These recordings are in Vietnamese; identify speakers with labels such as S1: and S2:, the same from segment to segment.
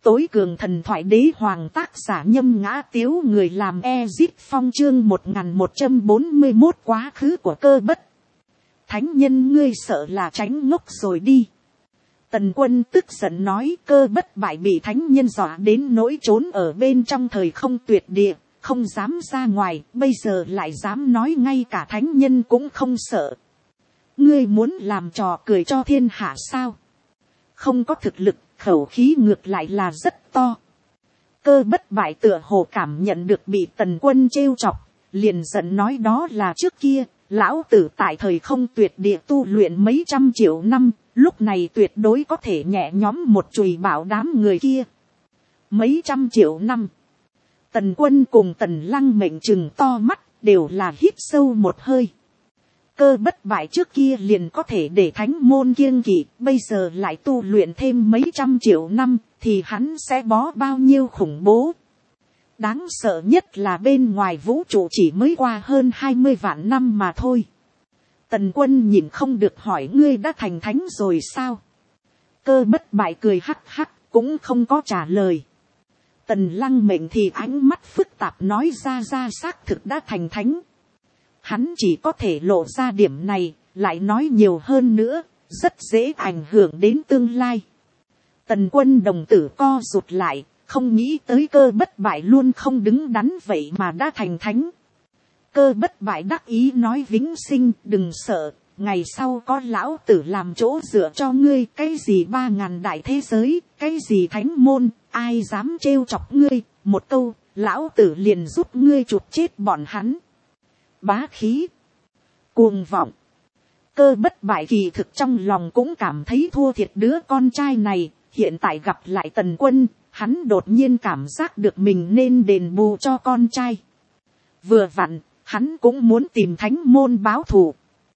S1: Tối cường thần thoại đế hoàng, tác giả Nhâm Ngã Tiếu, người làm Ezip Phong, chương 1141 quá khứ của Cơ Bất. Thánh nhân, ngươi sợ là tránh ngốc rồi đi. Tần Quân tức giận nói, Cơ Bất bại bị thánh nhân dọa đến nỗi trốn ở bên trong thời không tuyệt địa, không dám ra ngoài, bây giờ lại dám nói ngay cả thánh nhân cũng không sợ. Ngươi muốn làm trò cười cho thiên hạ sao? Không có thực lực, khẩu khí ngược lại là rất to. Cơ Bất bại tựa hồ cảm nhận được bị Tần Quân trêu chọc, liền giận nói, đó là trước kia, lão tử tại thời không tuyệt địa tu luyện mấy trăm triệu năm, lúc này tuyệt đối có thể nhẹ nhõm một chùy bảo đám người kia. Mấy trăm triệu năm. Tần Quân cùng Tần Lăng mệnh trừng to mắt, đều là hít sâu một hơi. Cơ Bất bại trước kia liền có thể để thánh môn kiêng kỵ, bây giờ lại tu luyện thêm mấy trăm triệu năm, thì hắn sẽ bó bao nhiêu khủng bố. Đáng sợ nhất là bên ngoài vũ trụ chỉ mới qua hơn 20 vạn năm mà thôi. Tần Quân nhìn không được hỏi, ngươi đã thành thánh rồi sao? Cơ Bất bại cười hắc hắc, cũng không có trả lời. Tần Lăng mệnh thì ánh mắt phức tạp nói, ra xác thực đã thành thánh. Hắn chỉ có thể lộ ra điểm này, lại nói nhiều hơn nữa, rất dễ ảnh hưởng đến tương lai. Tần Quân đồng tử co rụt lại, không nghĩ tới Cơ Bất bại luôn không đứng đắn vậy mà đã thành thánh. Cơ Bất bại đắc ý nói, vĩnh sinh, đừng sợ, ngày sau có lão tử làm chỗ dựa cho ngươi, cái gì 3000 đại thế giới, cái gì thánh môn, ai dám trêu chọc ngươi, một câu, lão tử liền giúp ngươi chụp chết bọn hắn. Bá khí, cuồng vọng. Cơ Bất bại kỳ thực trong lòng cũng cảm thấy thua thiệt đứa con trai này, hiện tại gặp lại Tần Quân, hắn đột nhiên cảm giác được mình nên đền bù cho con trai. Vừa vặn, hắn cũng muốn tìm thánh môn báo thù.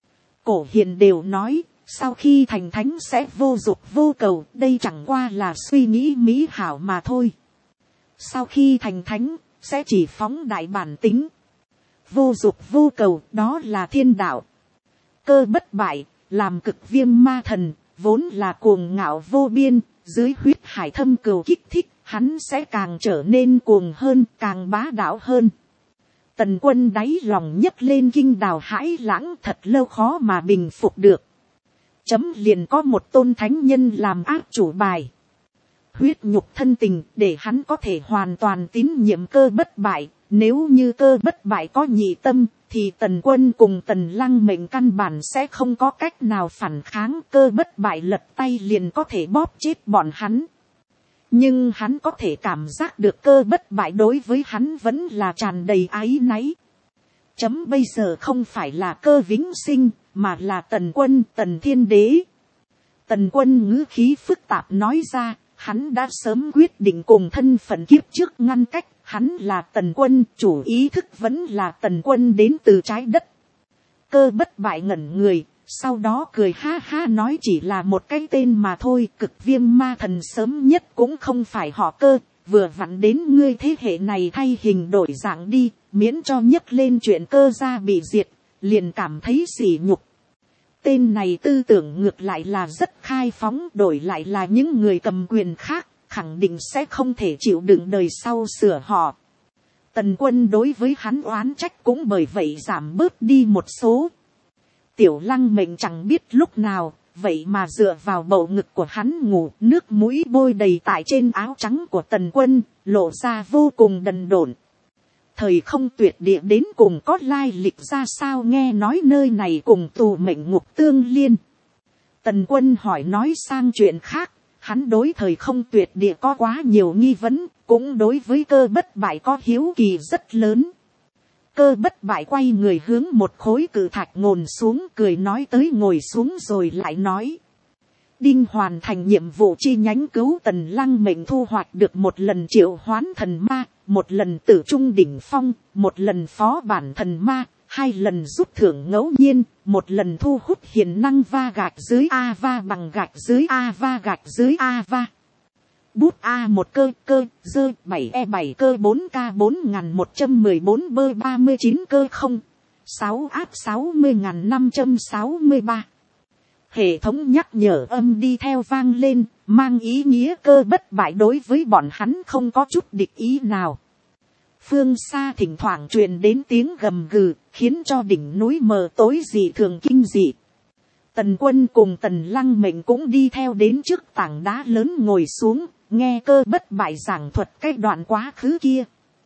S1: Cổ hiền đều nói, sau khi thành thánh sẽ vô dục vô cầu, đây chẳng qua là suy nghĩ mỹ hảo mà thôi. Sau khi thành thánh, sẽ chỉ phóng đại bản tính. Vô dục vô cầu, đó là thiên đạo. Cơ Bất bại, làm Cực Viêm ma thần, vốn là cuồng ngạo vô biên, dưới huyết hải thâm cừu kích thích, hắn sẽ càng trở nên cuồng hơn, càng bá đạo hơn. Tần Quân đáy lòng nhấc lên kinh đào hãi lãng, thật lâu khó mà bình phục được. Chấm liền có một tôn thánh nhân làm áp chủ bài. Huyết nhục thân tình, để hắn có thể hoàn toàn tín nhiệm Cơ Bất bại. Nếu như Cơ Bất bại có nhị tâm, thì Tần Quân cùng Tần Lăng mệnh căn bản sẽ không có cách nào phản kháng. Cơ Bất bại lật tay liền có thể bóp chết bọn hắn. Nhưng hắn có thể cảm giác được Cơ Bất bại đối với hắn vẫn là tràn đầy áy náy. Chấm bây giờ không phải là Cơ Vĩnh Sinh, mà là Tần Quân, Tần Thiên Đế. Tần Quân ngữ khí phức tạp nói ra, hắn đã sớm quyết định cùng thân phận kiếp trước ngăn cách. Hắn là Tần Quân, chủ ý thức vẫn là Tần Quân đến từ trái đất. Cơ Bất bại ngẩn người, sau đó cười ha ha nói, chỉ là một cái tên mà thôi. Cực Viêm ma thần sớm nhất cũng không phải họ Cơ, vừa vặn đến ngươi thế hệ này thay hình đổi dạng đi, miễn cho nhấc lên chuyện Cơ gia bị diệt, liền cảm thấy sỉ nhục. Tên này tư tưởng ngược lại là rất khai phóng, đổi lại là những người cầm quyền khác, khẳng định sẽ không thể chịu đựng đời sau sửa họ. Tần Quân đối với hắn oán trách cũng bởi vậy giảm bớt đi một số. Tiểu Lăng mệnh chẳng biết lúc nào, vậy mà dựa vào bầu ngực của hắn ngủ, nước mũi bôi đầy tại trên áo trắng của Tần Quân, lộ ra vô cùng đần độn. Thời không tuyệt địa đến cùng có lai lịch ra sao, nghe nói nơi này cùng tù mệnh ngục tương liên. Tần Quân hỏi nói sang chuyện khác. Hắn đối thời không tuyệt địa có quá nhiều nghi vấn, cũng đối với Cơ Bất bại có hiếu kỳ rất lớn. Cơ Bất bại quay người hướng một khối cự thạch ngồi xuống, cười nói, tới ngồi xuống rồi lại nói. Đinh hoàn thành nhiệm vụ chi nhánh cứu Tần Lăng mệnh, thu hoạch được một lần triệu hoán thần ma, một lần tử trung đỉnh phong, một lần phó bản thần ma, 2 lần rút thưởng ngẫu nhiên, 1 lần thu hút hiền năng va gạch dưới A va bằng gạch dưới A va gạch dưới A va. Bút A 1 cơ dơ 7E7 cơ 4K 4114 bơ 39 cơ 0 6 áp 60.563. Hệ thống nhắc nhở âm đi theo vang lên, mang ý nghĩa cơ bất bại đối với bọn hắn không có chút địch ý nào. Phương xa thỉnh thoảng truyền đến tiếng gầm gừ, khiến cho đỉnh núi mờ tối dị thường kinh dị. Tần Quân cùng Tần Lăng Mệnh cũng đi theo đến trước tảng đá lớn ngồi xuống, nghe cơ bất bại giảng thuật cái đoạn quá khứ kia.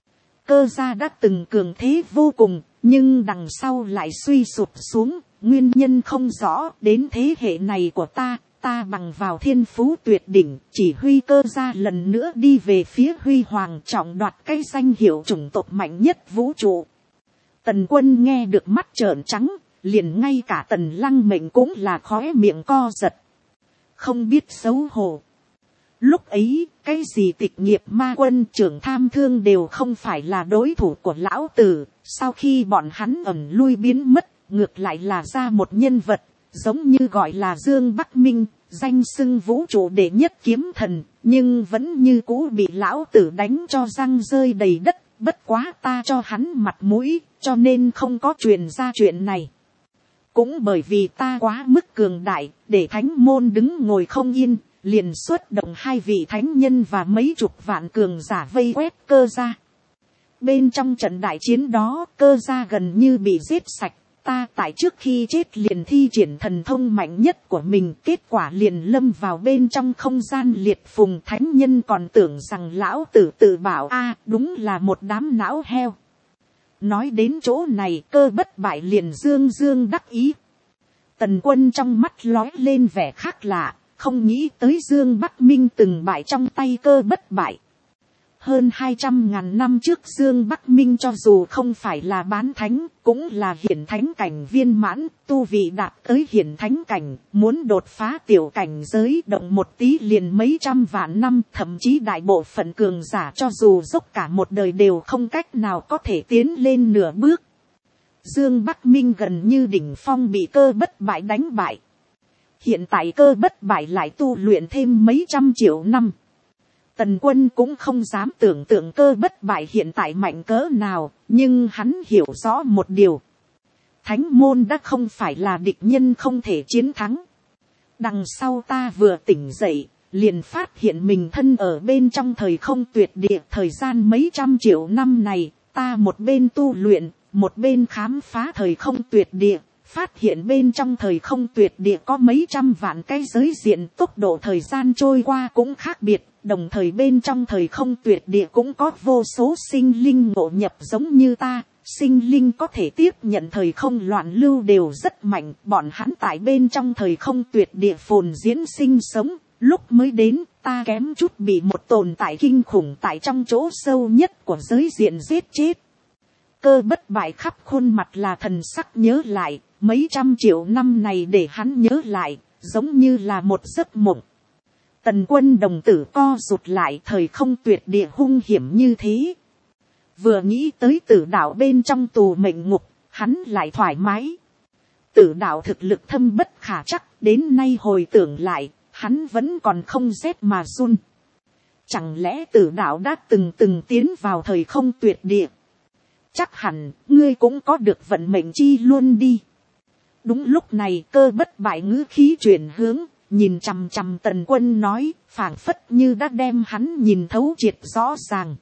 S1: Cơ gia đã từng cường thế vô cùng, nhưng đằng sau lại suy sụp xuống, nguyên nhân không rõ. Đến thế hệ này của ta bằng vào thiên phú tuyệt đỉnh, chỉ huy cơ gia lần nữa đi về phía huy hoàng, trọng đoạt cái danh hiệu chủng tộc mạnh nhất vũ trụ. Tần Quân nghe được mắt trợn trắng, liền ngay cả Tần Lăng Mệnh cũng là khóe miệng co giật, không biết xấu hổ. Lúc ấy, cái gì tịch nghiệp ma quân, trưởng tham thương đều không phải là đối thủ của lão tử. Sau khi bọn hắn ẩn lui biến mất, ngược lại là ra một nhân vật, giống như gọi là Dương Bắc Minh, danh xưng vũ trụ đệ nhất kiếm thần, nhưng vẫn như cũ bị lão tử đánh cho răng rơi đầy đất. Bất quá ta cho hắn mặt mũi, cho nên không có truyền ra chuyện này. Cũng bởi vì ta quá mức cường đại, để thánh môn đứng ngồi không yên, liền xuất động 2 vị thánh nhân và mấy chục vạn cường giả vây quét cơ gia. Bên trong trận đại chiến đó, cơ gia gần như bị giết sạch. Ta tại trước khi chết liền thi triển thần thông mạnh nhất của mình, kết quả liền lâm vào bên trong không gian liệt phùng. Thánh nhân còn tưởng rằng lão tử tự bảo đúng là một đám não heo. Nói đến chỗ này, cơ bất bại liền dương dương đắc ý. Tần Quân trong mắt lóe lên vẻ khác lạ, không nghĩ tới Dương Bắc Minh từng bại trong tay cơ bất bại. Hơn 200.000 năm trước Dương Bắc Minh cho dù không phải là bán thánh, cũng là hiển thánh cảnh viên mãn, tu vị đạt tới hiển thánh cảnh, muốn đột phá tiểu cảnh giới động một tí liền mấy trăm vạn năm, thậm chí đại bộ phận cường giả cho dù dốc cả một đời đều không cách nào có thể tiến lên nửa bước. Dương Bắc Minh gần như đỉnh phong bị cơ bất bại đánh bại. Hiện tại cơ bất bại lại tu luyện thêm mấy trăm triệu năm. Tần Quân cũng không dám tưởng tượng cơ bất bại hiện tại mạnh cỡ nào, nhưng hắn hiểu rõ một điều. Thánh môn đã không phải là địch nhân không thể chiến thắng. Đằng sau ta vừa tỉnh dậy, liền phát hiện mình thân ở bên trong thời không tuyệt địa. Thời gian mấy trăm triệu năm này, ta một bên tu luyện, một bên khám phá thời không tuyệt địa. Phát hiện bên trong thời không tuyệt địa có mấy trăm vạn cái giới diện, tốc độ thời gian trôi qua cũng khác biệt. Đồng thời bên trong thời không tuyệt địa cũng có vô số sinh linh ngộ nhập giống như ta. Sinh linh có thể tiếp nhận thời không loạn lưu đều rất mạnh. Bọn hắn tại bên trong thời không tuyệt địa phồn diễn sinh sống. Lúc mới đến, ta kém chút bị một tồn tại kinh khủng tại trong chỗ sâu nhất của giới diện giết chết. Cơ bất bại khắp khuôn mặt là thần sắc nhớ lại. Mấy trăm triệu năm này để hắn nhớ lại, giống như là một giấc mộng. Tần Quân đồng tử co rụt lại, thời không tuyệt địa hung hiểm như thế. Vừa nghĩ tới tử đạo bên trong tù mệnh ngục, hắn lại thoải mái. Tử đạo thực lực thâm bất khả chắc, đến nay hồi tưởng lại, hắn vẫn còn không rét mà run. Chẳng lẽ tử đạo đã từng tiến vào thời không tuyệt địa? Chắc hẳn, ngươi cũng có được vận mệnh chi luôn đi. Đúng lúc này cơ bất bại ngữ khí chuyển hướng, nhìn chằm chằm Tần Quân nói, phảng phất như đã đem hắn nhìn thấu triệt rõ ràng.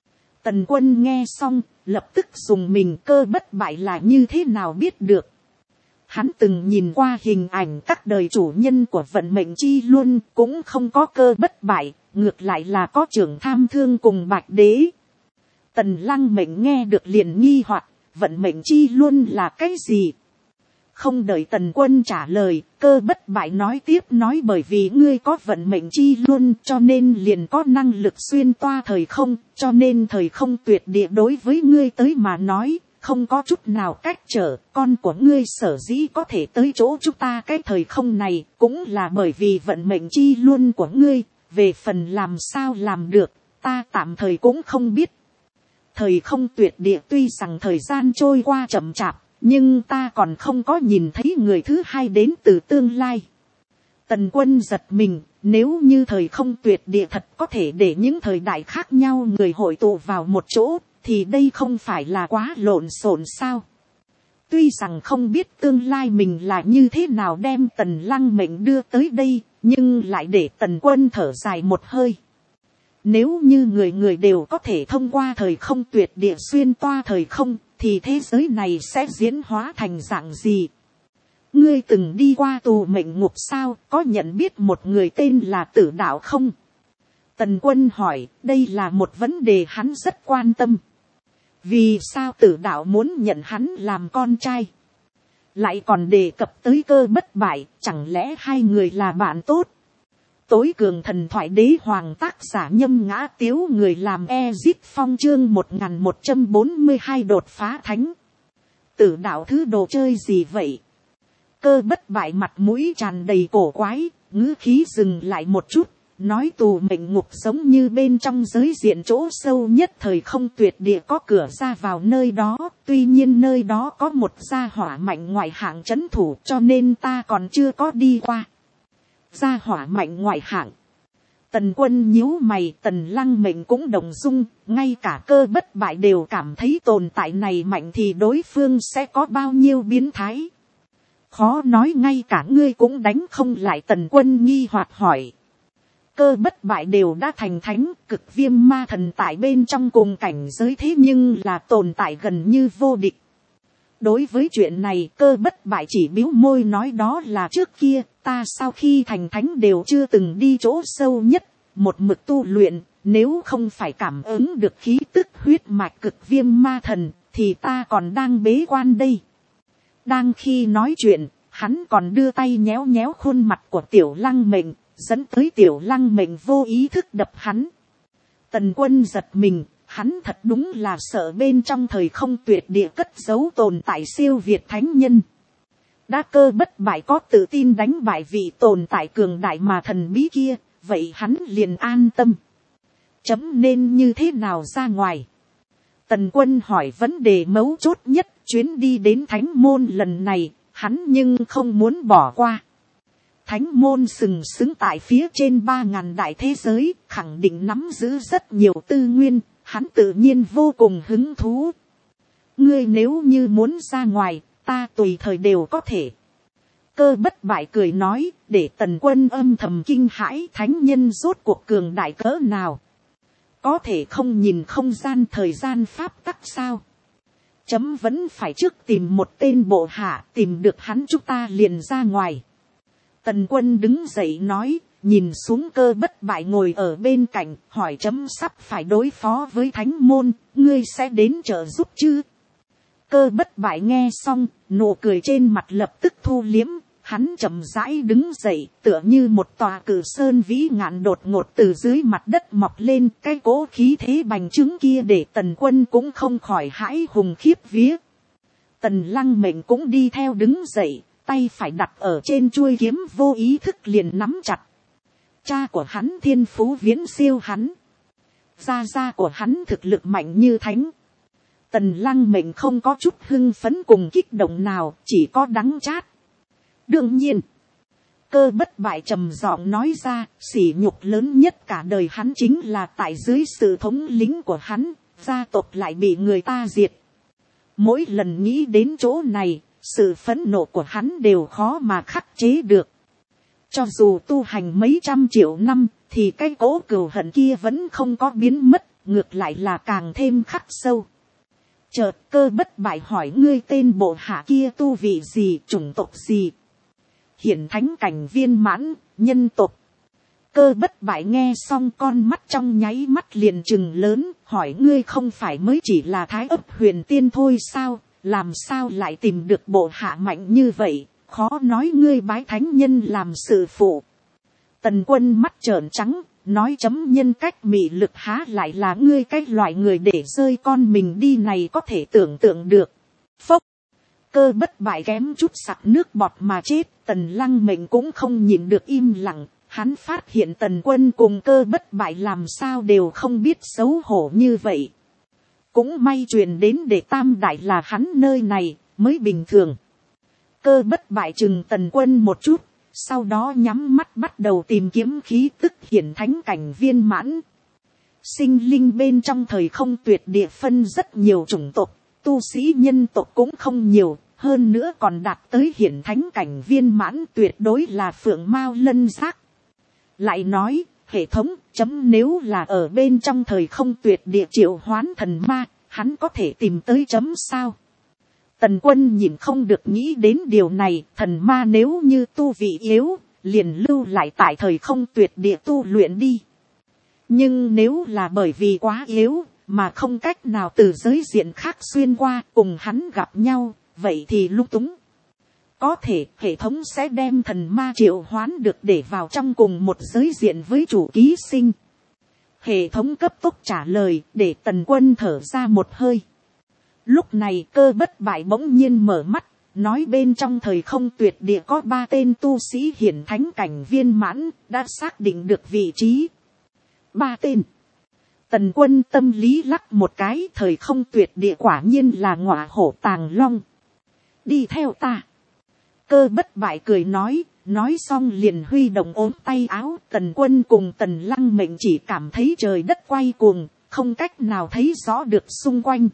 S1: Tần Quân nghe xong, lập tức dùng mình. Cơ bất bại là như thế nào biết được. Hắn từng nhìn qua hình ảnh các đời chủ nhân của vận mệnh chi luân, cũng không có cơ bất bại, ngược lại là có trưởng tham thương cùng Bạch Đế. Tần Lăng Mệnh nghe được liền nghi hoặc, vận mệnh chi luân là cái gì? Không đợi Tần Quân trả lời, cơ bất bại nói tiếp nói, bởi vì ngươi có vận mệnh chi luân cho nên liền có năng lực xuyên toa thời không, cho nên thời không tuyệt địa đối với ngươi tới mà nói, không có chút nào cách trở. Con của ngươi sở dĩ có thể tới chỗ chúng ta cái thời không này, cũng là bởi vì vận mệnh chi luân của ngươi. Về phần làm sao làm được, ta tạm thời cũng không biết. Thời không tuyệt địa tuy rằng thời gian trôi qua chậm chạp, nhưng ta còn không có nhìn thấy người thứ hai đến từ tương lai. Tần Quân giật mình, nếu như thời không tuyệt địa thật có thể để những thời đại khác nhau người hội tụ vào một chỗ, thì đây không phải là quá lộn xộn sao? Tuy rằng không biết tương lai mình là như thế nào đem Tần Lăng Mệnh đưa tới đây, nhưng lại để Tần Quân thở dài một hơi. Nếu như người người đều có thể thông qua thời không tuyệt địa xuyên toa thời không, thì thế giới này sẽ diễn hóa thành dạng gì? Ngươi từng đi qua tù mệnh ngục sao, có nhận biết một người tên là Tử Đạo không? Tần Quân hỏi, đây là một vấn đề hắn rất quan tâm. Vì sao Tử Đạo muốn nhận hắn làm con trai? Lại còn đề cập tới Cơ Bất Bại, chẳng lẽ hai người là bạn tốt? Tối cường thần thoại đế hoàng tác giả Nhâm Ngã Tiếu, người làm Ezit Phong, chương 1142 đột phá thánh. Tử Đạo thứ đồ chơi gì vậy? Cơ Bất Bại mặt mũi tràn đầy cổ quái, ngữ khí dừng lại một chút, nói tù mệnh ngục giống như bên trong giới diện chỗ sâu nhất thời không tuyệt địa có cửa ra vào nơi đó, tuy nhiên nơi đó có một gia hỏa mạnh ngoại hạng trấn thủ, cho nên ta còn chưa có đi qua. Gia hỏa mạnh ngoại hạng. Tần Quân nhíu mày, Tần Lăng Mệnh cũng đồng dung, ngay cả Cơ Bất Bại đều cảm thấy tồn tại này mạnh thì đối phương sẽ có bao nhiêu biến thái. Khó nói ngay cả ngươi cũng đánh không lại. Tần Quân nghi hoặc hỏi. Cơ Bất Bại đều đã thành thánh, Cực Viêm Ma Thần tại bên trong cùng cảnh giới thế nhưng là tồn tại gần như vô địch. Đối với chuyện này, Cơ Bất Bại chỉ bĩu môi nói đó là trước kia, ta sau khi thành thánh đều chưa từng đi chỗ sâu nhất, một mực tu luyện, nếu không phải cảm ứng được khí tức huyết mạch Cực Viêm Ma Thần, thì ta còn đang bế quan đây. Đang khi nói chuyện, hắn còn đưa tay nhéo nhéo khuôn mặt của Tiểu Lăng Mệnh, dẫn tới Tiểu Lăng Mệnh vô ý thức đập hắn. Tần Quân giật mình, hắn thật đúng là sợ bên trong thời không tuyệt địa cất giấu tồn tại siêu việt thánh nhân. Đã Cơ Bất Bại có tự tin đánh bại vị tồn tại cường đại mà thần bí kia, vậy hắn liền an tâm. Chấm nên như thế nào ra ngoài? Tần Quân hỏi vấn đề mấu chốt nhất. Chuyến đi đến Thánh Môn lần này, hắn nhưng không muốn bỏ qua. Thánh Môn sừng sững tại phía trên 3.000 đại thế giới, khẳng định nắm giữ rất nhiều tư nguyên, hắn tự nhiên vô cùng hứng thú. Ngươi nếu như muốn ra ngoài, ta tùy thời đều có thể. Cơ Bất Bại cười nói, để Tần Quân âm thầm kinh hãi, thánh nhân rốt cuộc cường đại cỡ nào. Có thể không nhìn không gian thời gian pháp tắc sao? Chấm vẫn phải trước tìm một tên bộ hạ, tìm được hắn chúng ta liền ra ngoài. Tần Quân đứng dậy nói, nhìn xuống Cơ Bất Bại ngồi ở bên cạnh, hỏi chấm sắp phải đối phó với Thánh Môn, ngươi sẽ đến trợ giúp chứ? Cơ Bất Bại nghe xong, nụ cười trên mặt lập tức thu liếm, hắn chậm rãi đứng dậy, tựa như một tòa cử sơn vĩ ngạn đột ngột từ dưới mặt đất mọc lên, cái cỗ khí thế bành trướng kia để Tần Quân cũng không khỏi hãi hùng khiếp vía. Tần Lăng Mệnh cũng đi theo đứng dậy, tay phải đặt ở trên chuôi kiếm, vô ý thức liền nắm chặt. Cha của hắn thiên phú viễn siêu hắn, gia gia của hắn thực lực mạnh như thánh. Tần Lăng Mệnh không có chút hưng phấn cùng kích động nào, chỉ có đắng chát. Đương nhiên, Cơ Bất Bại trầm giọng nói ra, sỉ nhục lớn nhất cả đời hắn chính là tại dưới sự thống lĩnh của hắn, gia tộc lại bị người ta diệt. Mỗi lần nghĩ đến chỗ này, sự phẫn nộ của hắn đều khó mà khắc chế được. Cho dù tu hành mấy trăm triệu năm, thì cái cỗ cừu hận kia vẫn không có biến mất, ngược lại là càng thêm khắc sâu. Chợt Cơ Bất Bại hỏi, ngươi tên bộ hạ kia tu vị gì, chủng tộc gì? Hiển thánh cảnh viên mãn, nhân tộc. Cơ Bất Bại nghe xong con mắt trong nháy mắt liền trừng lớn, hỏi ngươi không phải mới chỉ là Thái Ấp Huyền Tiên thôi sao, làm sao lại tìm được bộ hạ mạnh như vậy, khó nói ngươi bái thánh nhân làm sự phụ. Tần Quân mắt trợn trắng, nói chấm nhân cách mị lực há lại là ngươi cái loại người để rơi con mình đi này có thể tưởng tượng được. Phốc. Cơ Bất Bại kém chút sặc nước bọt mà chết. Tần Lăng Mệnh cũng không nhịn được im lặng. Hắn phát hiện Tần Quân cùng Cơ Bất Bại làm sao đều không biết xấu hổ như vậy. Cũng may truyền đến để tam đại là hắn nơi này mới bình thường. Cơ Bất Bại chừng Tần Quân một chút, sau đó nhắm mắt bắt đầu tìm kiếm khí tức hiển thánh cảnh viên mãn. Sinh linh bên trong thời không tuyệt địa phân rất nhiều chủng tộc, tu sĩ nhân tộc cũng không nhiều, hơn nữa còn đạt tới hiển thánh cảnh viên mãn tuyệt đối là phượng mao lân giác. Lại nói, hệ thống chấm nếu là ở bên trong thời không tuyệt địa triệu hoán thần ma, hắn có thể tìm tới chấm sao? Tần Quân nhìn không được nghĩ đến điều này, thần ma nếu như tu vị yếu, liền lưu lại tại thời không tuyệt địa tu luyện đi. Nhưng nếu là bởi vì quá yếu, mà không cách nào từ giới diện khác xuyên qua cùng hắn gặp nhau, vậy thì lung túng. Có thể hệ thống sẽ đem thần ma triệu hoán được để vào trong cùng một giới diện với chủ ký sinh. Hệ thống cấp tốc trả lời để Tần Quân thở ra một hơi. Lúc này Cơ Bất Bại bỗng nhiên mở mắt, nói bên trong thời không tuyệt địa có 3 tên tu sĩ hiển thánh cảnh viên mãn, đã xác định được vị trí. 3 tên. Tần Quân tâm lý lắc một cái, thời không tuyệt địa quả nhiên là ngọa hổ tàng long. Đi theo ta. Cơ Bất Bại cười nói xong liền huy động ốm tay áo. Tần Quân cùng Tần Lăng Mệnh chỉ cảm thấy trời đất quay cuồng, không cách nào thấy rõ được xung quanh.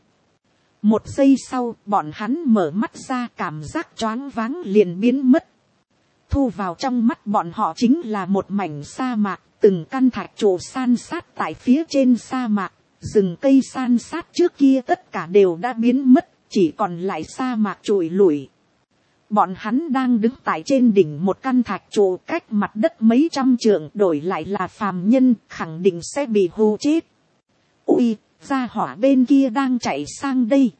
S1: Một giây sau, bọn hắn mở mắt ra, cảm giác choáng váng liền biến mất. Thu vào trong mắt bọn họ chính là một mảnh sa mạc, từng căn thạch trụ san sát tại phía trên sa mạc, rừng cây san sát trước kia tất cả đều đã biến mất, chỉ còn lại sa mạc trụi lủi. Bọn hắn đang đứng tại trên đỉnh một căn thạch trụ cách mặt đất mấy trăm trượng, đổi lại là phàm nhân khẳng định sẽ bị hù chết. Ui, gia hỏa bên kia đang chạy sang đây.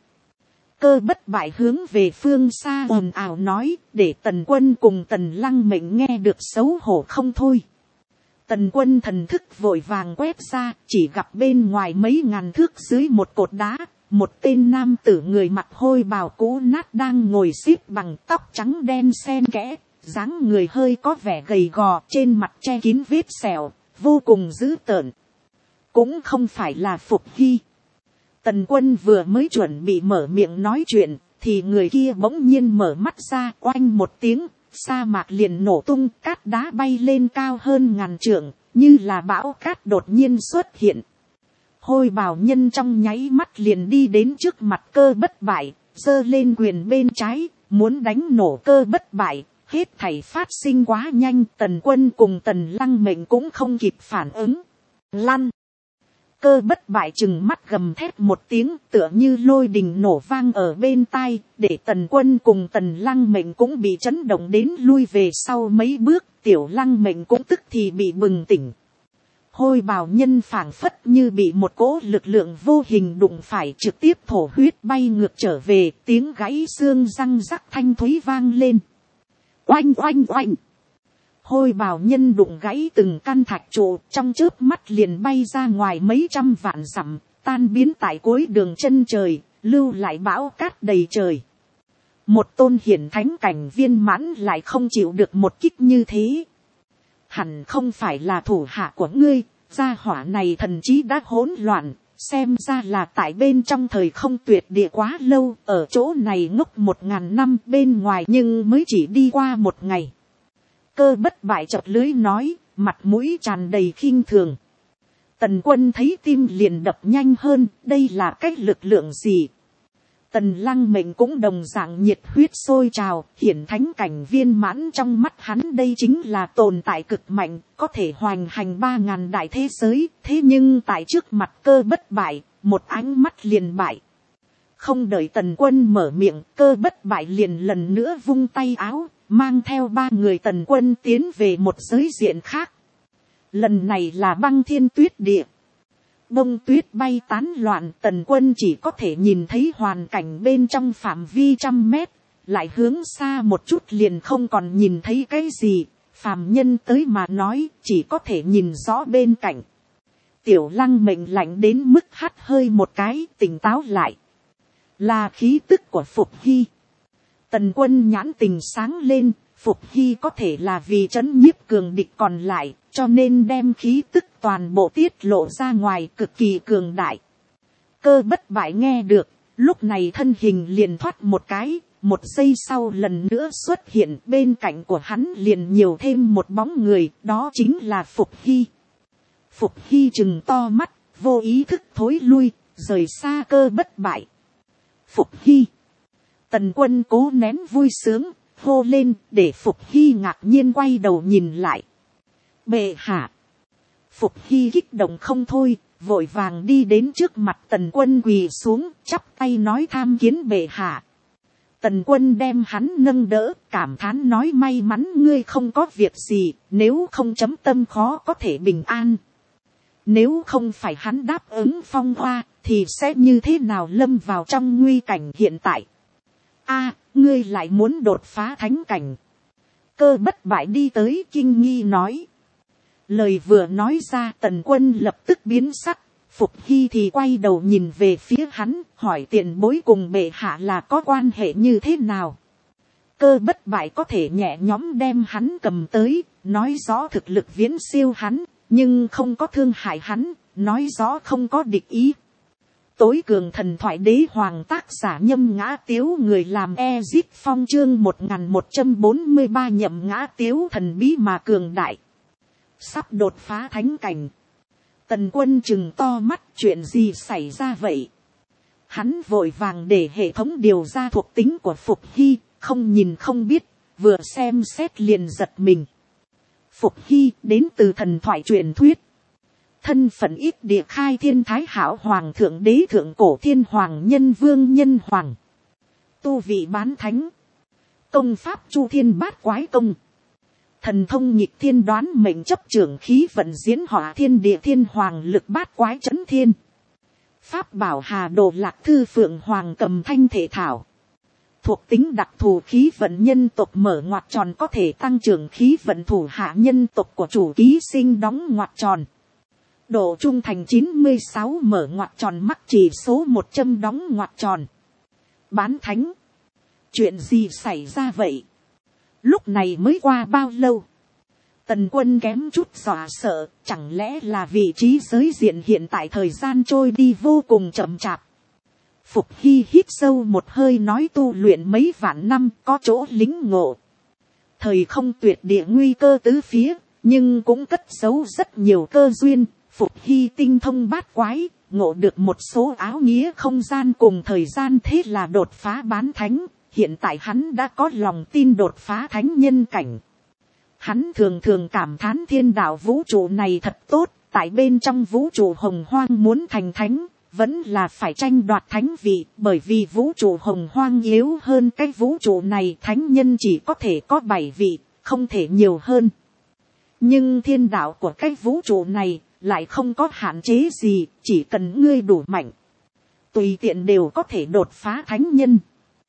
S1: Cơ Bất Bại hướng về phương xa ồn ào nói, để Tần Quân cùng Tần Lăng Mệnh nghe được xấu hổ không thôi. Tần Quân thần thức vội vàng quét ra, chỉ gặp bên ngoài mấy ngàn thước dưới một cột đá, một tên nam tử người mặc hôi bào cũ nát đang ngồi xếp bằng, tóc trắng đen xen kẽ, dáng người hơi có vẻ gầy gò, trên mặt che kín vết sẹo, vô cùng dữ tợn. Cũng không phải là Phục Hy. Tần Quân vừa mới chuẩn bị mở miệng nói chuyện, thì người kia bỗng nhiên mở mắt ra, oanh một tiếng, sa mạc liền nổ tung, cát đá bay lên cao hơn ngàn trượng, như là bão cát đột nhiên xuất hiện. Hôi bào nhân trong nháy mắt liền đi đến trước mặt Cơ Bất Bại, giơ lên quyền bên trái, muốn đánh nổ Cơ Bất Bại. Hết thảy phát sinh quá nhanh, Tần Quân cùng Tần Lăng Mệnh cũng không kịp phản ứng. Lăn! Cơ Bất Bại chừng mắt gầm thét một tiếng, tựa như lôi đình nổ vang ở bên tai, để Tần Quân cùng Tần Lăng Mệnh cũng bị chấn động đến lui về sau mấy bước. Tiểu Lăng Mệnh cũng tức thì bị bừng tỉnh. Hôi bào nhân phảng phất như bị một cỗ lực lượng vô hình đụng phải, trực tiếp thổ huyết bay ngược trở về, tiếng gãy xương răng rắc thanh thúy vang lên. Oanh oanh oanh! Hôi bào nhân đụng gãy từng căn thạch trụ, trong chớp mắt liền bay ra ngoài mấy trăm vạn dặm, tan biến tại cuối đường chân trời, lưu lại bão cát đầy trời. Một tôn hiển thánh cảnh viên mãn lại không chịu được một kích như thế. Hẳn không phải là thủ hạ của ngươi, gia hỏa này thần trí đã hỗn loạn, xem ra là tại bên trong thời không tuyệt địa quá lâu, ở chỗ này ngốc 1000 năm, bên ngoài nhưng mới chỉ đi qua một ngày. Cơ Bất Bại chợt lưới nói, mặt mũi tràn đầy khinh thường. Tần Quân thấy tim liền đập nhanh hơn, đây là cách lực lượng gì? Tần Lăng Mệnh cũng đồng dạng nhiệt huyết sôi trào, hiển thánh cảnh viên mãn trong mắt hắn đây chính là tồn tại cực mạnh, có thể hoành hành 3000 đại thế giới, thế nhưng tại trước mặt Cơ Bất Bại, một ánh mắt liền bại. Không đợi Tần Quân mở miệng, Cơ Bất Bại liền lần nữa vung tay áo, mang theo 3 người Tần Quân tiến về một giới diện khác. Lần này là băng thiên tuyết địa. Bông tuyết bay tán loạn, Tần Quân chỉ có thể nhìn thấy hoàn cảnh bên trong phạm vi 100 mét, lại hướng xa một chút liền không còn nhìn thấy cái gì, phàm nhân tới mà nói chỉ có thể nhìn rõ bên cạnh. Tiểu Lăng Mệnh lạnh đến mức hắt hơi một cái, tỉnh táo lại. Là khí tức của Phục Hy. Tần Quân nhãn tình sáng lên, Phục Hy có thể là vì trấn nhiếp cường địch còn lại, cho nên đem khí tức toàn bộ tiết lộ ra ngoài, cực kỳ cường đại. Cơ Bất Bại nghe được, lúc này thân hình liền thoát một cái, một giây sau lần nữa xuất hiện, bên cạnh của hắn liền nhiều thêm một bóng người, đó chính là Phục Hy. Phục Hy trừng to mắt, vô ý thức thối lui, rời xa Cơ Bất Bại. Phục Hy! Tần Quân cố nén vui sướng, hô lên, để Phục Hy ngạc nhiên quay đầu nhìn lại. Bệ hạ. Phục Hy kích động không thôi, vội vàng đi đến trước mặt Tần Quân quỳ xuống, chắp tay nói tham kiến bệ hạ. Tần Quân đem hắn nâng đỡ, cảm thán nói may mắn ngươi không có việc gì, nếu không chấm tâm khó có thể bình an. Nếu không phải hắn đáp ứng Phong Hoa, thì sẽ như thế nào lâm vào trong nguy cảnh hiện tại. A, ngươi lại muốn đột phá thánh cảnh. Cơ Bất Bại đi tới kinh nghi nói. Lời vừa nói ra, Tần Quân lập tức biến sắc. Phục Hy thì quay đầu nhìn về phía hắn, hỏi tiền bối cùng bệ hạ là có quan hệ như thế nào. Cơ Bất Bại có thể nhẹ nhõm đem hắn cầm tới, nói rõ thực lực viễn siêu hắn, nhưng không có thương hại hắn, nói rõ không có địch ý. Tối cường thần thoại đế hoàng tác giả Nhâm Ngã Tiếu, người làm Ezip Phong chương 1143 nhậm ngã tiếu thần bí mà cường đại. Sắp đột phá thánh cảnh. Tần Quân trừng to mắt, chuyện gì xảy ra vậy? Hắn vội vàng để hệ thống điều ra thuộc tính của Phục Hy, không nhìn không biết, vừa xem xét liền giật mình. Phục Hy đến từ thần thoại truyền thuyết. Thân phận ít địa khai thiên thái hảo hoàng thượng đế thượng cổ thiên hoàng nhân vương nhân hoàng. Tu vị bán thánh. Công pháp chu thiên bát quái công. Thần thông nhịp thiên đoán mệnh chấp trưởng khí vận diễn hỏa thiên địa thiên hoàng lực bát quái chấn thiên. Pháp bảo hà đồ lạc thư phượng hoàng cầm thanh thể thảo. Thuộc tính đặc thù khí vận nhân tộc mở ngoặc tròn có thể tăng trưởng khí vận thủ hạ nhân tộc của chủ ký sinh đóng ngoặc tròn. Độ trung thành 96 mở ngoặc tròn mắc chỉ số 100 đóng ngoặc tròn. Bán thánh. Chuyện gì xảy ra vậy? Lúc này mới qua bao lâu? Tần Quân kém chút dọa sợ, chẳng lẽ là vị trí giới diện hiện tại thời gian trôi đi vô cùng chậm chạp. Phục Hy hít sâu một hơi nói tu luyện mấy vạn năm có chỗ lính ngộ. Thời không tuyệt địa nguy cơ tứ phía, nhưng cũng cất giấu rất nhiều cơ duyên. Phục Hy tinh thông bát quái, ngộ được một số áo nghĩa không gian cùng thời gian, thế là đột phá bán thánh. Hiện tại hắn đã có lòng tin đột phá thánh nhân cảnh. Hắn thường thường cảm thán thiên đạo vũ trụ này thật tốt, tại bên trong vũ trụ hồng hoang muốn thành thánh, vẫn là phải tranh đoạt thánh vị, bởi vì vũ trụ hồng hoang yếu hơn cái vũ trụ này, thánh nhân chỉ có thể có 7 vị, không thể nhiều hơn. Nhưng thiên đạo của cái vũ trụ này lại không có hạn chế gì, chỉ cần ngươi đủ mạnh, tùy tiện đều có thể đột phá thánh nhân.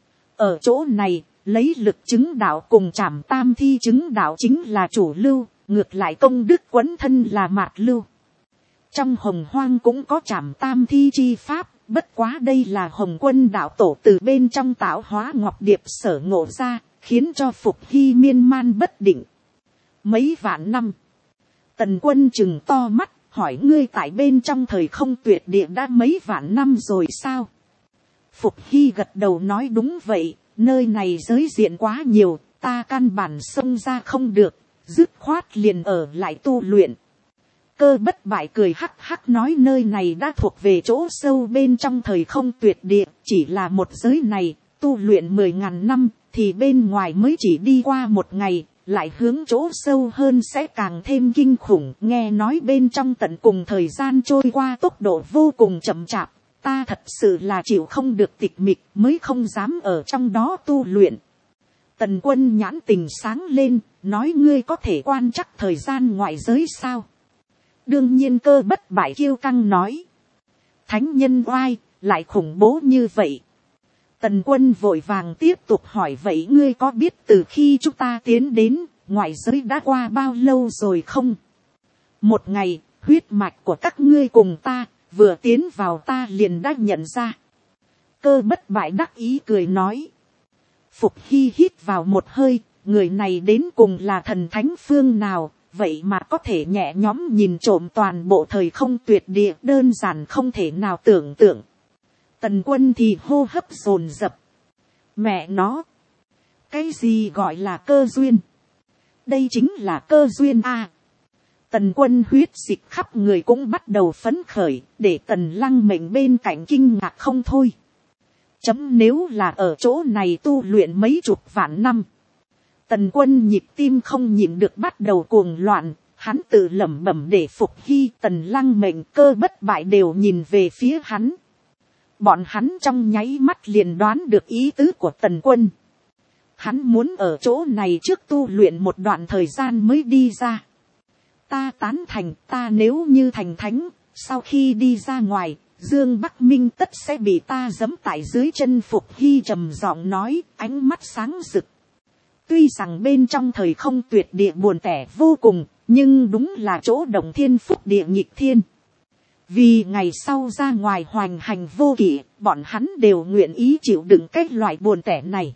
S1: Ở chỗ này, lấy lực chứng đạo cùng trảm tam thi chứng đạo chính là chủ lưu, ngược lại công đức quấn thân là mạt lưu. Trong hồng hoang cũng có trảm tam thi chi pháp, bất quá đây là Hồng Quân đạo tổ từ bên trong tạo hóa ngọc điệp sở ngộ ra, khiến cho Phục Hy miên man bất định. Mấy vạn năm, Tần Quân trừng to mắt, hỏi ngươi tại bên trong thời không tuyệt địa đã mấy vạn năm rồi sao? Phục Hy gật đầu nói đúng vậy, nơi này giới diện quá nhiều, ta căn bản xông ra không được, dứt khoát liền ở lại tu luyện. Cơ Bất Bại cười hắc hắc nói nơi này đã thuộc về chỗ sâu bên trong thời không tuyệt địa, chỉ là một giới này, tu luyện 10.000 năm, thì bên ngoài mới chỉ đi qua một ngày, lại hướng chỗ sâu hơn sẽ càng thêm kinh khủng. Nghe nói bên trong tận cùng thời gian trôi qua tốc độ vô cùng chậm chạp, ta thật sự là chịu không được tịch mịch, mới không dám ở trong đó tu luyện. Tần Quân nhãn tình sáng lên, nói ngươi có thể quan trắc thời gian ngoại giới sao? Đương nhiên. Cơ Bất Bại kiêu căng nói. Thánh nhân oai, lại khủng bố như vậy. Tần Quân vội vàng tiếp tục hỏi vậy ngươi có biết từ khi chúng ta tiến đến, ngoại giới đã qua bao lâu rồi không? Một ngày, huyết mạch của các ngươi cùng ta, vừa tiến vào ta liền đã nhận ra. Cơ Bất Bại đắc ý cười nói. Phục Hy hít vào một hơi, người này đến cùng là thần thánh phương nào, vậy mà có thể nhẹ nhõm nhìn trộm toàn bộ thời không tuyệt địa, đơn giản không thể nào tưởng tượng. Tần Quân thì hô hấp dồn dập. Mẹ nó, cái gì gọi là cơ duyên? Đây chính là cơ duyên a. Tần Quân huyết dịch khắp người cũng bắt đầu phấn khởi, để Tần Lăng Mệnh bên cạnh kinh ngạc không thôi. Chấm nếu là ở chỗ này tu luyện mấy chục vạn năm, Tần Quân nhịp tim không nhịn được bắt đầu cuồng loạn, Hắn tự lẩm bẩm để Phục Hy, Tần Lăng Mệnh, Cơ Bất Bại đều nhìn về phía hắn. Bọn hắn trong nháy mắt liền đoán được ý tứ của Tần Quân. Hắn muốn ở chỗ này trước tu luyện một đoạn thời gian mới đi ra. Ta tán thành, ta nếu như thành thánh, sau khi đi ra ngoài, Dương Bắc Minh tất sẽ bị ta giẫm tại dưới chân. Phục Hy trầm giọng nói, ánh mắt sáng rực. Tuy rằng bên trong thời không tuyệt địa buồn tẻ vô cùng, nhưng đúng là chỗ động thiên phúc địa nghịch thiên. Vì ngày sau ra ngoài hoành hành vô kỷ, bọn hắn đều nguyện ý chịu đựng cái loại buồn tẻ này.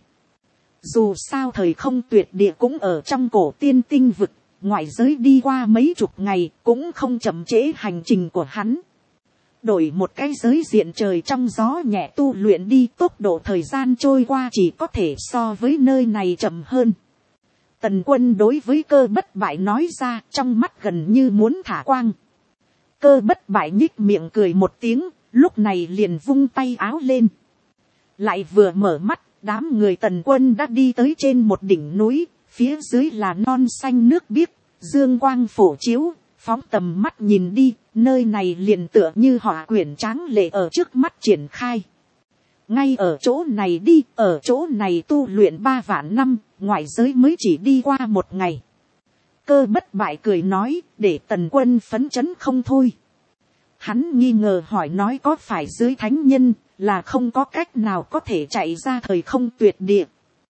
S1: Dù sao thời không tuyệt địa cũng ở trong cổ tiên tinh vực, ngoại giới đi qua mấy chục ngày cũng không chậm trễ hành trình của hắn. Đổi một cái giới diện trời trong gió nhẹ tu luyện đi, tốc độ thời gian trôi qua chỉ có thể so với nơi này chậm hơn. Tần Quân đối với Cơ Bất Bại nói ra, trong mắt gần như muốn thả quang. Cơ Bất Bại nhích miệng cười một tiếng, lúc này liền vung tay áo lên. Lại vừa mở mắt, đám người Tần Quân đã đi tới trên một đỉnh núi, phía dưới là non xanh nước biếc, dương quang phổ chiếu, phóng tầm mắt nhìn đi, nơi này liền tựa như họa quyển tráng lệ ở trước mắt triển khai. Ngay ở chỗ này đi, ở chỗ này tu luyện 3 vạn năm, ngoại giới mới chỉ đi qua 1 ngày. Cơ Bất Bại cười nói, để Tần Quân phấn chấn không thôi. Hắn nghi ngờ hỏi nói có phải dưới thánh nhân, là không có cách nào có thể chạy ra thời không tuyệt địa.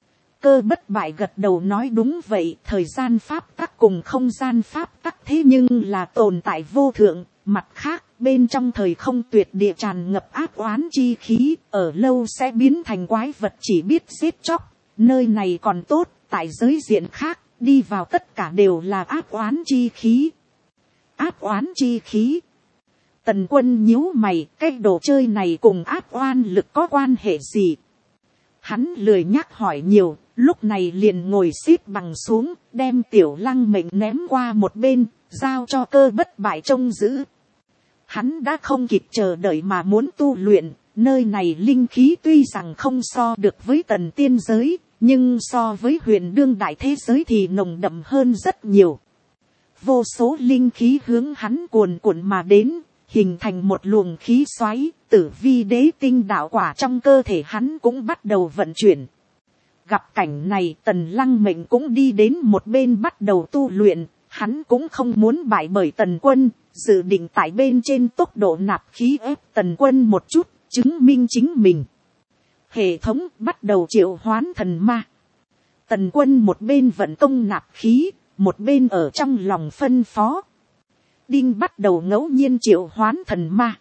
S1: Cơ Bất Bại gật đầu nói đúng vậy, thời gian pháp tắc cùng không gian pháp tắc thế nhưng là tồn tại vô thượng. Mặt khác, bên trong thời không tuyệt địa tràn ngập ác oán chi khí, ở lâu sẽ biến thành quái vật chỉ biết giết chóc. Nơi này còn tốt, tại giới diện khác, đi vào tất cả đều là ác oán chi khí. Ác oán chi khí. Tần Quân nhíu mày, cái đồ chơi này cùng ác oan lực có quan hệ gì? Hắn lười nhắc hỏi nhiều, lúc này liền ngồi xếp bằng xuống, đem Tiểu Lăng Mệnh ném qua một bên, giao cho Cơ Bất Bại trông giữ. Hắn đã không kịp chờ đợi mà muốn tu luyện, nơi này linh khí tuy rằng không so được với Tần tiên giới, nhưng so với Huyền đương đại thế giới thì nồng đậm hơn rất nhiều. Vô số linh khí hướng hắn cuồn cuộn mà đến, hình thành một luồng khí xoáy, Tử Vi đế tinh đạo quả trong cơ thể hắn cũng bắt đầu vận chuyển. Gặp cảnh này, Tần Lăng Mệnh cũng đi đến một bên bắt đầu tu luyện, hắn cũng không muốn bại bởi Tần Quân, dự định tại bên trên tốc độ nạp khí ép Tần Quân một chút, chứng minh chính mình. Hệ thống bắt đầu triệu hoán thần ma. Tần Quân một bên vận công nạp khí, một bên ở trong lòng phân phó. Đinh bắt đầu ngẫu nhiên triệu hoán thần ma.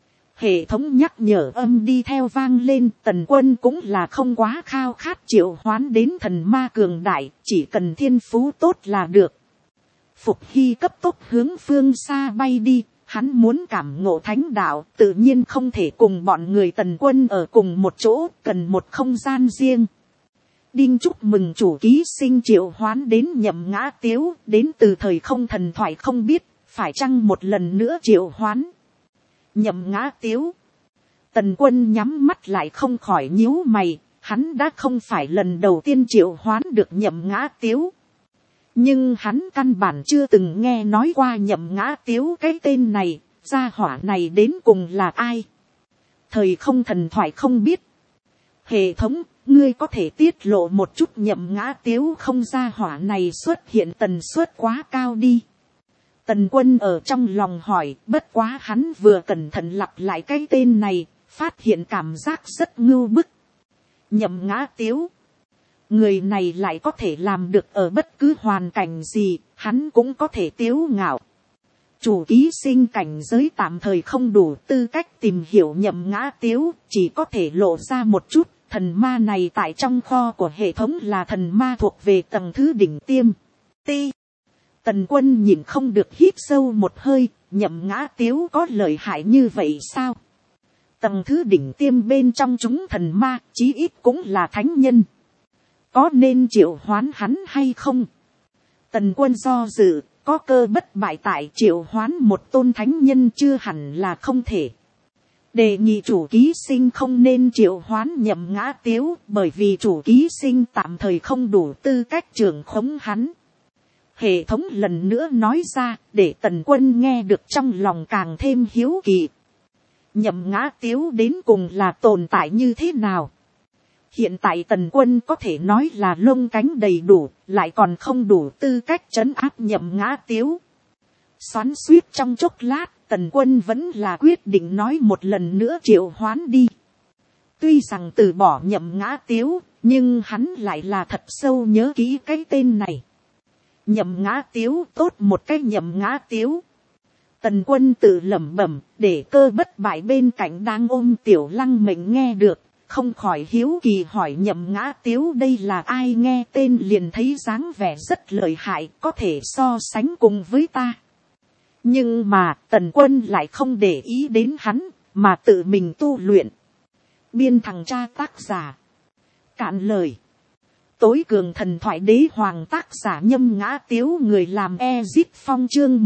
S1: Hệ thống nhắc nhở âm đi theo vang lên, Tần Quân cũng là không quá khao khát triệu hoán đến thần ma cường đại, chỉ cần thiên phú tốt là được. Phục Hy cấp tốc hướng phương xa bay đi, hắn muốn cảm ngộ thánh đạo, tự nhiên không thể cùng bọn người Tần Quân ở cùng một chỗ, cần một không gian riêng. Đinh chúc mừng chủ ký sinh triệu hoán đến Nhậm Ngã Tiếu, đến từ thời không thần thoại không biết, phải chăng một lần nữa triệu hoán. Nhậm Ngã Tiếu. Tần Quân nhắm mắt lại không khỏi nhíu mày, hắn đã không phải lần đầu tiên triệu hoán được Nhậm Ngã Tiếu. Nhưng hắn căn bản chưa từng nghe nói qua Nhậm Ngã Tiếu cái tên này, gia hỏa này đến cùng là ai. Thời không thần thoại không biết. Hệ thống, ngươi có thể tiết lộ một chút Nhậm Ngã Tiếu không, gia hỏa này xuất hiện tần suất quá cao đi. Tần Quân ở trong lòng hỏi, bất quá hắn vừa cẩn thận lặp lại cái tên này, phát hiện cảm giác rất ngưu bức. Nhậm Ngã Tiếu. Người này lại có thể làm được ở bất cứ hoàn cảnh gì, hắn cũng có thể tiếu ngạo. Chủ ký sinh cảnh giới tạm thời không đủ tư cách tìm hiểu Nhậm Ngã Tiếu, chỉ có thể lộ ra một chút, thần ma này tại trong kho của hệ thống là thần ma thuộc về tầng thứ đỉnh tiêm. Ti. Tần Quân nhìn không được hít sâu một hơi, Nhậm Ngã Tiếu có lợi hại như vậy sao? Tầng thứ đỉnh tiêm bên trong chúng thần ma, chí ít cũng là thánh nhân. Có nên triệu hoán hắn hay không? Tần Quân do dự, có Cơ Bất Bại tại, triệu hoán một tôn thánh nhân chưa hẳn là không thể. Đề nghị chủ ký sinh không nên triệu hoán Nhậm Ngã Tiếu, bởi vì chủ ký sinh tạm thời không đủ tư cách trưởng khống hắn. Hệ thống lần nữa nói ra, để Tần Quân nghe được trong lòng càng thêm hiếu kỳ. Nhậm Ngã Tiếu đến cùng là tồn tại như thế nào? Hiện tại Tần Quân có thể nói là lông cánh đầy đủ, lại còn không đủ tư cách trấn áp Nhậm Ngã Tiếu. Xoắn xuýt trong chốc lát, Tần Quân vẫn là quyết định nói một lần nữa triệu hoán đi. Tuy rằng từ bỏ Nhậm Ngã Tiếu, nhưng hắn lại là thật sâu nhớ kỹ cái tên này. Nhậm Ngã Tiếu, tốt một cái Nhậm Ngã Tiếu. Tần Quân tự lẩm bẩm, để Cơ Bất Bại bên cạnh đang ôm Tiểu Lăng Mệnh nghe được, không khỏi hiếu kỳ hỏi Nhậm Ngã Tiếu đây là ai, nghe tên liền thấy dáng vẻ rất lợi hại, có thể so sánh cùng với ta. Nhưng mà Tần Quân lại không để ý đến hắn, mà tự mình tu luyện. Biên thằng cha tác giả. Cạn lời. Tối cường thần thoại đế hoàng tác giả Nhâm Ngã Tiếu, người làm Ezip Phong chương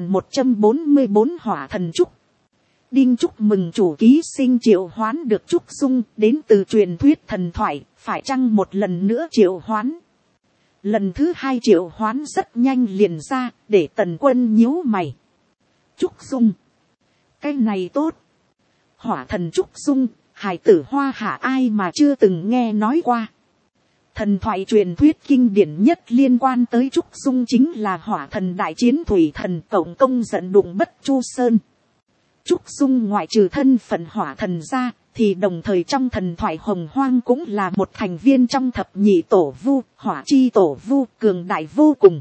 S1: 1144 hỏa thần trúc. Đinh chúc mừng chủ ký sinh triệu hoán được Trúc Dung đến từ truyền thuyết thần thoại, phải chăng một lần nữa triệu hoán. Lần thứ 2 triệu hoán rất nhanh liền ra, để Tần Quân nhíu mày. Trúc Dung. Cái này tốt. Hỏa thần Trúc Dung, hài tử Hoa Hạ ai mà chưa từng nghe nói qua. Thần thoại truyền thuyết kinh điển nhất liên quan tới Trúc Dung chính là hỏa thần đại chiến thủy thần cộng công giận đụng Bất Chu Sơn. Trúc Dung ngoại trừ thân phận hỏa thần ra, thì đồng thời trong thần thoại hồng hoang cũng là một thành viên trong thập nhị tổ vu, hỏa chi tổ vu, cường đại vô cùng.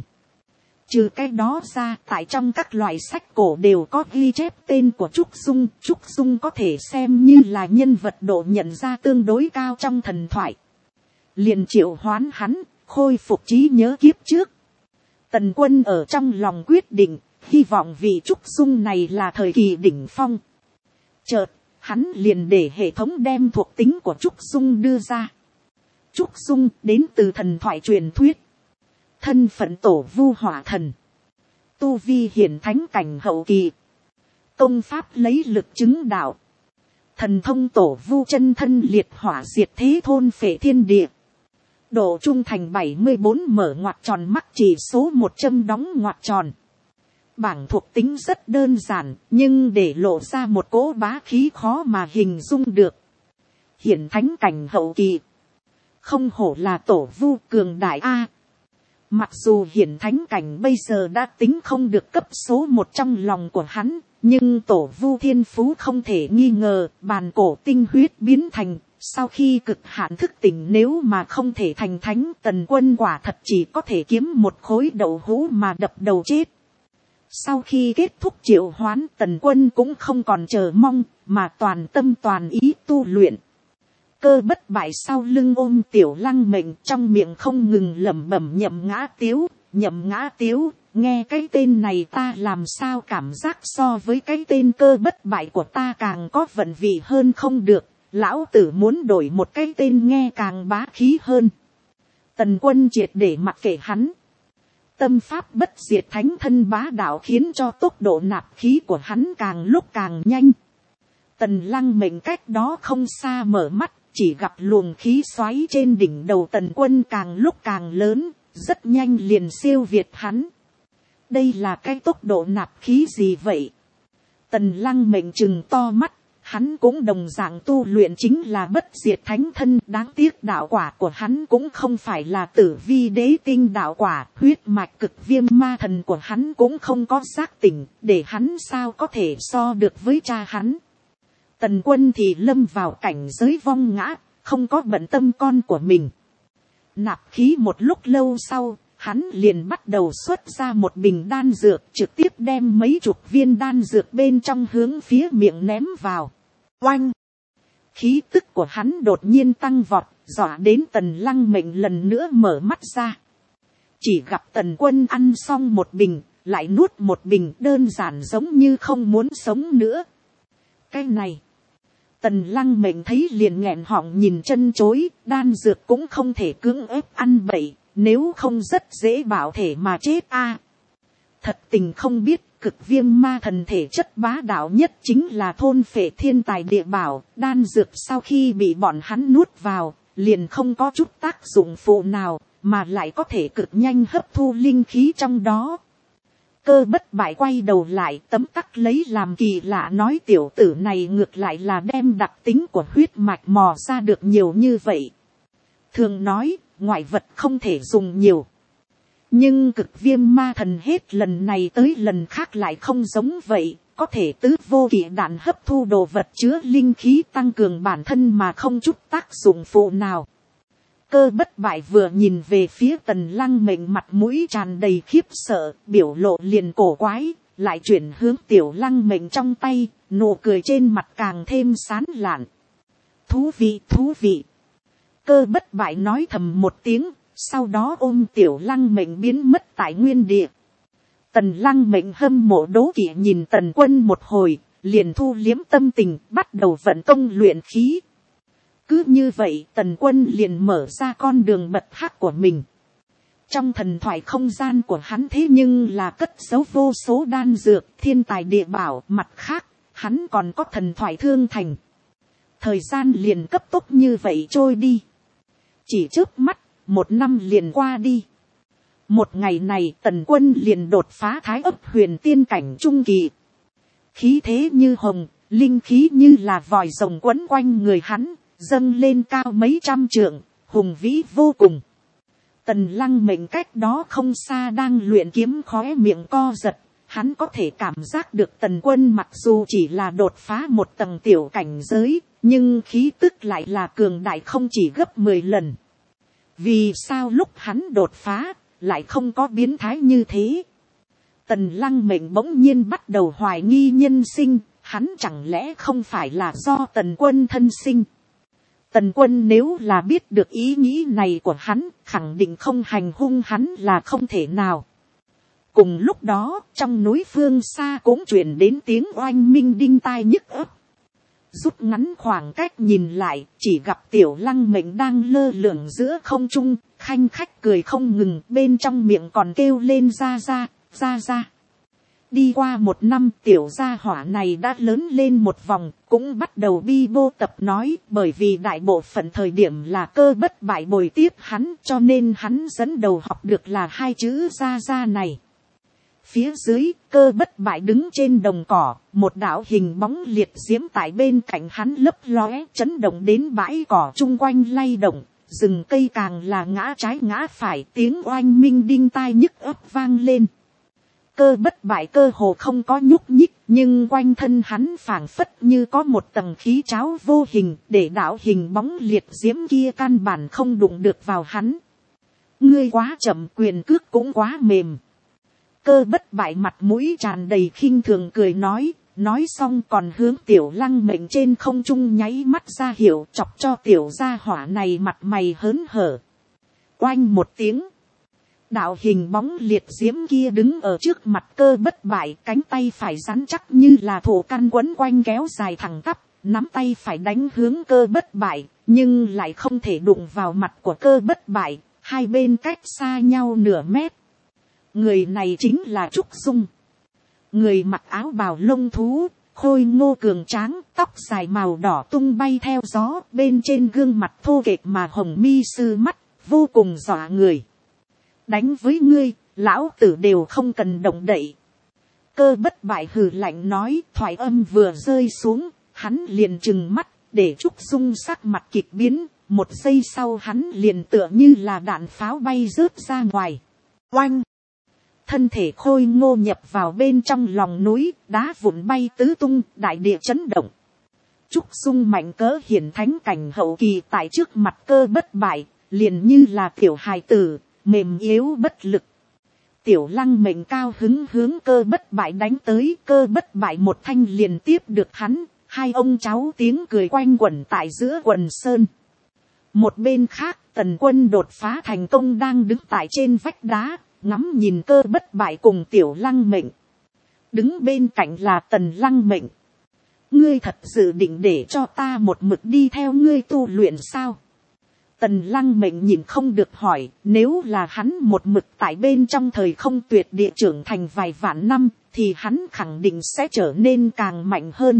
S1: Trừ cái đó ra, tại trong các loại sách cổ đều có ghi chép tên của Trúc Dung. Trúc Dung có thể xem như là nhân vật độ nhận ra tương đối cao trong thần thoại. Liền triệu hoán hắn, khôi phục trí nhớ kiếp trước. Tần Quân ở trong lòng quyết định, hy vọng vị Trúc Dung này là thời kỳ đỉnh phong. Chợt, hắn liền để hệ thống đem thuộc tính của Trúc Dung đưa ra. Trúc Dung đến từ thần thoại truyền thuyết. Thân phận tổ vu hỏa thần. Tu vi hiển thánh cảnh hậu kỳ. Công pháp lấy lực chứng đạo. Thần thông tổ vu chân thân liệt hỏa diệt thế thôn phệ thiên địa. Độ trung thành 74 mở ngoặc tròn mắc chỉ số 100 đóng ngoặc tròn. Bảng thuộc tính rất đơn giản, nhưng để lộ ra một cỗ bá khí khó mà hình dung được. Hiển thánh cảnh hậu kỳ. Không hổ là tổ vu cường đại A. Mặc dù hiển thánh cảnh bây giờ đã tính không được cấp số 1 trong lòng của hắn, nhưng tổ vu thiên phú không thể nghi ngờ, bàn cổ tinh huyết biến thành. Sau khi cực hạn thức tỉnh nếu mà không thể thành thánh, Tần Quân quả thật chỉ có thể kiếm một khối đậu hũ mà đập đầu chết. Sau khi kết thúc triệu hoán, Tần Quân cũng không còn chờ mong, mà toàn tâm toàn ý tu luyện. Cơ Bất Bại sau lưng ôm Tiểu Lăng Mệnh, trong miệng không ngừng lẩm bẩm Nhậm Ngã Tiếu, Nhậm Ngã Tiếu. Nghe cái tên này ta làm sao cảm giác so với cái tên Cơ Bất Bại của ta càng có vận vị hơn không được. Lão tử muốn đổi một cái tên nghe càng bá khí hơn. Tần Quân triệt để mặc kệ hắn. Tâm pháp bất diệt thánh thân bá đạo khiến cho tốc độ nạp khí của hắn càng lúc càng nhanh. Tần Lăng Mệnh cách đó không xa mở mắt, chỉ gặp luồng khí xoáy trên đỉnh đầu Tần Quân càng lúc càng lớn, rất nhanh liền siêu việt hắn. Đây là cái tốc độ nạp khí gì vậy? Tần Lăng Mệnh trừng to mắt. Hắn cũng đồng dạng tu luyện chính là bất diệt thánh thân, đáng tiếc đạo quả của hắn cũng không phải là Tử Vi đế tinh đạo quả, huyết mạch cực viêm ma thần của hắn cũng không có giác tỉnh, để hắn sao có thể so được với cha hắn. Tần Quân thì lâm vào cảnh giới vong ngã, không có bận tâm con của mình. Nạp khí một lúc lâu sau, hắn liền bắt đầu xuất ra một bình đan dược, trực tiếp đem mấy chục viên đan dược bên trong hướng phía miệng ném vào. Oanh! Khí tức của hắn đột nhiên tăng vọt, dọa đến Tần Lăng Mệnh lần nữa mở mắt ra. Chỉ gặp Tần Quân ăn xong một bình, lại nuốt một bình, đơn giản giống như không muốn sống nữa. Cái này! Tần Lăng Mệnh thấy liền nghẹn họng nhìn chân chối, đan dược cũng không thể cưỡng ép ăn bậy, nếu không rất dễ bảo thể mà chết a. Thật tình không biết, cực viêm ma thần thể chất bá đạo nhất chính là thôn phệ thiên tài địa bảo, đan dược sau khi bị bọn hắn nuốt vào, liền không có chút tác dụng phụ nào, mà lại có thể cực nhanh hấp thu linh khí trong đó. Cơ bất bại quay đầu lại tấm tắc lấy làm kỳ lạ nói tiểu tử này ngược lại là đem đặc tính của huyết mạch mò ra được nhiều như vậy. Thường nói, ngoại vật không thể dùng nhiều. Nhưng cực viêm ma thần hết lần này tới lần khác lại không giống vậy, có thể tứ vô kỵ đạn hấp thu đồ vật chứa linh khí tăng cường bản thân mà không chút tác dụng phụ nào. Cơ bất bại vừa nhìn về phía Tần Lăng Mệnh mặt mũi tràn đầy khiếp sợ, biểu lộ liền cổ quái, lại chuyển hướng Tiểu Lăng Mệnh trong tay, nụ cười trên mặt càng thêm sán lạn. Thú vị, thú vị. Cơ bất bại nói thầm một tiếng, sau đó ôm Tiểu Lăng Mệnh biến mất tại nguyên địa. Tần Lăng Mệnh hâm mộ đố kỵ nhìn Tần Quân một hồi, liền thu liếm tâm tình, bắt đầu vận công luyện khí. Cứ như vậy Tần Quân liền mở ra con đường bật hắc của mình. Trong thần thoại không gian của hắn thế nhưng là cất giấu vô số đan dược, thiên tài địa bảo, mặt khác, hắn còn có thần thoại thương thành. Thời gian liền cấp tốc như vậy trôi đi. Chỉ chớp mắt, 1 năm liền qua đi. Một ngày này Tần Quân liền đột phá thái ấp huyền tiên cảnh trung kỳ. Khí thế như hồng, linh khí như là vòi rồng quấn quanh người hắn, dâng lên cao mấy trăm trượng, hùng vĩ vô cùng. Tần Lăng Mệnh cách đó không xa đang luyện kiếm khóe miệng co giật, hắn có thể cảm giác được Tần Quân mặc dù chỉ là đột phá một tầng tiểu cảnh giới, nhưng khí tức lại là cường đại không chỉ gấp 10 lần. Vì sao lúc hắn đột phá, lại không có biến thái như thế? Tần Lăng Mệnh bỗng nhiên bắt đầu hoài nghi nhân sinh, hắn chẳng lẽ không phải là do Tần Quân thân sinh? Tần Quân nếu là biết được ý nghĩ này của hắn, khẳng định không hành hung hắn là không thể nào. Cùng lúc đó, trong núi phương xa cũng truyền đến tiếng oanh minh đinh tai nhức óc. Rút ngắn khoảng cách nhìn lại, chỉ gặp Tiểu Lăng Mệnh đang lơ lửng giữa không trung, khanh khách cười không ngừng, bên trong miệng còn kêu lên ra ra, ra ra. Đi qua 1 năm, tiểu gia hỏa này đã lớn lên một vòng, cũng bắt đầu bi bô tập nói, bởi vì đại bộ phận thời điểm là cơ bất bại bồi tiếp hắn, cho nên hắn dẫn đầu học được là 2 chữ ra ra này. Phía dưới, cơ bất bại đứng trên đồng cỏ, một đạo hình bóng liệt diễm tại bên cạnh hắn lấp lóe, chấn động đến bãi cỏ chung quanh lay động, rừng cây càng là ngã trái ngã phải, tiếng oanh minh đinh tai nhức óc vang lên. Cơ bất bại cơ hồ không có nhúc nhích, nhưng quanh thân hắn phảng phất như có một tầng khí cháo vô hình, để đạo hình bóng liệt diễm kia căn bản không đụng được vào hắn. Ngươi quá chậm, quyền cước cũng quá mềm. Cơ bất bại mặt mũi tràn đầy khinh thường cười nói xong còn hướng Tiểu Lăng Mệnh trên không trung nháy mắt ra hiệu, chọc cho tiểu gia hỏa này mặt mày hớn hở. Oanh một tiếng. Đạo hình bóng liệt diễm kia đứng ở trước mặt cơ bất bại, cánh tay phải rắn chắc như là thổ căn quấn quanh kéo dài thẳng tắp, nắm tay phải đánh hướng cơ bất bại, nhưng lại không thể đụng vào mặt của cơ bất bại, hai bên cách xa nhau nửa mét. Người này chính là Trúc Dung. Người mặc áo bào lông thú, khôi ngô cường tráng, tóc dài màu đỏ tung bay theo gió, bên trên gương mặt thô kệch mà hồng mi sư mắt, vô cùng dọa người. Đánh với ngươi, lão tử đều không cần động đậy. Cơ bất bại hừ lạnh nói, thoại âm vừa rơi xuống, hắn liền trừng mắt, để Trúc Dung sắc mặt kịch biến, 1 giây sau hắn liền tựa như là đạn pháo bay rớt ra ngoài. Oanh! Thân thể khôi ngô nhập vào bên trong lòng núi, đá vụn bay tứ tung, đại địa chấn động. Trúc Dung mạnh cỡ hiển thánh cảnh hậu kỳ tại trước mặt cơ bất bại, liền như là tiểu hài tử, mềm yếu bất lực. Tiểu Lăng Mệnh cao hứng hướng cơ bất bại đánh tới, cơ bất bại một thanh liền tiếp được hắn, hai ông cháu tiếng cười quanh quẩn tại giữa quần sơn. Một bên khác, Tần Quân đột phá thành công đang đứng tại trên vách đá, ngắm nhìn cơ bất bại cùng Tiểu Lăng Mệnh. Đứng bên cạnh là Tần Lăng Mệnh. Ngươi thật dự định để cho ta một mực đi theo ngươi tu luyện sao? Tần Lăng Mệnh nhìn không được hỏi, nếu là hắn một mực tại bên trong thời không tuyệt địa trưởng thành vài vạn năm, thì hắn khẳng định sẽ trở nên càng mạnh hơn.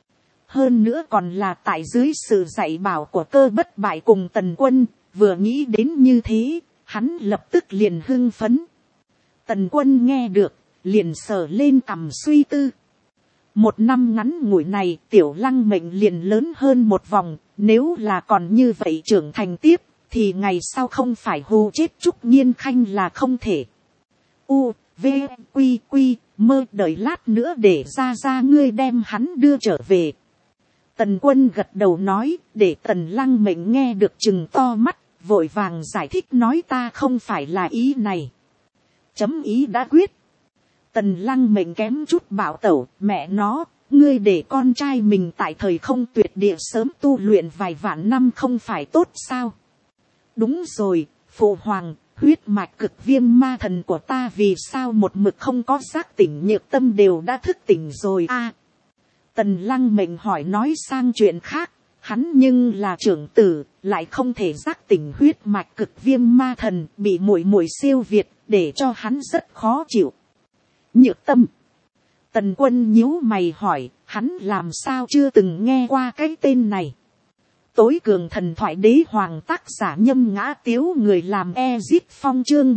S1: Hơn nữa còn là tại dưới sự dạy bảo của cơ bất bại cùng Tần Quân, vừa nghĩ đến như thế, hắn lập tức liền hưng phấn. Tần Quân nghe được, liền sờ lên cằm suy tư. Một năm ngắn ngủi này tiểu lăng mệnh liền lớn hơn một vòng, nếu là còn như vậy trưởng thành tiếp, thì ngày sau không phải hù chết Trúc Nhiên Khanh là không thể. U, V, Quy, Quy, mơ đợi lát nữa để ra ngươi đem hắn đưa trở về. Tần Quân gật đầu nói, để Tần Lăng mệnh nghe được chừng to mắt, vội vàng giải thích nói ta không phải là ý này. Chấm ý đã quyết. Tần Lăng mệnh kém chút bảo tẩu, mẹ nó, ngươi để con trai mình tại thời không tuyệt địa sớm tu luyện vài vạn năm không phải tốt sao? Đúng rồi, phụ hoàng, huyết mạch cực viêm ma thần của ta vì sao một mực không có giác tỉnh, Nhược Tâm đều đã thức tỉnh rồi a. Tần Lăng mệnh hỏi nói sang chuyện khác, hắn nhưng là trưởng tử, lại không thể giác tỉnh huyết mạch cực viêm ma thần, bị muội muội siêu việt, để cho hắn rất khó chịu. Nhược Tâm. Tần Quân nhíu mày hỏi, hắn làm sao chưa từng nghe qua cái tên này. Tối cường thần thoại đế hoàng tác giả Nhâm Ngã Tiếu, người làm Ezip Phong chương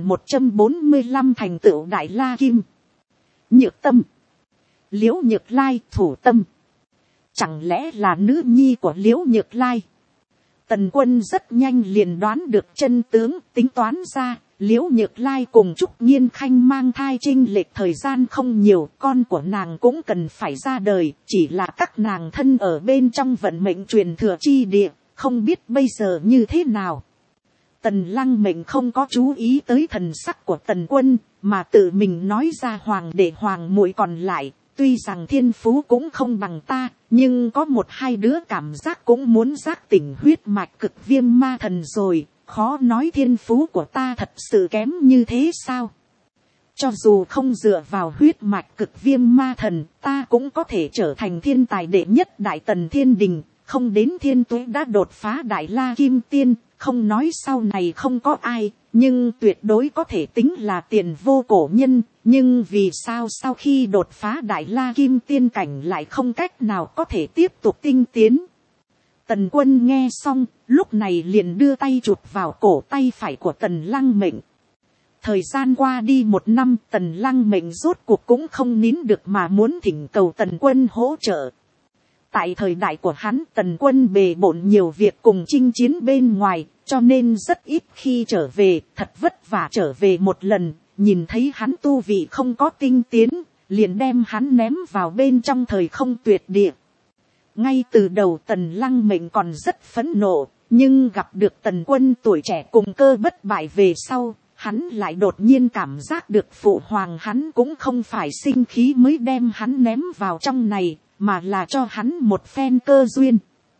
S1: 1145 thành tựu Đại La Kim. Nhược Tâm. Liễu Nhược Lai thủ tâm. Chẳng lẽ là nữ nhi của Liễu Nhược Lai? Tần Quân rất nhanh liền đoán được chân tướng, tính toán ra, Liễu Nhược Lai cùng Trúc Nhiên Khanh mang thai chênh lệch thời gian không nhiều, con của nàng cũng cần phải ra đời, chỉ là các nàng thân ở bên trong vận mệnh truyền thừa chi địa, không biết bây giờ như thế nào. Tần Lăng mệnh không có chú ý tới thần sắc của Tần Quân, mà tự mình nói ra hoàng đệ hoàng muội còn lại, tuy rằng thiên phú cũng không bằng ta, nhưng có một hai đứa cảm giác cũng muốn giác tỉnh huyết mạch cực viêm ma thần rồi. Khó nói thiên phú của ta thật sự kém như thế sao? Cho dù không dựa vào huyết mạch cực viêm ma thần, ta cũng có thể trở thành thiên tài đệ nhất Đại Tần Thiên Đình, không đến thiên tuế đã đột phá Đại La Kim Tiên, không nói sau này không có ai, nhưng tuyệt đối có thể tính là tiền vô cổ nhân, nhưng vì sao sau khi đột phá Đại La Kim Tiên cảnh lại không cách nào có thể tiếp tục tinh tiến? Tần Quân nghe xong, lúc này liền đưa tay chụp vào cổ tay phải của Tần Lăng mệnh. Thời gian qua đi một năm, Tần Lăng mệnh rốt cuộc cũng không nín được mà muốn thỉnh cầu Tần Quân hỗ trợ. Tại thời đại của hắn, Tần Quân bề bộn nhiều việc cùng chinh chiến bên ngoài, cho nên rất ít khi trở về, thật vất vả trở về một lần, nhìn thấy hắn tu vị không có tinh tiến, liền đem hắn ném vào bên trong thời không tuyệt địa. Ngay từ đầu Tần Lăng mệnh còn rất phẫn nộ, nhưng gặp được Tần Quân tuổi trẻ cùng cơ bất bại về sau, hắn lại đột nhiên cảm giác được phụ hoàng hắn cũng không phải sinh khí mới đem hắn ném vào trong này, mà là cho hắn một phen cơ duyên.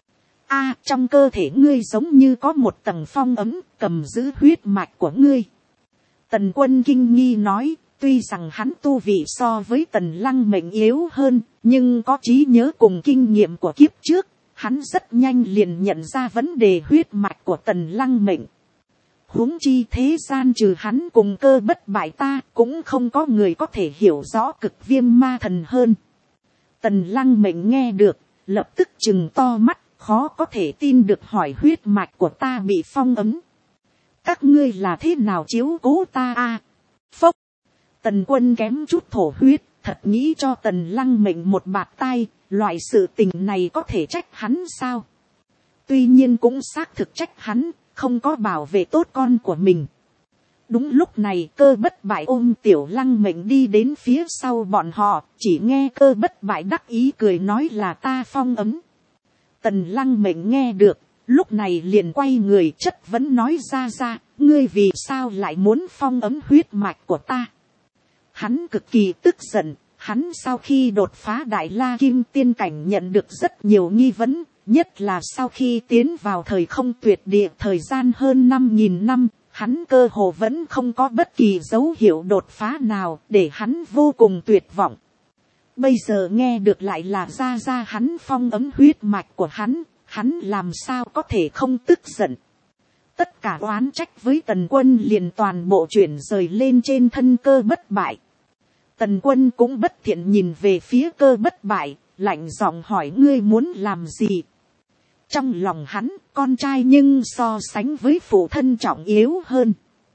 S1: A, trong cơ thể ngươi giống như có một tầng phong ấm, cầm giữ huyết mạch của ngươi. Tần Quân kinh nghi nói, tuy rằng hắn tu vị so với Tần Lăng mệnh yếu hơn, nhưng có trí nhớ cùng kinh nghiệm của kiếp trước, hắn rất nhanh liền nhận ra vấn đề huyết mạch của Tần Lăng mệnh. Huống chi thế gian trừ hắn cùng cơ bất bại ta, cũng không có người có thể hiểu rõ cực viêm ma thần hơn. Tần Lăng mệnh nghe được, lập tức trừng to mắt, khó có thể tin được hỏi huyết mạch của ta bị phong ấm. Các ngươi là thế nào chiếu cố ta a? Phốc. Tần Quân kém chút thổ huyết, thật nghĩ cho Tần Lăng mệnh một bạt tai, loại sự tình này có thể trách hắn sao? Tuy nhiên cũng xác thực trách hắn, không có bảo vệ tốt con của mình. Đúng lúc này cơ bất bại ôm tiểu Lăng mệnh đi đến phía sau bọn họ, chỉ nghe cơ bất bại đắc ý cười nói là ta phong ấm. Tần Lăng mệnh nghe được, lúc này liền quay người chất vấn nói ra, ngươi vì sao lại muốn phong ấm huyết mạch của ta? Hắn cực kỳ tức giận, hắn sau khi đột phá Đại La Kim Tiên cảnh nhận được rất nhiều nghi vấn, nhất là sau khi tiến vào thời không tuyệt địa thời gian hơn 5.000 năm, hắn cơ hồ vẫn không có bất kỳ dấu hiệu đột phá nào, để hắn vô cùng tuyệt vọng. Bây giờ nghe được lại là ra hắn phong ấm huyết mạch của hắn làm sao có thể không tức giận. Tất cả oán trách với Tần Quân liền toàn bộ chuyển rời lên trên thân cơ bất bại. Tần Quân cũng bất thiện nhìn về phía cơ bất bại, lạnh giọng hỏi ngươi muốn làm gì. Trong lòng hắn, con trai nhưng so sánh với phụ thân trọng yếu hơn.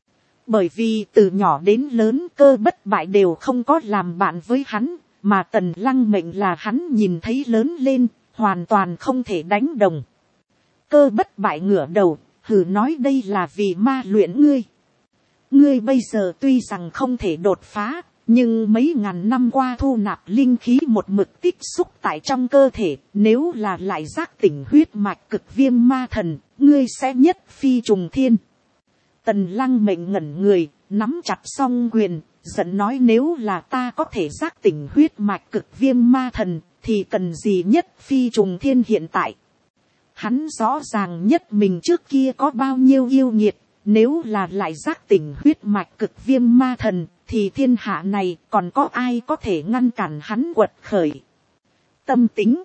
S1: Bởi vì từ nhỏ đến lớn Cơ Bất Bại đều không có làm bạn với hắn, mà Tần Lăng Mệnh là hắn nhìn thấy lớn lên, hoàn toàn không thể đánh đồng. Cơ Bất Bại ngửa đầu, hừ nói đây là vì ma luyện ngươi. Ngươi bây giờ tuy rằng không thể đột phá, nhưng mấy ngàn năm qua thu nạp linh khí một mực tích xúc tại trong cơ thể, nếu là lại giác tỉnh huyết mạch Cực Viêm Ma Thần, ngươi sẽ nhất phi trùng thiên. Tần Lăng Mệnh ngẩn người, nắm chặt song quyền, giận nói nếu là ta có thể giác tỉnh huyết mạch Cực Viêm Ma Thần, thì cần gì nhất phi trùng thiên hiện tại. Hắn rõ ràng nhất mình trước kia có bao nhiêu yêu nghiệt, nếu là lại giác tỉnh huyết mạch Cực Viêm Ma Thần, thì thiên hạ này còn có ai có thể ngăn cản hắn quật khởi. Tâm tính.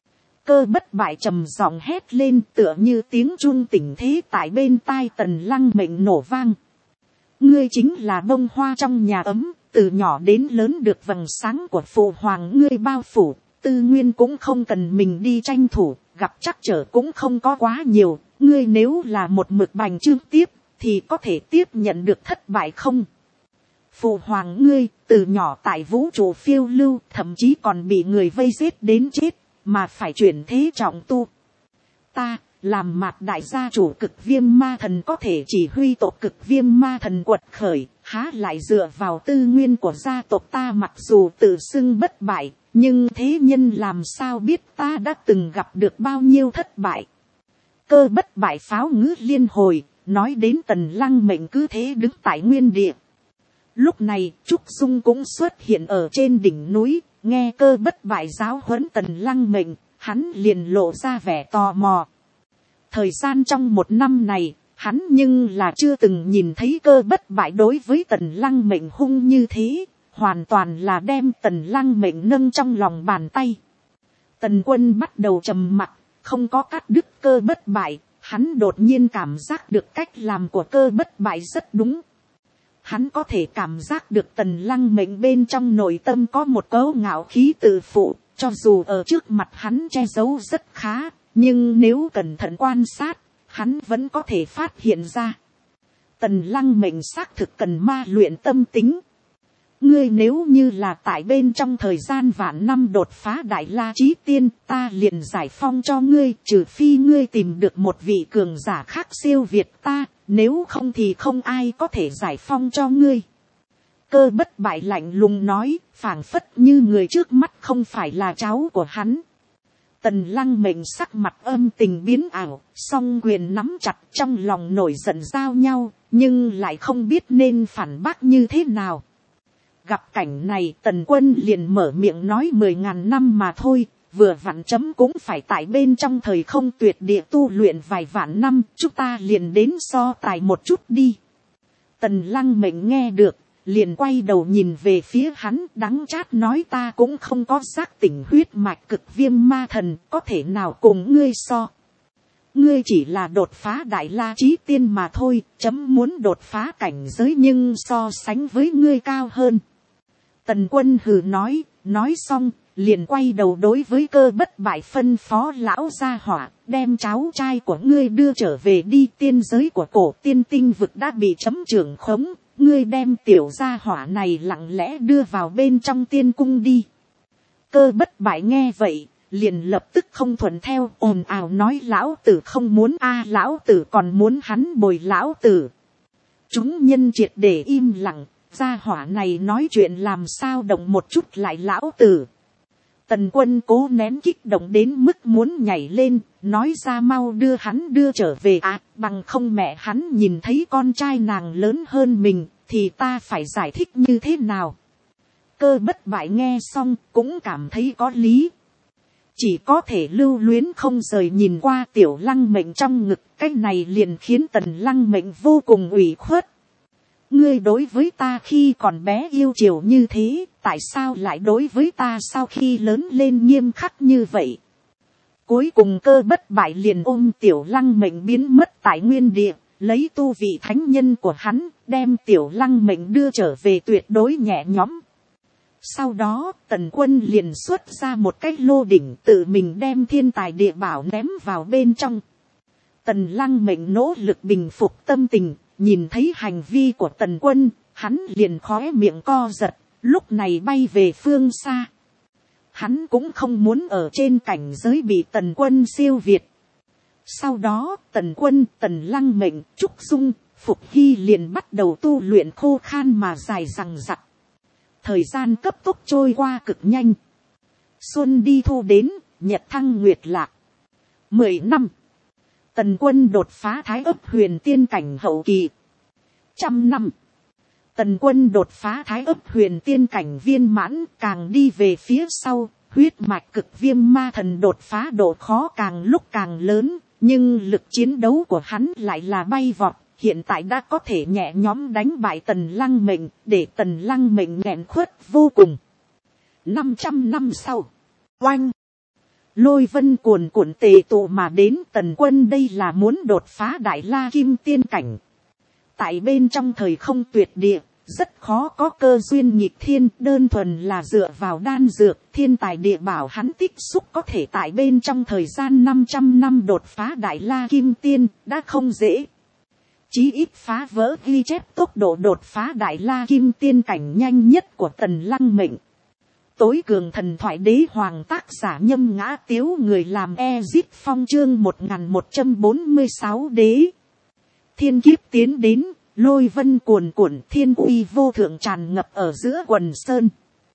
S1: Cơ Bất Bại trầm giọng hét lên tựa như tiếng chuông tỉnh thế tại bên tai Tần Lăng Mệnh nổ vang. Ngươi chính là bông hoa trong nhà ấm, từ nhỏ đến lớn được vầng sáng của phụ hoàng ngươi bao phủ, tư nguyên cũng không cần mình đi tranh thủ, gặp trắc trở cũng không có quá nhiều, ngươi nếu là một mực bành trướng tiếp, thì có thể tiếp nhận được thất bại không? Phụ hoàng ngươi, từ nhỏ tại vũ trụ phiêu lưu, thậm chí còn bị người vây giết đến chết, mà phải chuyển thế trọng tu. Ta, làm Mạc đại gia chủ Cực Viêm Ma Thần có thể chỉ huy tộc Cực Viêm Ma Thần quật khởi, há lại dựa vào tư nguyên của gia tộc ta mặc dù tự xưng bất bại, nhưng thế nhân làm sao biết ta đã từng gặp được bao nhiêu thất bại. Cơ Bất Bại pháo ngữ liên hồi, nói đến Tần Lăng Mệnh cứ thế đứng tại nguyên địa. Lúc này, Trúc Dung cũng xuất hiện ở trên đỉnh núi, nghe Cơ Bất Bại giáo huấn Tần Lăng Mệnh, hắn liền lộ ra vẻ tò mò. Thời gian trong một năm này, hắn nhưng là chưa từng nhìn thấy Cơ Bất Bại đối với Tần Lăng Mệnh hung như thế, hoàn toàn là đem Tần Lăng Mệnh nâng trong lòng bàn tay. Tần Quân bắt đầu trầm mặc, không có cắt đứt Cơ Bất Bại, hắn đột nhiên cảm giác được cách làm của Cơ Bất Bại rất đúng. Hắn có thể cảm giác được Tần Lăng Mệnh bên trong nội tâm có một cấu ngạo khí tự phụ, cho dù ở trước mặt hắn che giấu rất khá, nhưng nếu cẩn thận quan sát, hắn vẫn có thể phát hiện ra. Tần Lăng Mệnh xác thực cần ma luyện tâm tính. Ngươi nếu như là tại bên trong thời gian vạn năm đột phá Đại La Chí Tiên, ta liền giải phong cho ngươi, trừ phi ngươi tìm được một vị cường giả khác siêu việt ta, nếu không thì không ai có thể giải phong cho ngươi. Cơ Bất Bại lạnh lùng nói, phảng phất như người trước mắt không phải là cháu của hắn. Tần Lăng Mệnh sắc mặt âm tình biến ảo, song quyền nắm chặt trong lòng nổi giận giao nhau, nhưng lại không biết nên phản bác như thế nào. Gặp cảnh này Tần Quân liền mở miệng nói 10.000 năm mà thôi, vừa vặn chấm cũng phải tại bên trong thời không tuyệt địa tu luyện vài vạn năm, chúng ta liền đến so tài một chút đi. Tần Lăng Mệnh nghe được, liền quay đầu nhìn về phía hắn, đắng chát nói ta cũng không có giác tỉnh huyết mạch Cực Viêm Ma Thần, có thể nào cùng ngươi so. Ngươi chỉ là đột phá Đại La Chí Tiên mà thôi, chấm muốn đột phá cảnh giới nhưng so sánh với ngươi cao hơn. Tần Quân hừ nói xong, liền quay đầu đối với Cơ Bất Bại phân phó lão gia hỏa, đem cháu trai của ngươi đưa trở về đi, tiên giới của cổ tiên tinh vực đã bị chấm trưởng khống, ngươi đem tiểu gia hỏa này lặng lẽ đưa vào bên trong tiên cung đi. Cơ Bất Bại nghe vậy, liền lập tức không thuận theo, ồn ào nói lão tử không muốn lão tử còn muốn hắn bồi lão tử. Chúng nhân triệt để im lặng, gia hỏa này nói chuyện làm sao động một chút lại lão tử. Tần Quân cố nén kích động đến mức muốn nhảy lên, nói ra mau đưa hắn đưa trở về bằng không mẹ hắn nhìn thấy con trai nàng lớn hơn mình, thì ta phải giải thích như thế nào. Cơ Bất Bại nghe xong cũng cảm thấy có lý. Chỉ có thể lưu luyến không rời nhìn qua Tiểu Lăng Mệnh trong ngực, cái này liền khiến Tần Lăng Mệnh vô cùng ủy khuất. Ngươi đối với ta khi còn bé yêu chiều như thế, tại sao lại đối với ta sau khi lớn lên nghiêm khắc như vậy? Cuối cùng Cơ Bất Bại liền ôm Tiểu Lăng Mệnh biến mất tại nguyên địa, lấy tu vị thánh nhân của hắn, đem Tiểu Lăng Mệnh đưa trở về tuyệt đối nhẹ nhõm. Sau đó tần quân liền xuất ra một cái lô đỉnh, tự mình đem thiên tài địa bảo ném vào bên trong. Tần Lăng Mệnh nỗ lực bình phục tâm tình, nhìn thấy hành vi của tần quân, hắn liền khóe miệng co giật, lúc này bay về phương xa. Hắn cũng không muốn ở trên cảnh giới bị tần quân siêu việt. Sau đó tần quân, Tần Lăng Mệnh, Trúc Dung, Phục Hy liền bắt đầu tu luyện khô khan mà dài dằng dặc. Thời gian cấp tốc trôi qua cực nhanh. Xuân đi thu đến, nhật thăng nguyệt lạc. 10 năm. Tần quân đột phá thái ấp huyền tiên cảnh hậu kỳ. 100 năm. Tần quân đột phá thái ấp huyền tiên cảnh viên mãn, càng đi về phía sau, huyết mạch cực viêm ma thần đột phá độ khó càng lúc càng lớn, nhưng lực chiến đấu của hắn lại là bay vọt. Hiện tại đã có thể nhẹ nhõm đánh bại Tần Lăng Mệnh, để Tần Lăng Mệnh nghẹn khuất vô cùng. 500 năm sau, oanh, lôi vân cuồn cuộn tề tụ mà đến. Tần quân đây là muốn đột phá đại la kim tiên cảnh. Tại bên trong thời không tuyệt địa, rất khó có cơ duyên nghịch thiên, đơn thuần là dựa vào đan dược, thiên tài địa bảo hắn tích xúc có thể tại bên trong thời gian 500 năm đột phá đại la kim tiên, đã không dễ. Chí ít phá vỡ ghi chép tốc độ đột phá đại la kim tiên cảnh nhanh nhất của Tần Lăng Mệnh. Tối cường thần thoại đế hoàng tác giả Nhâm Ngã Tiếu, người làm Ezip Phong chương 1146 đế. Thiên kiếp tiến đến, lôi vân cuồn cuộn, thiên uy vô thượng tràn ngập ở giữa quần sơn.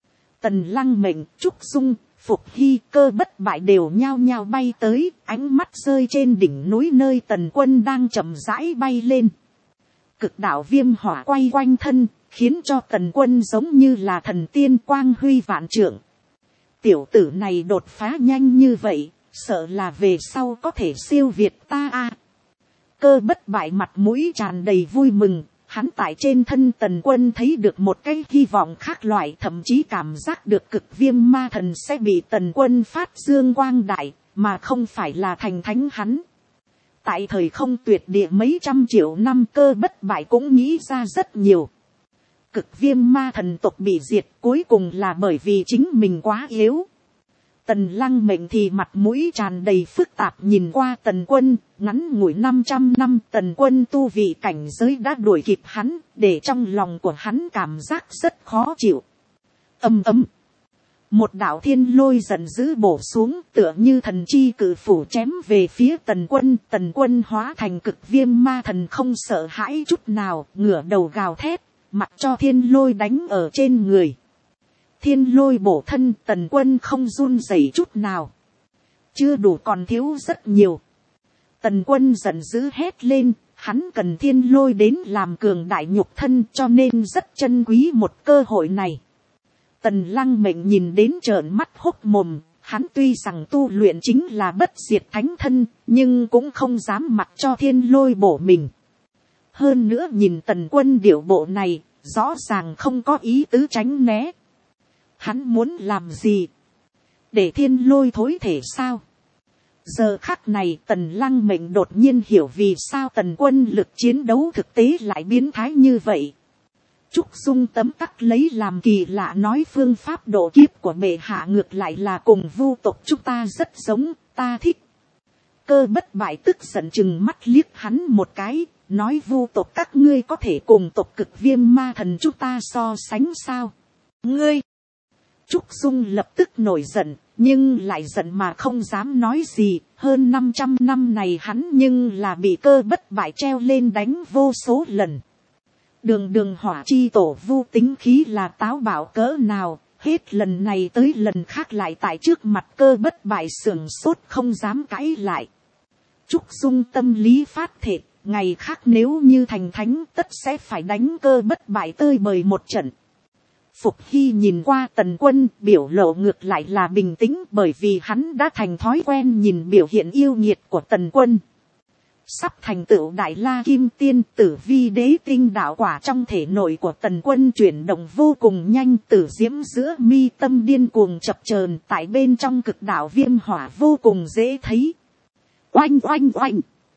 S1: Tần Lăng Mệnh, Trúc Dung, Phục Hy, Cơ Bất Bại đều nhao nhao bay tới, ánh mắt rơi trên đỉnh núi nơi tần quân đang chậm rãi bay lên. Cực đạo viêm hỏa quay quanh thân, khiến cho tần quân giống như là thần tiên, quang huy vạn trượng. Tiểu tử này đột phá nhanh như vậy, sợ là về sau có thể siêu việt ta a. Cơ Bất Bại mặt mũi tràn đầy vui mừng. Hắn tại trên thân tần quân thấy được một cái hy vọng khác loại, thậm chí cảm giác được cực viêm ma thần sẽ bị tần quân phát dương quang đại, mà không phải là thành thánh hắn. Tại thời không tuyệt địa mấy trăm triệu năm, Cơ Bất Bại cũng nghĩ ra rất nhiều. Cực viêm ma thần tộc bị diệt cuối cùng là bởi vì chính mình quá yếu. Tần Lăng Mệnh thì mặt mũi tràn đầy phức tạp nhìn qua tần quân, ngắn ngủi 500 năm tần quân tu vị cảnh giới đã đuổi kịp hắn, để trong lòng của hắn cảm giác rất khó chịu. Ầm ầm, một đạo thiên lôi giận dữ bổ xuống, tựa như thần chi cự phủ chém về phía tần quân hóa thành cực viêm ma thần không sợ hãi chút nào, ngửa đầu gào thét, mặc cho thiên lôi đánh ở trên người. Thiên lôi bổ thân, tần quân không run rẩy chút nào. Chưa đủ, còn thiếu rất nhiều. Tần quân giận dữ hét lên, hắn cần thiên lôi đến làm cường đại nhục thân, cho nên rất trân quý một cơ hội này. Tần Lăng Mệnh nhìn đến trợn mắt hốc mồm, hắn tuy rằng tu luyện chính là bất diệt thánh thân, nhưng cũng không dám mặc cho thiên lôi bổ mình. Hơn nữa nhìn tần quân điệu bộ này, rõ ràng không có ý tứ tránh né. Hắn muốn làm gì? Để thiên lôi thối thể sao? Giờ khắc này Tần Lăng Mệnh đột nhiên hiểu vì sao tần quân lực chiến đấu thực tế lại biến thái như vậy. Trúc Dung tấm tắc lấy làm kỳ lạ nói, phương pháp độ kiếp của bệ hạ ngược lại là cùng vu tộc chúng ta rất giống, ta thích. Cơ Bất Bại tức giận chừng mắt liếc hắn một cái, nói vu tộc các ngươi có thể cùng tộc cực viêm ma thần chúng ta so sánh sao? Ngươi! Trúc Dung lập tức nổi giận, nhưng lại giận mà không dám nói gì. Hơn 500 năm này hắn nhưng là bị Cơ Bất Bại treo lên đánh vô số lần. Đường hỏa chi tổ vu tính khí là táo bạo cỡ nào, hết lần này tới lần khác lại tại trước mặt Cơ Bất Bại sưởng sốt không dám cãi lại. Trúc Dung tâm lý phát thệ, ngày khác nếu như thành thánh tất sẽ phải đánh Cơ Bất Bại tơi bời một trận. Phục Hy nhìn qua tần quân, biểu lộ ngược lại là bình tĩnh, bởi vì hắn đã thành thói quen nhìn biểu hiện yêu nghiệt của tần quân. Sắp thành tựu đại la kim tiên, tử vi đế tinh đạo quả trong thể nội của tần quân chuyển động vô cùng nhanh, tử diễm giữa mi tâm điên cuồng chập chờn, tại bên trong cực đạo viêm hỏa vô cùng dễ thấy. Oanh oanh oanh,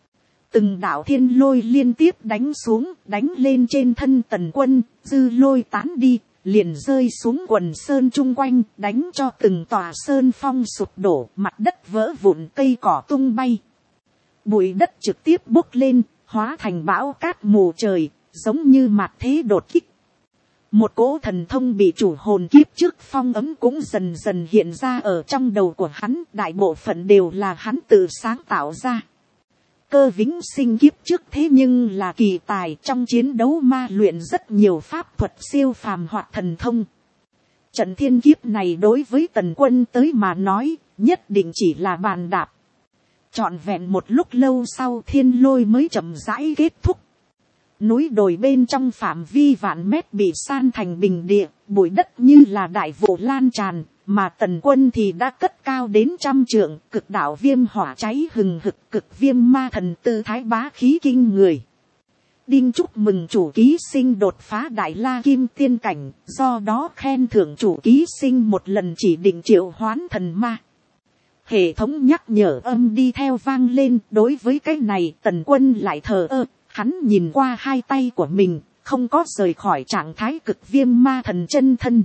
S1: từng đạo thiên lôi liên tiếp đánh xuống, đánh lên trên thân tần quân, dư lôi tán đi. liền rơi xuống quần sơn chung quanh, đánh cho từng tòa sơn phong sụp đổ, mặt đất vỡ vụn, cây cỏ tung bay. Bụi đất trực tiếp bốc lên, hóa thành bão cát mù trời, giống như mạt thế đột kích. Một cỗ thần thông bị chủ hồn kiếp trước phong ấm cũng dần dần hiện ra ở trong đầu của hắn, đại bộ phận đều là hắn tự sáng tạo ra. Cơ Vĩnh Sinh kiếp trước thế nhưng là kỳ tài, trong chiến đấu ma luyện rất nhiều pháp thuật siêu phàm hoặc thần thông. Trận thiên kiếp này đối với Tần Quân tới mà nói, nhất định chỉ là bàn đạp. Trọn vẹn một lúc lâu sau thiên lôi mới chậm rãi kết thúc. Núi đồi bên trong phạm vi vạn mét bị san thành bình địa, bụi đất như là đại vụ lan tràn, mà Tần Quân thì đã cất cao đến 100 trượng, cực đạo viêm hỏa cháy hừng hực, cực viêm ma thần tư thái bá khí kinh người. Đinh chúc mừng chủ ký sinh đột phá đại la kim tiên cảnh, do đó khen thưởng chủ ký sinh một lần chỉ định triệu hoán thần ma. Hệ thống nhắc nhở âm đi theo vang lên, đối với cái này Tần Quân lại thờ ơ, hắn nhìn qua hai tay của mình, không có rời khỏi trạng thái cực viêm ma thần chân thân.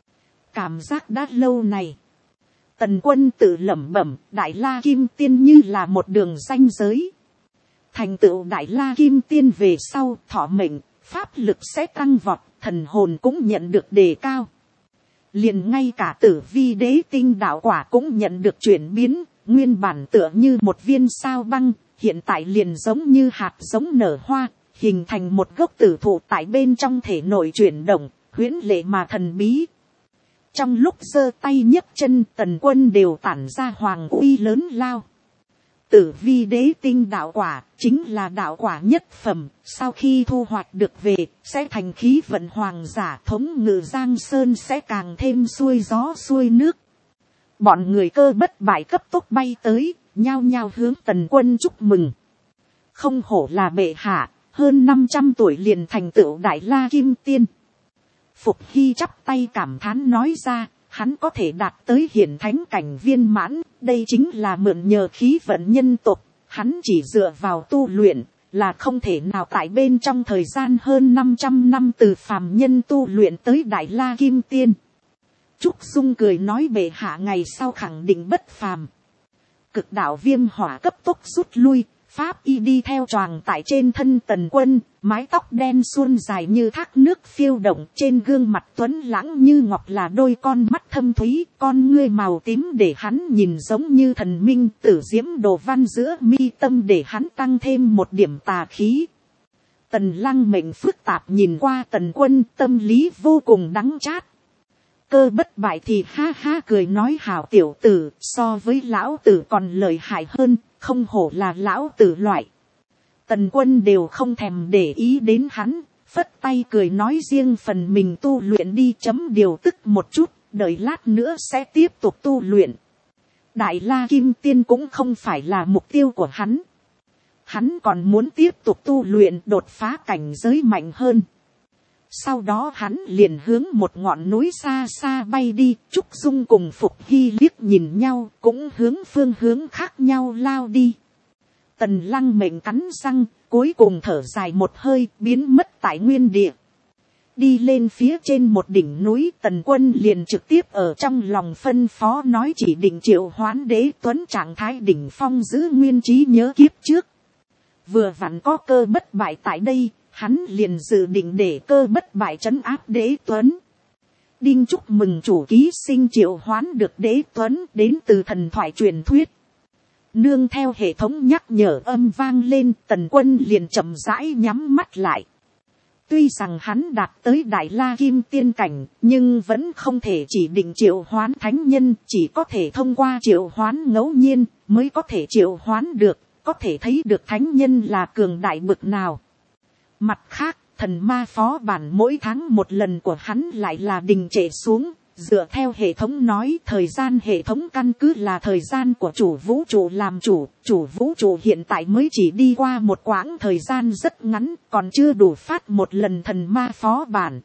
S1: Cảm giác đã lâu này. Tần Quân tự lẩm bẩm, đại la kim tiên như là một đường ranh giới. Thành tựu đại la kim tiên về sau, thọ mệnh, pháp lực sẽ tăng vọt, thần hồn cũng nhận được đề cao. Liền ngay cả tử vi đế tinh đạo quả cũng nhận được chuyển biến, nguyên bản tựa như một viên sao băng, hiện tại liền giống như hạt giống nở hoa, hình thành một gốc tử thụ tại bên trong thể nội chuyển động, huyễn lệ mà thần bí. Trong lúc giơ tay nhấc chân, Tần Quân đều tản ra hoàng uy lớn lao. Tử vi đế tinh đạo quả chính là đạo quả nhất phẩm, sau khi thu hoạch được về, sẽ thành khí vận hoàng giả, thống ngự giang sơn sẽ càng thêm xuôi gió xuôi nước. Bọn người Cơ Bất Bại cấp tốc bay tới, nhao nhao hướng Tần Quân chúc mừng. Không hổ là bệ hạ, hơn 500 tuổi liền thành tựu đại la kim tiên. Phục Hy chắp tay cảm thán nói ra, hắn có thể đạt tới hiển thánh cảnh viên mãn, đây chính là mượn nhờ khí vận nhân tộc, hắn chỉ dựa vào tu luyện, là không thể nào tại bên trong thời gian hơn 500 năm từ phàm nhân tu luyện tới đại la kim tiên. Trúc Dung cười nói bệ hạ ngày sau khẳng định bất phàm. Cực đạo viêm hỏa cấp tốc rút lui, pháp y đi theo choàng tại trên thân Tần Quân, mái tóc đen suôn dài như thác nước phiêu động, trên gương mặt tuấn lãng như ngọc là đôi con mắt thâm thúy, con ngươi màu tím để hắn nhìn giống như thần minh, tử diễm đồ văn giữa mi tâm để hắn tăng thêm một điểm tà khí. Tần Lăng mệnh phức tạp nhìn qua Tần Quân, tâm lý vô cùng đắng chát. Cơ Bất Bại thì ha ha cười nói hảo tiểu tử, so với lão tử còn lợi hại hơn, không hổ là lão tử loại. Tần Quân đều không thèm để ý đến hắn, phất tay cười nói riêng phần mình tu luyện đi, chấm điều tức một chút, đợi lát nữa sẽ tiếp tục tu luyện. Đại la kim tiên cũng không phải là mục tiêu của hắn. Hắn còn muốn tiếp tục tu luyện, đột phá cảnh giới mạnh hơn. Sau đó hắn liền hướng một ngọn núi xa xa bay đi, Trúc Dung cùng Phục Hy liếc nhìn nhau, cũng hướng phương hướng khác nhau lao đi. Tần Lăng mệnh cắn răng, cuối cùng thở dài một hơi, biến mất tại nguyên địa. Đi lên phía trên một đỉnh núi, Tần Quân liền trực tiếp ở trong lòng phân phó nói chỉ định triệu hoán Đế Tuấn trạng thái đỉnh phong giữ nguyên trí nhớ kiếp trước. Vừa vặn có Cơ Bất Bại tại đây, hắn liền dự định để Cơ Bất Bại trấn áp Đế Tuấn. Đinh chúc mừng chủ ký sinh triệu hoán được Đế Tuấn đến từ thần thoại truyền thuyết. Nương theo hệ thống nhắc nhở âm vang lên, Tần Quân liền chậm rãi nhắm mắt lại. Tuy rằng hắn đạt tới đại la kim tiên cảnh, nhưng vẫn không thể chỉ định triệu hoán thánh nhân, chỉ có thể thông qua triệu hoán ngẫu nhiên mới có thể triệu hoán được, có thể thấy được thánh nhân là cường đại bực nào. Mặt khác, thần ma phó bản mỗi tháng một lần của hắn lại là đình trệ xuống, dựa theo hệ thống nói thời gian hệ thống căn cứ là thời gian của chủ vũ trụ làm chủ vũ trụ hiện tại mới chỉ đi qua một quãng thời gian rất ngắn, còn chưa đủ phát một lần thần ma phó bản.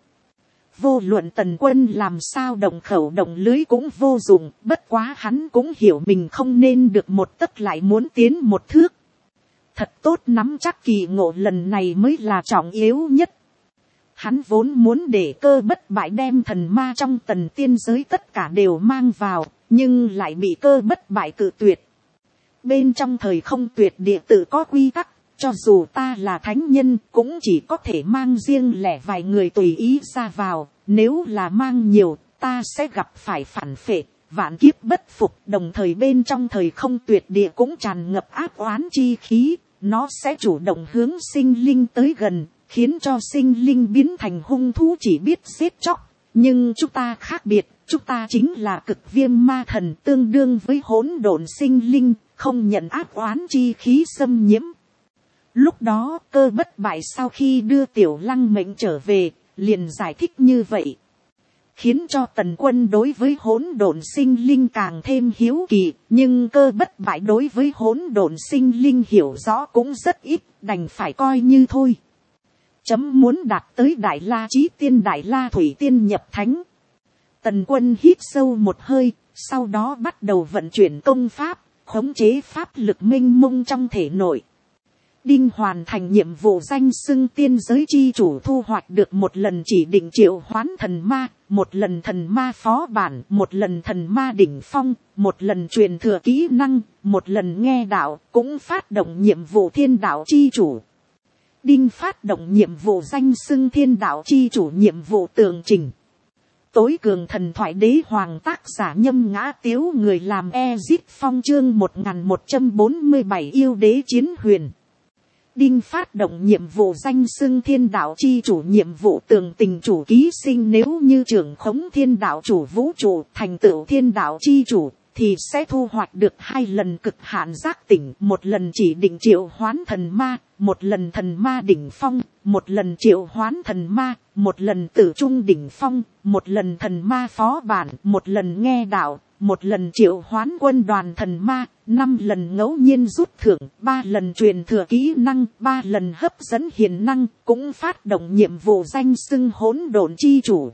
S1: Vô luận Tần Quân làm sao động khẩu động lưới cũng vô dụng, bất quá hắn cũng hiểu mình không nên được một tấc lại muốn tiến một thước. Thật tốt nắm chắc kỳ ngộ lần này mới là trọng yếu nhất. Hắn vốn muốn để Cơ Bất Bại đem thần ma trong Tần tiên giới tất cả đều mang vào, nhưng lại bị Cơ Bất Bại cự tuyệt. Bên trong thời không tuyệt địa tự có quy tắc, cho dù ta là thánh nhân cũng chỉ có thể mang riêng lẻ vài người tùy ý ra vào, nếu là mang nhiều, ta sẽ gặp phải phản phệ, vạn kiếp bất phục. Đồng thời bên trong thời không tuyệt địa cũng tràn ngập ác oán chi khí, nó sẽ chủ động hướng sinh linh tới gần, khiến cho sinh linh biến thành hung thú chỉ biết giết chóc. Nhưng chúng ta khác biệt, chúng ta chính là cực viêm ma thần, tương đương với hỗn độn sinh linh, không nhận ác oán chi khí xâm nhiễm. Lúc đó Cơ Bất Bại sau khi đưa Tiểu Lăng mệnh trở về, liền giải thích như vậy, khiến cho Tần Quân đối với hỗn độn sinh linh càng thêm hiếu kỳ. Nhưng Cơ Bất Bại đối với hỗn độn sinh linh hiểu rõ cũng rất ít, đành phải coi như thôi. Chấm muốn đạt tới Đại La Chí Tiên, Đại La Thủy Tiên nhập thánh. Tần Quân hít sâu một hơi, sau đó bắt đầu vận chuyển công pháp, khống chế pháp lực mênh mông trong thể nội. Đinh hoàn thành nhiệm vụ danh xưng tiên giới chi chủ, thu hoạch được một lần chỉ định triệu hoán thần ma, một lần thần ma phó bản, một lần thần ma đỉnh phong, một lần truyền thừa kỹ năng, một lần nghe đạo, cũng phát động nhiệm vụ thiên đạo chi chủ. Đinh phát động nhiệm vụ danh xưng thiên đạo chi chủ, nhiệm vụ tường trình. Tối cường thần thoại đế hoàng, tác giả Nhâm Ngã Tiếu, người làm Ezit Phong, chương 1147 yêu đế chiến huyền. Đinh phát động nhiệm vụ danh xưng thiên đạo chi chủ, nhiệm vụ tường tình chủ ký sinh. Nếu như trưởng khống thiên đạo chủ vũ trụ, thành tựu thiên đạo chi chủ, thì sẽ thu hoạch được 2 lần cực hạn giác tỉnh, một lần chỉ định triệu hoán thần ma, một lần thần ma đỉnh phong, một lần triệu hoán thần ma, một lần tử trung đỉnh phong, một lần thần ma phó bản, một lần nghe đạo, một lần triệu hoán quân đoàn thần ma, 5 lần ngẫu nhiên rút thưởng, 3 lần truyền thừa kỹ năng, 3 lần hấp dẫn hiền năng. Cũng phát động nhiệm vụ danh xưng hỗn độn chi chủ.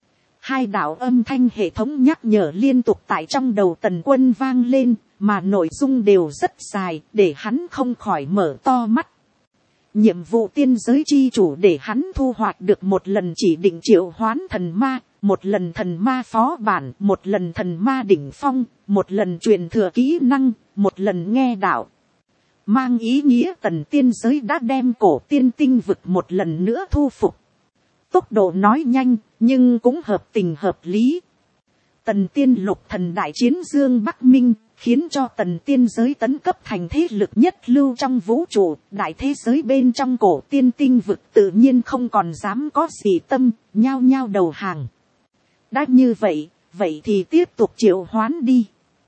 S1: 2 đạo âm thanh hệ thống nhắc nhở liên tục tại trong đầu Tần Quân vang lên, mà nội dung đều rất dài, để hắn không khỏi mở to mắt. Nhiệm vụ tiên giới chi chủ để hắn thu hoạch được một lần chỉ định triệu hoán thần ma, một lần thần ma phó bản, một lần thần ma đỉnh phong, một lần truyền thừa kỹ năng, một lần nghe đạo. Mang ý nghĩa Tần tiên giới đã đem cổ tiên tinh vực một lần nữa thu phục. Tốc độ nói nhanh, nhưng cũng hợp tình hợp lý. Tần tiên lục thần đại chiến Dương Bắc Minh, khiến cho Tần tiên giới tấn cấp thành thế lực nhất lưu trong vũ trụ. Đại thế giới bên trong cổ tiên tinh vực tự nhiên không còn dám có gì tâm, nhao nhao đầu hàng. Đã như vậy, vậy thì tiếp tục triệu hoán đi.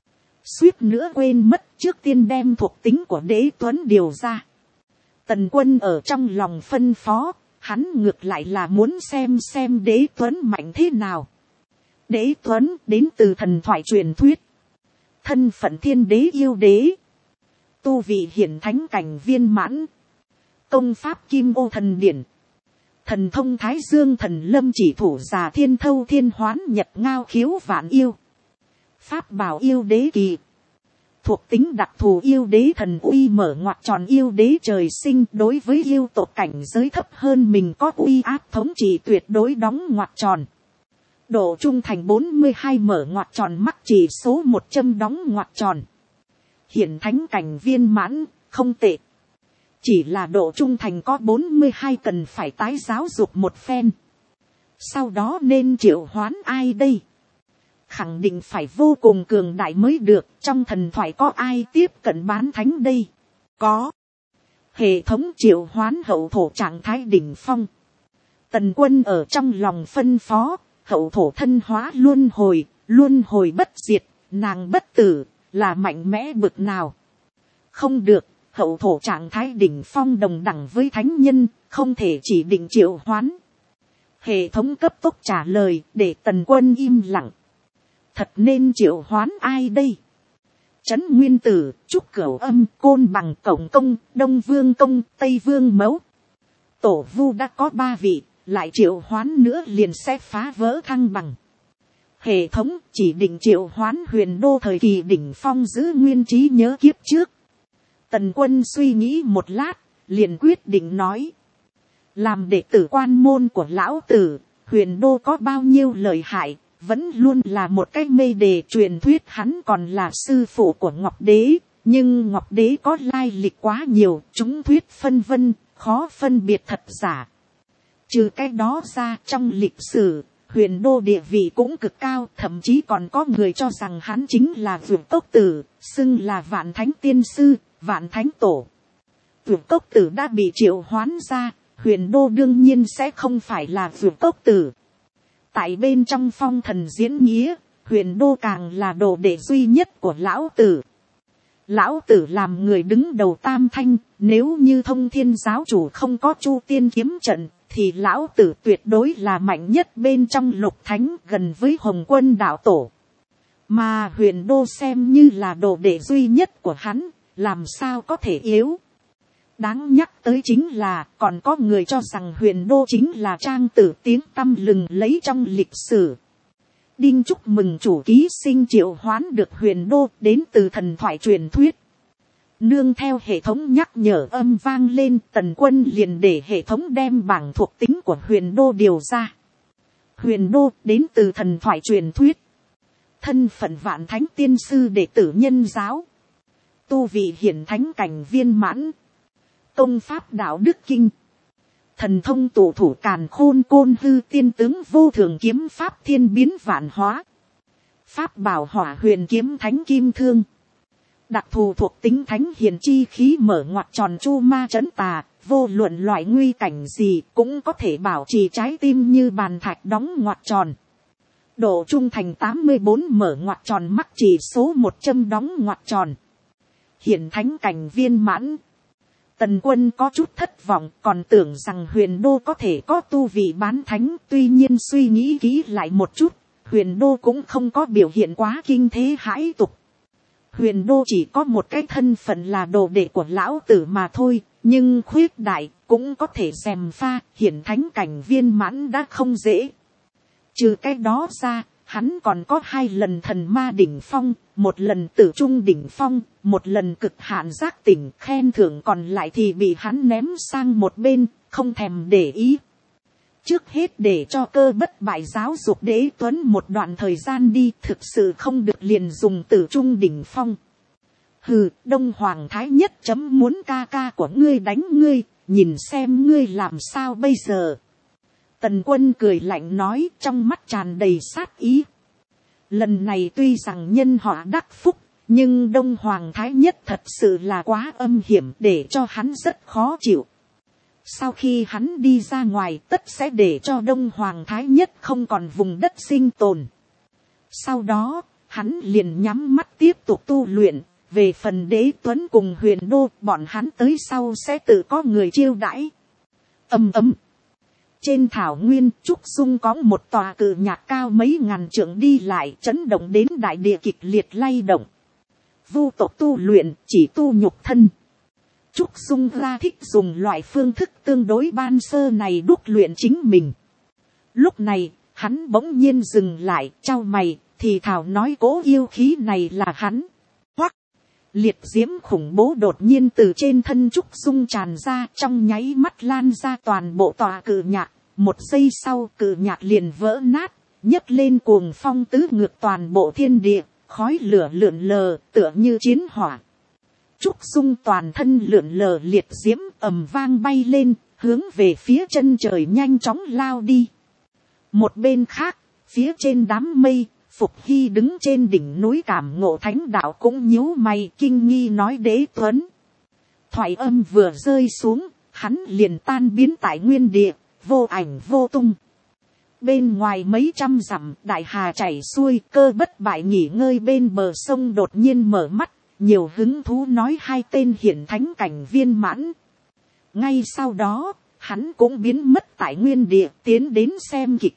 S1: Suýt nữa quên mất, trước tiên đem thuộc tính của Đế Tuấn điều ra. Tần Quân ở trong lòng phân phó, hắn ngược lại là muốn xem Đế Tuấn mạnh thế nào. Đế Tuấn đến từ thần thoại truyền thuyết, thân phận thiên đế yêu đế, tu vị hiển thánh cảnh viên mãn, công pháp Kim Ô thần điển, thần thông Thái Dương thần lâm chỉ thủ, già thiên thâu thiên hoán nhật ngao khiếu vạn yêu, pháp bảo yêu đế kỳ, thuộc tính đặc thù yêu đế thần uy, mở ngoặc tròn yêu đế trời sinh, đối với yêu tộc cảnh giới thấp hơn mình có uy áp thống trị tuyệt đối, đóng ngoặc tròn. Độ trung thành 42, mở ngoặc tròn, mắc chỉ số 100, đóng ngoặc tròn. Hiển thánh cảnh viên mãn, không tệ. Chỉ là độ trung thành có 42, cần phải tái giáo dục một phen. Sau đó nên triệu hoán ai đây? Khẳng định phải vô cùng cường đại mới được. Trong thần thoại có ai tiếp cận bán thánh đây? Có. Hệ thống triệu hoán hậu thổ trạng thái đỉnh phong. Tần Quân ở trong lòng phân phó, hậu thổ thân hóa luân hồi bất diệt, nàng bất tử, là mạnh mẽ bực nào? Không được, hậu thổ trạng thái đỉnh phong đồng đẳng với thánh nhân, không thể chỉ định triệu hoán. Hệ thống cấp tốc trả lời, để Tần Quân im lặng. Thật nên triệu hoán ai đây? Trấn Nguyên Tử, Trúc Cửu Âm, Côn Bằng, Cổng Công, Đông Vương Công, Tây Vương Mẫu. Tổ vu đã có 3 vị, lại triệu hoán nữa liền sẽ phá vỡ thăng bằng. Hệ thống chỉ định triệu hoán Huyền Đô thời kỳ đỉnh phong, giữ nguyên trí nhớ kiếp trước. Tần Quân suy nghĩ một lát, liền quyết định nói. Làm đệ tử quan môn của lão tử, Huyền Đô có bao nhiêu lợi hại, vẫn luôn là một cái mê đề. Truyền thuyết hắn còn là sư phụ của Ngọc Đế, nhưng Ngọc Đế có lai lịch quá nhiều, chúng thuyết phân vân, khó phân biệt thật giả. Trừ cái đó ra, trong lịch sử, Huyền Đô địa vị cũng cực cao, thậm chí còn có người cho rằng hắn chính là Vượt Cốc Tử, xưng là Vạn Thánh Tiên Sư, Vạn Thánh Tổ. Vượt Cốc Tử đã bị triệu hoán ra, Huyền Đô đương nhiên sẽ không phải là Vượt Cốc Tử. Tại bên trong phong thần diễn nghĩa, Huyền Đô càng là đồ đệ duy nhất của lão tử. Lão tử làm người đứng đầu tam thanh, nếu như Thông Thiên giáo chủ không có Chu Tiên kiếm trận, thì lão tử tuyệt đối là mạnh nhất bên trong lục thánh, gần với Hồng Quân đạo tổ. Mà Huyền Đô xem như là đồ đệ duy nhất của hắn, làm sao có thể yếu. Đáng nhắc tới chính là còn có người cho rằng Huyền Đô chính là Trang Tử tiếng tăm lừng lấy trong lịch sử. Đinh chúc mừng chủ ký sinh triệu hoán được Huyền Đô đến từ thần thoại truyền thuyết. Nương theo hệ thống nhắc nhở âm vang lên, Tần Quân liền để hệ thống đem bảng thuộc tính của Huyền Đô điều ra. Huyền Đô đến từ thần thoại truyền thuyết. Thân phận Vạn Thánh Tiên Sư đệ tử Nhân giáo. Tu vị hiển thánh cảnh viên mãn. Công pháp đạo đức kinh. Thần thông tụ thủ càn khôn côn hư tiên tướng vô thường kiếm pháp thiên biến vạn hóa. Pháp bảo hỏa huyền kiếm thánh kim thương. Đặc thù thuộc tính thánh hiền chi khí mở ngoặt tròn chu ma trấn tà, vô luận loại nguy cảnh gì cũng có thể bảo trì trái tim như bàn thạch đóng ngoặt tròn. Độ trung thành 84 mở ngoặt tròn mắc chỉ số 100 đóng ngoặt tròn. Hiển thánh cảnh viên mãn. Tần Quân có chút thất vọng, còn tưởng rằng Huyền Đô có thể có tu vị bán thánh, tuy nhiên suy nghĩ kỹ lại một chút, Huyền Đô cũng không có biểu hiện quá kinh thế hãi tục. Huyền Đô chỉ có một cái thân phận là đồ đệ của lão tử mà thôi, nhưng khuyết đại cũng có thể xèm pha, hiển thánh cảnh viên mãn đã không dễ. Trừ cái đó ra, hắn còn có 2 lần thần ma đỉnh phong, 1 lần tử trung đỉnh phong, 1 lần cực hạn giác tỉnh, khen thưởng còn lại thì bị hắn ném sang một bên, không thèm để ý. Trước hết để cho Cơ Bất Bại giáo dục Đế Tuấn một đoạn thời gian đi, thực sự không được liền dùng tử trung đỉnh phong. Hừ, Đông Hoàng Thái Nhất chấm muốn ca ca của ngươi đánh ngươi, nhìn xem ngươi làm sao bây giờ. Tần Quân cười lạnh nói, trong mắt tràn đầy sát ý. Lần này tuy rằng nhân họa đắc phúc, nhưng Đông Hoàng Thái Nhất thật sự là quá âm hiểm, để cho hắn rất khó chịu. Sau khi hắn đi ra ngoài, tất sẽ để cho Đông Hoàng Thái Nhất không còn vùng đất sinh tồn. Sau đó, hắn liền nhắm mắt tiếp tục tu luyện. Về phần Đế Tuấn cùng Huyền Đô, bọn hắn tới sau sẽ tự có người chiêu đãi. Ầm ầm. Trên thảo nguyên, Trúc Dung có một tòa cự nhạc cao mấy ngàn trượng đi lại, chấn động đến đại địa kịch liệt lay động. Vu tộc tu luyện, chỉ tu nhục thân. Trúc Dung ra thích dùng loại phương thức tương đối ban sơ này đúc luyện chính mình. Lúc này, hắn bỗng nhiên dừng lại, chau mày, thì thảo nói cố yêu khí này là hắn. Hoắc! Liệt diễm khủng bố đột nhiên từ trên thân Trúc Dung tràn ra, trong nháy mắt lan ra toàn bộ tòa cự nhạc. Một giây sau cự nhạc liền vỡ nát, nhấc lên cuồng phong tứ ngược toàn bộ thiên địa, khói lửa lượn lờ, tựa như chiến hỏa. Trúc Dung toàn thân lượn lờ liệt diễm ầm vang bay lên, hướng về phía chân trời nhanh chóng lao đi. Một bên khác, phía trên đám mây, Phục Hy đứng trên đỉnh núi cảm ngộ thánh đạo cũng nhíu mày kinh nghi nói Đế Tuấn. Thoại âm vừa rơi xuống, hắn liền tan biến tại nguyên địa, vô ảnh vô tung. Bên ngoài mấy trăm dặm, đại hà chảy xuôi, Cơ Bất Bại nghỉ ngơi bên bờ sông đột nhiên mở mắt, nhiều hứng thú nói 2 tên hiển thánh cảnh viên mãn. Ngay sau đó, hắn cũng biến mất tại nguyên địa, tiến đến xem kịch.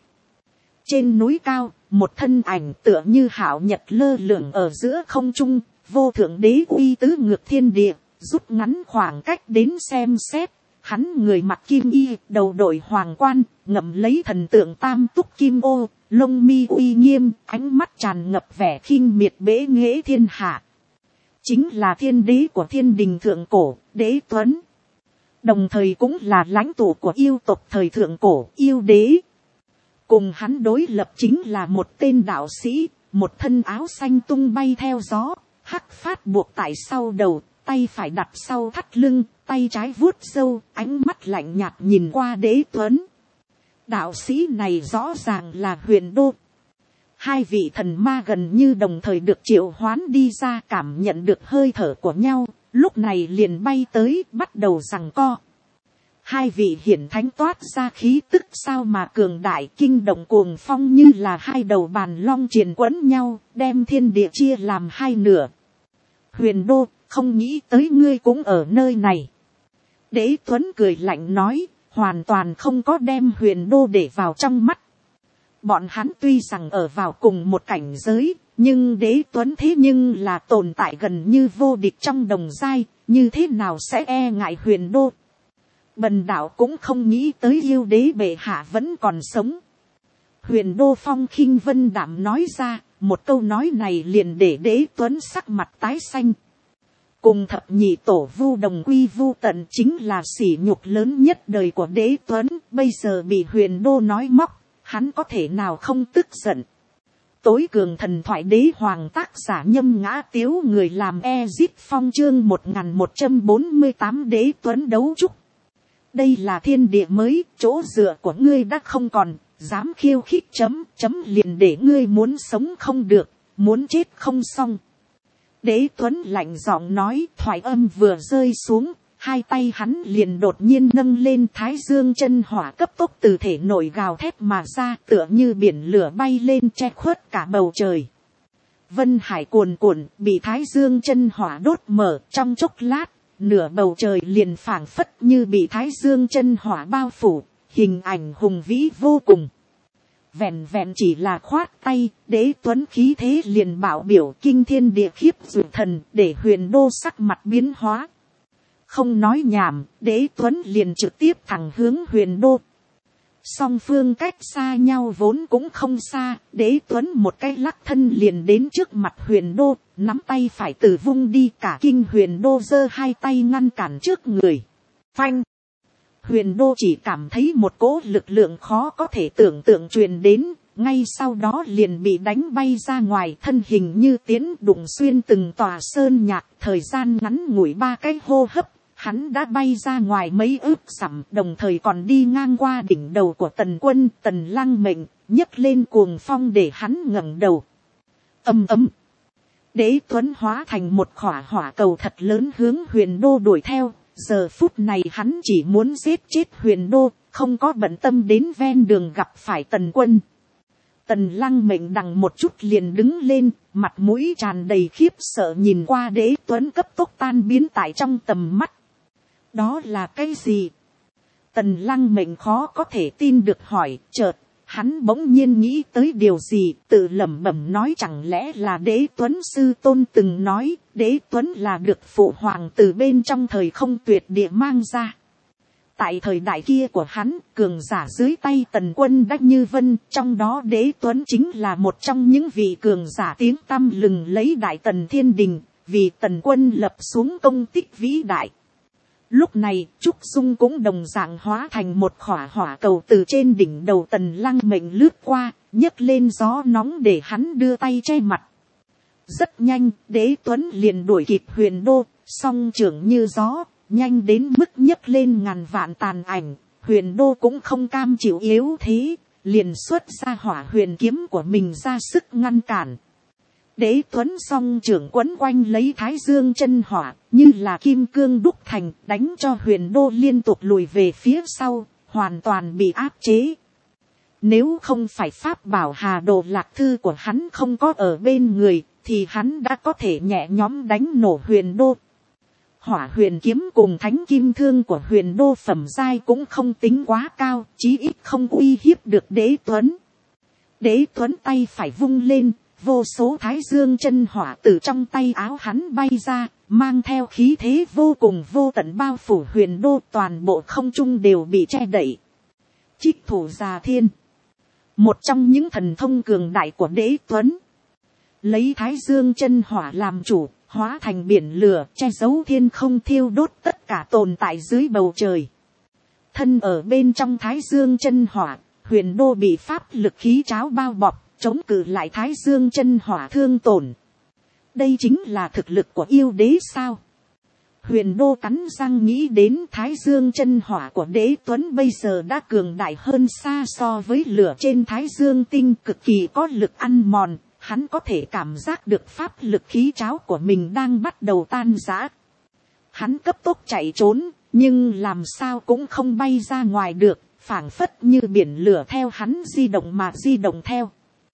S1: Trên núi cao, một thân ảnh tựa như hạo nhật lơ lửng ở giữa không trung, vô thượng đế uy tứ ngược thiên địa, rút ngắn khoảng cách đến xem xét. Hắn người mặc kim y, đầu đội hoàng quan, ngậm lấy thần tượng tam túc kim ô, lông mi uy nghiêm, ánh mắt tràn ngập vẻ khinh miệt bế nghệ thiên hạ. Chính là thiên đế của thiên đình thượng cổ, Đế Tuấn. đồng thời cũng là lãnh tụ của yêu tộc thời thượng cổ yêu đế. Cùng hắn đối lập chính là một tên đạo sĩ, một thân áo xanh tung bay theo gió, hắc phát buộc tại sau đầu, tay phải đặt sau thắt lưng, tay trái vuốt râu, ánh mắt lạnh nhạt nhìn qua Đế Tuấn. Đạo sĩ này rõ ràng là Huyền Đô. Hai vị thần ma gần như đồng thời được triệu hoán đi ra, cảm nhận được hơi thở của nhau, lúc này liền bay tới bắt đầu giằng co. Hai vị hiển thánh toát ra khí tức sao mà cường đại, kinh động cuồng phong, như là hai đầu bàn long triền quấn nhau, đem thiên địa chia làm hai nửa. Huyền Đô, không nghĩ tới ngươi cũng ở nơi này. Đế Tuấn cười lạnh nói, hoàn toàn không có đem Huyền Đô để vào trong mắt. Bọn hắn tuy rằng ở vào cùng một cảnh giới, nhưng Đế Tuấn thế nhưng là tồn tại gần như vô địch trong đồng giai, như thế nào sẽ e ngại Huyền Đô. Bần đạo cũng không nghĩ tới yêu đế bệ hạ vẫn còn sống. Huyền Đô phong khinh vân đạm nói ra, một câu nói này liền để Đế Tuấn sắc mặt tái xanh. Cùng thập nhị tổ vu đồng quy vu tận chính là sỉ nhục lớn nhất đời của Đế Tuấn, bây giờ bị Huyền Đô nói móc, hắn có thể nào không tức giận. Tối cường thần thoại đế hoàng tác giả Nhâm Ngã Tiếu, người làm Ezit Phong, chương 1148 Đế Tuấn đấu trúc. Đây là thiên địa mới, chỗ dựa của ngươi đã không còn, dám khiêu khích chấm liền để ngươi muốn sống không được, muốn chết không xong. Đế Tuấn lạnh giọng nói, thoại âm vừa rơi xuống, hai tay hắn liền đột nhiên nâng lên, thái dương chân hỏa cấp tốc từ thể nội gào thét mà ra, tựa như biển lửa bay lên che khuất cả bầu trời. Vân hải cuồn cuộn, bị thái dương chân hỏa đốt mở, trong chốc lát, nửa bầu trời liền phảng phất như bị thái dương chân hỏa bao phủ, hình ảnh hùng vĩ vô cùng. Vẹn vẹn chỉ là khoát tay, Đế Tuấn khí thế liền bạo biểu, kinh thiên địa khiếp dụ thần, để Huyền Đô sắc mặt biến hóa. Không nói nhảm, Đế Tuấn liền trực tiếp thẳng hướng Huyền Đô. Song phương cách xa nhau vốn cũng không xa, Đế Tuấn một cái lắc thân liền đến trước mặt Huyền Đô, nắm tay phải từ vung đi, cả kinh Huyền Đô giơ hai tay ngăn cản trước người. Phanh! Huyền Đô chỉ cảm thấy một cỗ lực lượng khó có thể tưởng tượng truyền đến, ngay sau đó liền bị đánh bay ra ngoài, thân hình như tiến đụng xuyên từng tòa sơn nhạc, thời gian ngắn ngủi 3 cái hô hấp. Hắn đã bay ra ngoài mấy ước dặm, đồng thời còn đi ngang qua đỉnh đầu của Tần Quân, Tần Lăng Mệnh, nhấc lên cuồng phong để hắn ngẩng đầu. Ầm ầm. Đế Tuấn hóa thành một khỏa hỏa cầu thật lớn hướng Huyền Đô đuổi theo. Giờ phút này hắn chỉ muốn giết chết Huyền Đô, không có bận tâm đến ven đường gặp phải Tần Quân. Tần Lăng Mệnh đằng một chút liền đứng lên, mặt mũi tràn đầy khiếp sợ nhìn qua Đế Tuấn cấp tốc tan biến tại trong tầm mắt. Đó là cái gì? Tần Lăng Mệnh khó có thể tin được hỏi, chợt, hắn bỗng nhiên nghĩ tới điều gì, tự lẩm bẩm nói, chẳng lẽ là Đế Tuấn sư tôn từng nói, Đế Tuấn là được phụ hoàng từ bên trong thời không tuyệt địa mang ra. Tại thời đại kia của hắn, cường giả dưới tay Tần Quân đã như vân, trong đó Đế Tuấn chính là một trong những vị cường giả tiếng tăm lừng lấy Đại Tần Thiên Đình, vì Tần Quân lập xuống công tích vĩ đại. Lúc này, Trúc Dung cũng đồng dạng hóa thành một khỏa hỏa cầu từ trên đỉnh đầu Tần Lăng Mệnh lướt qua, nhấc lên gió nóng để hắn đưa tay che mặt. Rất nhanh, Đế Tuấn liền đuổi kịp Huyền Đô, song trưởng như gió, nhanh đến mức nhấc lên ngàn vạn tàn ảnh. Huyền Đô cũng không cam chịu yếu thế, liền xuất ra hỏa huyền kiếm của mình ra sức ngăn cản. Đế Tuấn song trưởng quấn quanh lấy thái dương chân hỏa, như là kim cương đúc thành, đánh cho Huyền Đô liên tục lùi về phía sau, hoàn toàn bị áp chế. Nếu không phải pháp bảo Hà Đồ Lạc Thư của hắn không có ở bên người, thì hắn đã có thể nhẹ nhõm đánh nổ Huyền Đô. Hỏa huyền kiếm cùng thánh kim thương của Huyền Đô phẩm giai cũng không tính quá cao, chí ít không uy hiếp được Đế Tuấn. Đế Tuấn tay phải vung lên, vô số thái dương chân hỏa từ trong tay áo hắn bay ra, mang theo khí thế vô cùng vô tận bao phủ Huyền Đô, toàn bộ không trung đều bị che đậy. Trích thủ già thiên, một trong những thần thông cường đại của Đế Tuấn, lấy thái dương chân hỏa làm chủ, hóa thành biển lửa che giấu thiên không, thiêu đốt tất cả tồn tại dưới bầu trời. Thân ở bên trong thái dương chân hỏa, Huyền Đô bị pháp lực khí tráo bao bọc, chống cự lại thái dương chân hỏa thương tổn. Đây chính là thực lực của yêu đế sao? Huyền Đô cắn răng nghĩ đến thái dương chân hỏa của Đế Tuấn bây giờ đã cường đại hơn xa so với lửa trên thái dương tinh, cực kỳ có lực ăn mòn. Hắn có thể cảm giác được pháp lực khí tráo của mình đang bắt đầu tan rã. Hắn cấp tốc chạy trốn, nhưng làm sao cũng không bay ra ngoài được, phảng phất như biển lửa theo hắn di động mà di động theo.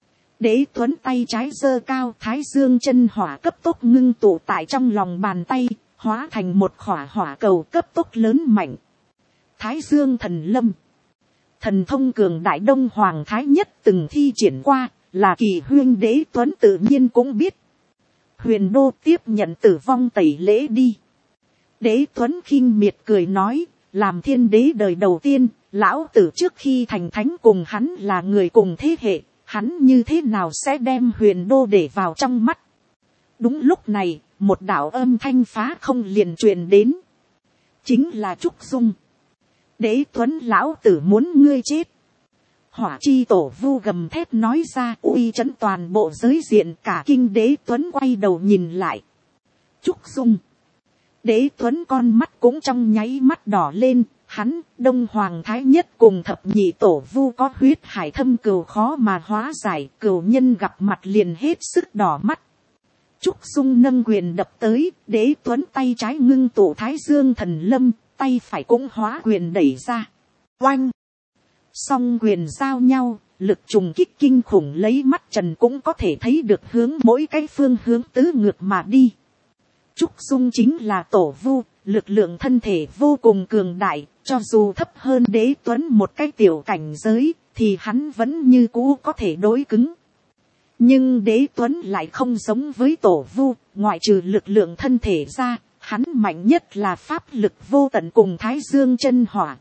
S1: Đế Tuấn tay trái giơ cao, thái dương chân hỏa cấp tốc ngưng tụ tại trong lòng bàn tay, hóa thành một khỏa hỏa cầu cấp tốc lớn mạnh. Thái dương thần lâm, thần thông cường đại Đông Hoàng Thái Nhất từng thi triển qua, là Kỳ Huyên Đế Tuấn tự nhiên cũng biết. Huyền Đô tiếp nhận tử vong tẩy lễ đi. Đế Tuấn khinh miệt cười nói, làm thiên đế đời đầu tiên, lão tử trước khi thành thánh cùng hắn là người cùng thế hệ, hắn như thế nào sẽ đem Huyền Đô để vào trong mắt. Đúng lúc này, một đạo âm thanh phá không liền truyền đến. Chính là Trúc Dung. Đế Tuấn lão tử muốn ngươi chết. Hỏa chi tổ vu gầm thét nói ra, uy chấn toàn bộ giới diện, cả kinh Đế Tuấn quay đầu nhìn lại. Trúc Dung. Đế Tuấn con mắt cũng trong nháy mắt đỏ lên, hắn, Đông Hoàng Thái Nhất cùng thập nhị tổ vu có huyết hải thâm cừu khó mà hóa giải, cừu nhân gặp mặt liền hết sức đỏ mắt. Trúc Dung nâng quyền đập tới, Đế Tuấn tay trái ngưng tụ thái dương thần lâm, tay phải cũng hóa quyền đẩy ra. Oanh! Song quyền giao nhau, lực trùng kích kinh khủng lấy mắt trần cũng có thể thấy được hướng mỗi cái phương hướng tứ ngược mà đi. Trúc Dung chính là tổ vu, lực lượng thân thể vô cùng cường đại, cho dù thấp hơn Đế Tuấn một cái tiểu cảnh giới, thì hắn vẫn như cũ có thể đối cứng. Nhưng Đế Tuấn lại không giống với tổ vu, ngoại trừ lực lượng thân thể ra, hắn mạnh nhất là pháp lực vô tận cùng thái dương chân hỏa.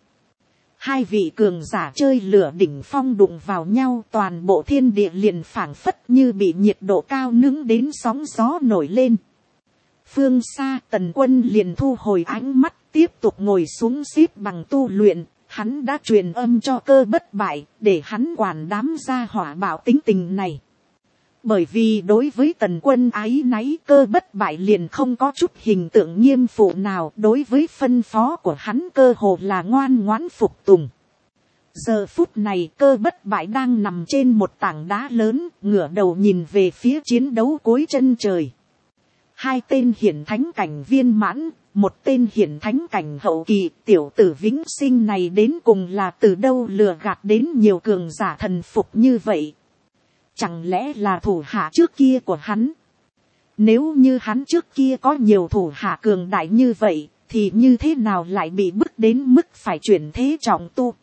S1: Hai vị cường giả chơi lửa đỉnh phong đụng vào nhau, toàn bộ thiên địa liền phảng phất như bị nhiệt độ cao nướng đến sóng gió nổi lên. Phương xa Tần Quân liền thu hồi ánh mắt, tiếp tục ngồi xuống xếp bằng tu luyện. Hắn đã truyền âm cho Cơ Bất Bại, để hắn quản đám gia hỏa bạo tính tình này. Bởi vì đối với Tần Quân áy náy, Cơ Bất Bại liền không có chút hình tượng nghiêm phụ nào, đối với phân phó của hắn cơ hồ là ngoan ngoãn phục tùng. Giờ phút này Cơ Bất Bại đang nằm trên một tảng đá lớn, ngửa đầu nhìn về phía chiến đấu cuối chân trời. Hai tên hiển thánh cảnh viên mãn, một tên hiển thánh cảnh hậu kỳ, tiểu tử Vĩnh Sinh này đến cùng là từ đâu lừa gạt đến nhiều cường giả thần phục như vậy. Chẳng lẽ là thủ hạ trước kia của hắn? Nếu như hắn trước kia có nhiều thủ hạ cường đại như vậy, thì như thế nào lại bị bức đến mức phải chuyển thế trọng tu?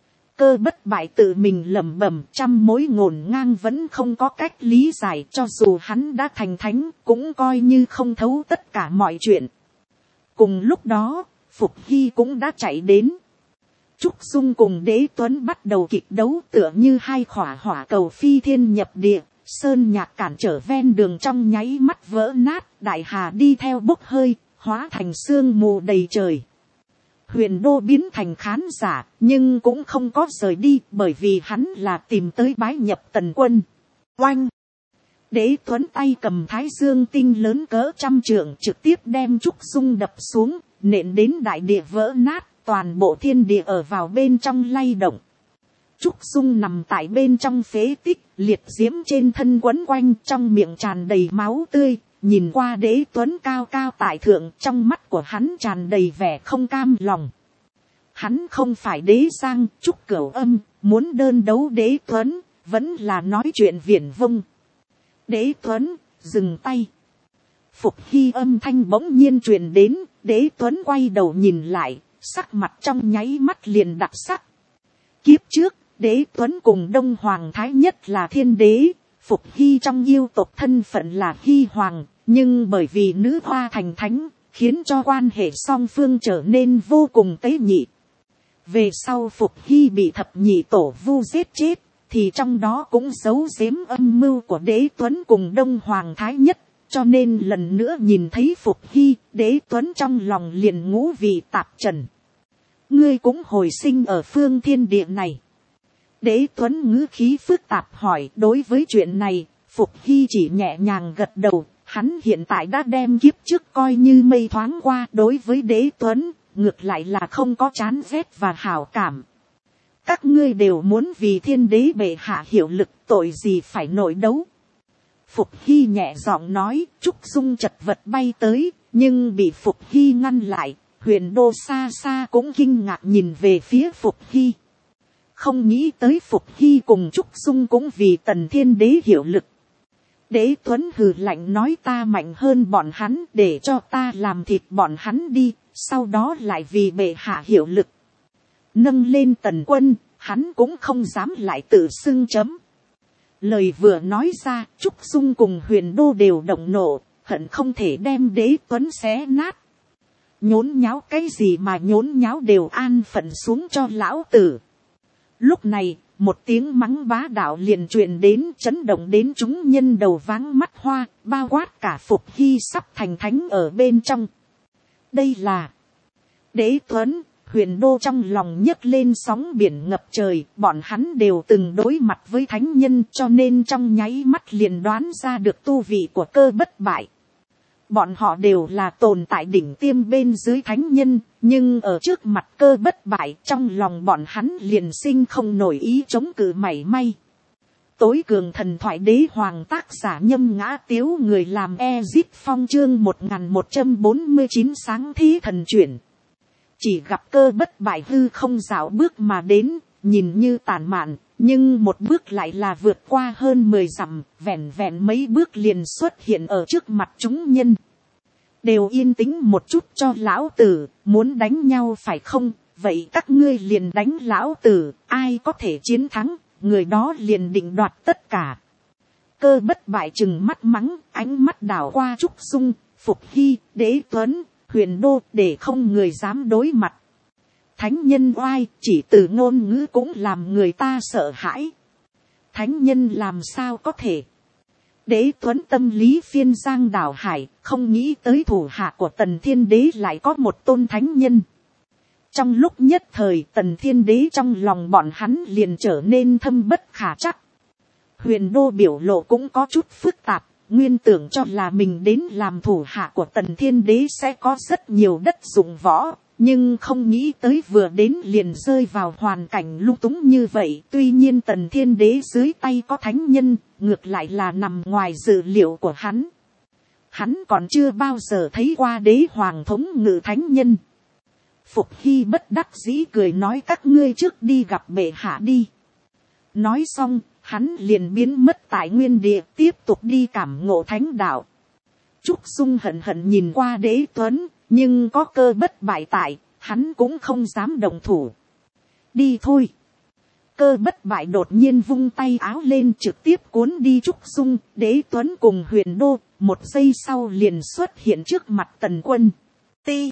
S1: Cơ Bất Bại tự mình lẩm bẩm, trăm mối ngổn ngang vẫn không có cách lý giải, cho dù hắn đã thành thánh cũng coi như không thấu tất cả mọi chuyện. Cùng lúc đó, Phục Hy cũng đã chạy đến. Trúc Dung cùng Đế Tuấn bắt đầu kịch đấu tựa như hai khỏa hỏa cầu phi thiên nhập địa, sơn nhạc cản trở ven đường trong nháy mắt vỡ nát, đại hà đi theo bốc hơi, hóa thành sương mù đầy trời. Huyền Đô biến thành khán giả, nhưng cũng không có rời đi, bởi vì hắn là tìm tới bái nhập Tần Quân. Oanh! Đế Tuấn tay cầm thái dương tinh lớn cỡ 100 trượng trực tiếp đem Trúc Dung đập xuống, nện đến đại địa vỡ nát, toàn bộ thiên địa ở vào bên trong lay động. Trúc Dung nằm tại bên trong phế tích, liệt diễm trên thân quấn quanh, trong miệng tràn đầy máu tươi. Nhìn qua Đế Tuấn cao cao tại thượng, trong mắt của hắn tràn đầy vẻ không cam lòng. Hắn không phải Đế Giang, Trúc Cửu Âm, muốn đơn đấu Đế Tuấn, vẫn là nói chuyện viển vông. Đế Tuấn, dừng tay. Phục Hy âm thanh bỗng nhiên truyền đến, Đế Tuấn quay đầu nhìn lại, sắc mặt trong nháy mắt liền đặc sắc. Kiếp trước, Đế Tuấn cùng Đông Hoàng Thái Nhất là thiên đế. Phục Hy trong yêu tộc thân phận là Hy Hoàng, nhưng bởi vì nữ hoa thành thánh, khiến cho quan hệ song phương trở nên vô cùng tế nhị. Về sau Phục Hy bị thập nhị tổ vu giết chết, thì trong đó cũng giấu giếm âm mưu của Đế Tuấn cùng Đông Hoàng Thái Nhất. cho nên lần nữa nhìn thấy Phục Hy, Đế Tuấn trong lòng liền ngũ vị tạp trần. Ngươi cũng hồi sinh ở phương thiên địa này. Đế Tuấn ngữ khí phức tạp hỏi. Đối với chuyện này, Phục Hy chỉ nhẹ nhàng gật đầu. Hắn hiện tại đã đem kiếp trước coi như mây thoáng qua. Đối với Đế Tuấn, ngược lại là không có chán ghét và hảo cảm. Các ngươi đều muốn vì thiên đế bệ hạ hiệu lực, tội gì phải nội đấu. Phục Hy nhẹ giọng nói. Trúc Dung chật vật bay tới, nhưng bị Phục Hy ngăn lại. Huyền Đô xa xa cũng kinh ngạc nhìn về phía Phục Hy. Không nghĩ tới Phục Hy cùng Trúc Dung cũng vì Tần Thiên Đế hiệu lực. Đế Tuấn hừ lạnh nói ta mạnh hơn bọn hắn, để cho ta làm thịt bọn hắn đi, sau đó lại vì bệ hạ hiệu lực. Nâng lên Tần Quân, hắn cũng không dám lại tự xưng chấm. Lời vừa nói ra, Trúc Dung cùng Huyền Đô đều động nộ, hận không thể đem Đế Tuấn xé nát. Nhốn nháo cái gì mà nhốn nháo, đều an phận xuống cho lão tử. Lúc này, một tiếng mắng bá đạo liền truyền đến, chấn động đến chúng nhân đầu váng mắt hoa, bao quát cả Phục Hy sắp thành thánh ở bên trong. Đây là Đế Tuấn. Huyền Đô trong lòng nhấc lên sóng biển ngập trời, bọn hắn đều từng đối mặt với thánh nhân, cho nên trong nháy mắt liền đoán ra được tu vị của Cơ Bất Bại. Bọn họ đều là tồn tại đỉnh tiêm bên dưới thánh nhân, nhưng ở trước mặt Cơ Bất Bại, trong lòng bọn hắn liền sinh không nổi ý chống cự mảy may. Tối cường thần thoại đế hoàng, tác giả Nhâm Ngã Tiếu, người làm Ezip Phong, chương 1149 sáng thế thần chuyển. Chỉ gặp Cơ Bất Bại hư không dạo bước mà đến, nhìn như tản mạn, nhưng một bước lại là vượt qua hơn 10 dặm, vẹn vẹn mấy bước liền xuất hiện ở trước mặt chúng nhân. Đều yên tĩnh một chút cho lão tử, muốn đánh nhau phải không? Vậy các ngươi liền đánh lão tử, ai có thể chiến thắng, người đó liền định đoạt tất cả. Cơ Bất Bại trừng mắt mắng, ánh mắt đảo qua Trúc Dung, Phục Hy, Đế Tuấn, Huyền Đô, để không người dám đối mặt. Thánh nhân oai, chỉ từ ngôn ngữ cũng làm người ta sợ hãi. Thánh nhân làm sao có thể? Đế Tuấn tâm lý phiên giang đảo hải, không nghĩ tới thủ hạ của Tần Thiên Đế lại có một tôn thánh nhân. Trong lúc nhất thời, Tần Thiên Đế trong lòng bọn hắn liền trở nên thâm bất khả trắc. Huyền Đô biểu lộ cũng có chút phức tạp, nguyên tưởng cho là mình đến làm thủ hạ của Tần Thiên Đế sẽ có rất nhiều đất dụng võ, nhưng không nghĩ tới vừa đến liền rơi vào hoàn cảnh lung túng như vậy. Tuy nhiên Tần Thiên Đế dưới tay có thánh nhân, ngược lại là nằm ngoài dự liệu của hắn. Hắn còn chưa bao giờ thấy qua đế hoàng thống ngự thánh nhân. Phục Hy bất đắc dĩ cười nói các ngươi trước đi gặp bệ hạ đi. Nói xong, hắn liền biến mất tại nguyên địa, tiếp tục đi cảm ngộ thánh đạo. Trúc Dung hận hận nhìn qua Đế Tuấn, nhưng có Cơ Bất Bại tại, hắn cũng không dám động thủ. Đi thôi. Cơ Bất Bại đột nhiên vung tay áo lên, trực tiếp cuốn đi Trúc Dung, Đế Tuấn cùng Huyền Đô, một giây sau liền xuất hiện trước mặt Tần Quân. Ti.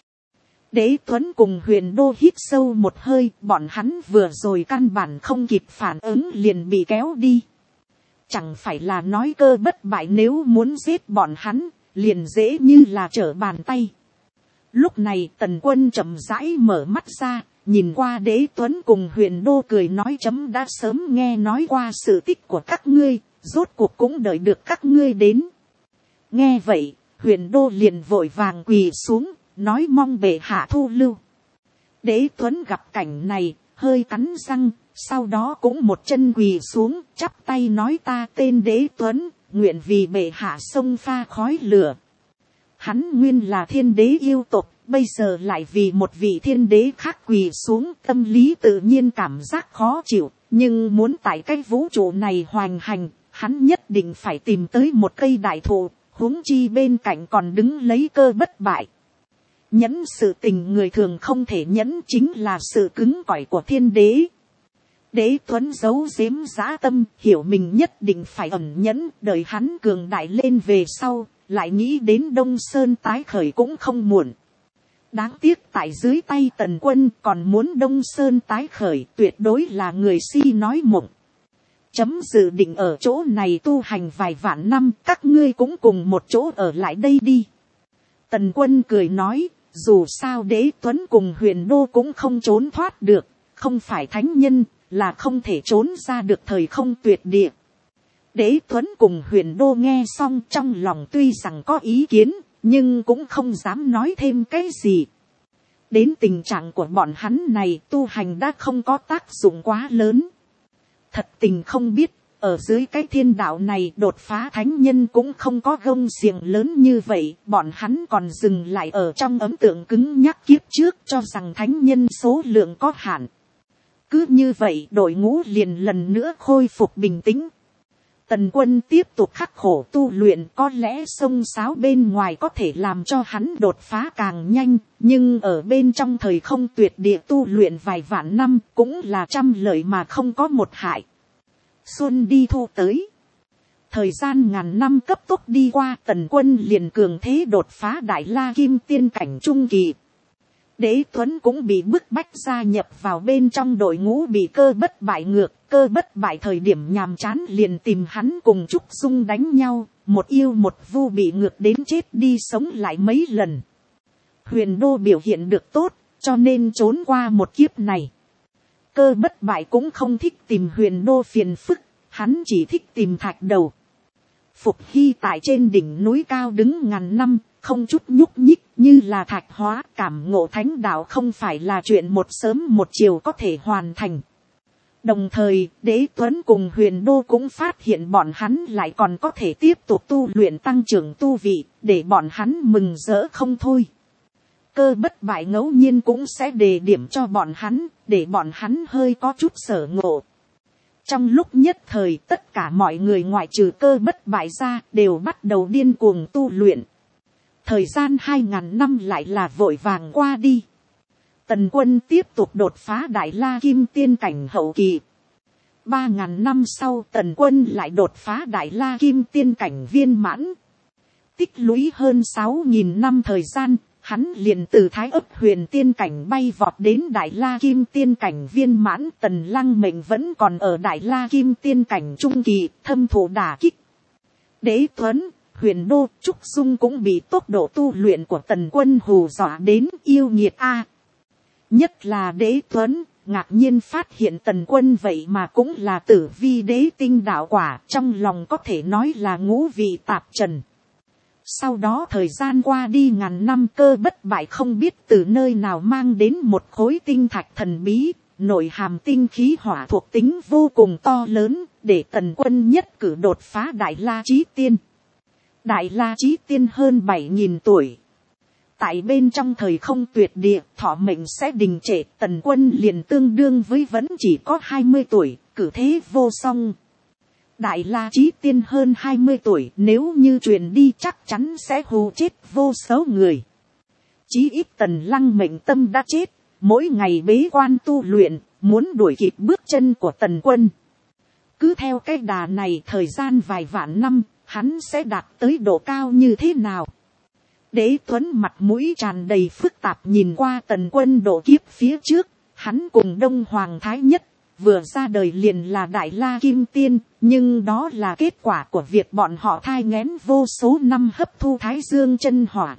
S1: Đế Tuấn cùng Huyền Đô hít sâu một hơi, bọn hắn vừa rồi căn bản không kịp phản ứng liền bị kéo đi. Chẳng phải là nói Cơ Bất Bại nếu muốn giết bọn hắn, liền dễ như là trở bàn tay. Lúc này Tần Quân chậm rãi mở mắt ra, nhìn qua Đế Tuấn cùng Huyền Đô cười nói chấm đã sớm nghe nói qua sự tích của các ngươi, rốt cuộc cũng đợi được các ngươi đến. Nghe vậy, Huyền Đô liền vội vàng quỳ xuống, nói mong bệ hạ thu lưu. Đế Tuấn gặp cảnh này, hơi cắn răng, sau đó cũng một chân quỳ xuống, chắp tay nói ta tên Đế Tuấn, nguyện vì bệ hạ xông pha khói lửa. Hắn nguyên là thiên đế yêu tộc, bây giờ lại vì một vị thiên đế khác quỳ xuống, tâm lý tự nhiên cảm giác khó chịu, nhưng muốn tại cái vũ trụ này hoành hành, hắn nhất định phải tìm tới một cây đại thụ, huống chi bên cạnh còn đứng lấy Cơ Bất Bại. Nhẫn sự tình người thường không thể nhẫn, chính là sự cứng cỏi của thiên đế. Đế Tuấn giấu giếm dã tâm, hiểu mình nhất định phải ẩn nhẫn, đợi hắn cường đại lên về sau, lại nghĩ đến Đông Sơn tái khởi cũng không muộn. Đáng tiếc tại dưới tay Tần Quân còn muốn Đông Sơn tái khởi, tuyệt đối là người si nói mộng. chấm dự định ở chỗ này tu hành vài vạn năm, các ngươi cũng cùng một chỗ ở lại đây đi. Tần Quân cười nói, dù sao Đế Tuấn cùng Huyền Đô cũng không trốn thoát được, không phải thánh nhân, là không thể trốn ra được thời không tuyệt địa. Đế Tuấn cùng Huyền Đô nghe xong trong lòng tuy rằng có ý kiến, nhưng cũng không dám nói thêm cái gì. Đến tình trạng của bọn hắn này, tu hành đã không có tác dụng quá lớn. Thật tình không biết, ở dưới cái thiên đạo này đột phá thánh nhân cũng không có gông xiềng lớn như vậy. Bọn hắn còn dừng lại ở trong ấn tượng cứng nhắc kiếp trước, cho rằng thánh nhân số lượng có hạn. Cứ như vậy đội ngũ liền lần nữa khôi phục bình tĩnh. Tần Quân tiếp tục khắc khổ tu luyện, có lẽ sông sáo bên ngoài có thể làm cho hắn đột phá càng nhanh, nhưng ở bên trong thời không tuyệt địa tu luyện vài vạn năm cũng là trăm lợi mà không có một hại. Xuân đi thu tới. Thời gian ngàn năm cấp tốc đi qua, Tần Quân liền cường thế đột phá Đại La Kim Tiên cảnh trung kỳ. Đế Tuấn cũng bị bức bách gia nhập vào bên trong đội ngũ bị Cơ Bất bại ngược. Cơ Bất bại thời điểm nhàm chán liền tìm hắn cùng Trúc Dung đánh nhau. Một yêu một vu bị ngược đến chết đi sống lại mấy lần. Huyền Đô biểu hiện được tốt, cho nên trốn qua một kiếp này. Cơ Bất bại cũng không thích tìm Huyền Đô phiền phức, hắn chỉ thích tìm Thạch Đầu. Phục Hy tại trên đỉnh núi cao đứng ngàn năm, không chút nhúc nhích, như là thạch hóa. Cảm ngộ thánh đạo không phải là chuyện một sớm một chiều có thể hoàn thành. Đồng thời, Đế Tuấn cùng Huyền Đô cũng phát hiện bọn hắn lại còn có thể tiếp tục tu luyện tăng trưởng tu vị, để bọn hắn mừng rỡ không thôi. Cơ Bất bại ngẫu nhiên cũng sẽ đề điểm cho bọn hắn, để bọn hắn hơi có chút sở ngộ. Trong lúc nhất thời, tất cả mọi người ngoại trừ Cơ Bất bại ra đều bắt đầu điên cuồng tu luyện. Thời gian 2000 năm lại là vội vàng qua đi. Tần Quân tiếp tục đột phá Đại La Kim Tiên cảnh hậu kỳ. 3000 năm sau, Tần Quân lại đột phá Đại La Kim Tiên cảnh viên mãn. Tích lũy hơn 6000 năm thời gian, hắn liền từ Thái Ấp Huyền Tiên cảnh bay vọt đến Đại La Kim Tiên cảnh viên mãn. Tần Lăng Mệnh vẫn còn ở Đại La Kim Tiên cảnh trung kỳ, thâm thụ đả kích. Đế Tuấn, Huyền Đô, Trúc Dung cũng bị tốc độ tu luyện của Tần Quân hù dọa đến yêu nghiệt a. Nhất là Đế Tuấn, ngạc nhiên phát hiện Tần Quân vậy mà cũng là tử vi đế tinh đạo quả, trong lòng có thể nói là ngũ vị tạp trần. Sau đó thời gian qua đi ngàn năm, Cơ Bất bại không biết từ nơi nào mang đến một khối tinh thạch thần bí, nội hàm tinh khí hỏa thuộc tính vô cùng to lớn, để Tần Quân nhất cử đột phá Đại La Chí Tiên. Đại La Chí Tiên hơn 7000 tuổi. Tại bên trong thời không tuyệt địa, thọ mệnh sẽ đình trệ. Tần Quân liền tương đương với vẫn chỉ có 20 tuổi, cử thế vô song. Đại La Chí Tiên hơn 20 tuổi, nếu như truyền đi chắc chắn sẽ hù chết vô số người. Chí ít Tần Lăng Mệnh tâm đã chết, mỗi ngày bế quan tu luyện, muốn đuổi kịp bước chân của Tần Quân. Cứ theo cái đà này, thời gian vài vạn năm, hắn sẽ đạt tới độ cao như thế nào? Đế Tuấn mặt mũi tràn đầy phức tạp nhìn qua Tần Quân độ kiếp phía trước, hắn cùng Đông Hoàng Thái Nhất, vừa ra đời liền là Đại La Kim Tiên, nhưng đó là kết quả của việc bọn họ thai nghén vô số năm hấp thu Thái Dương chân hỏa.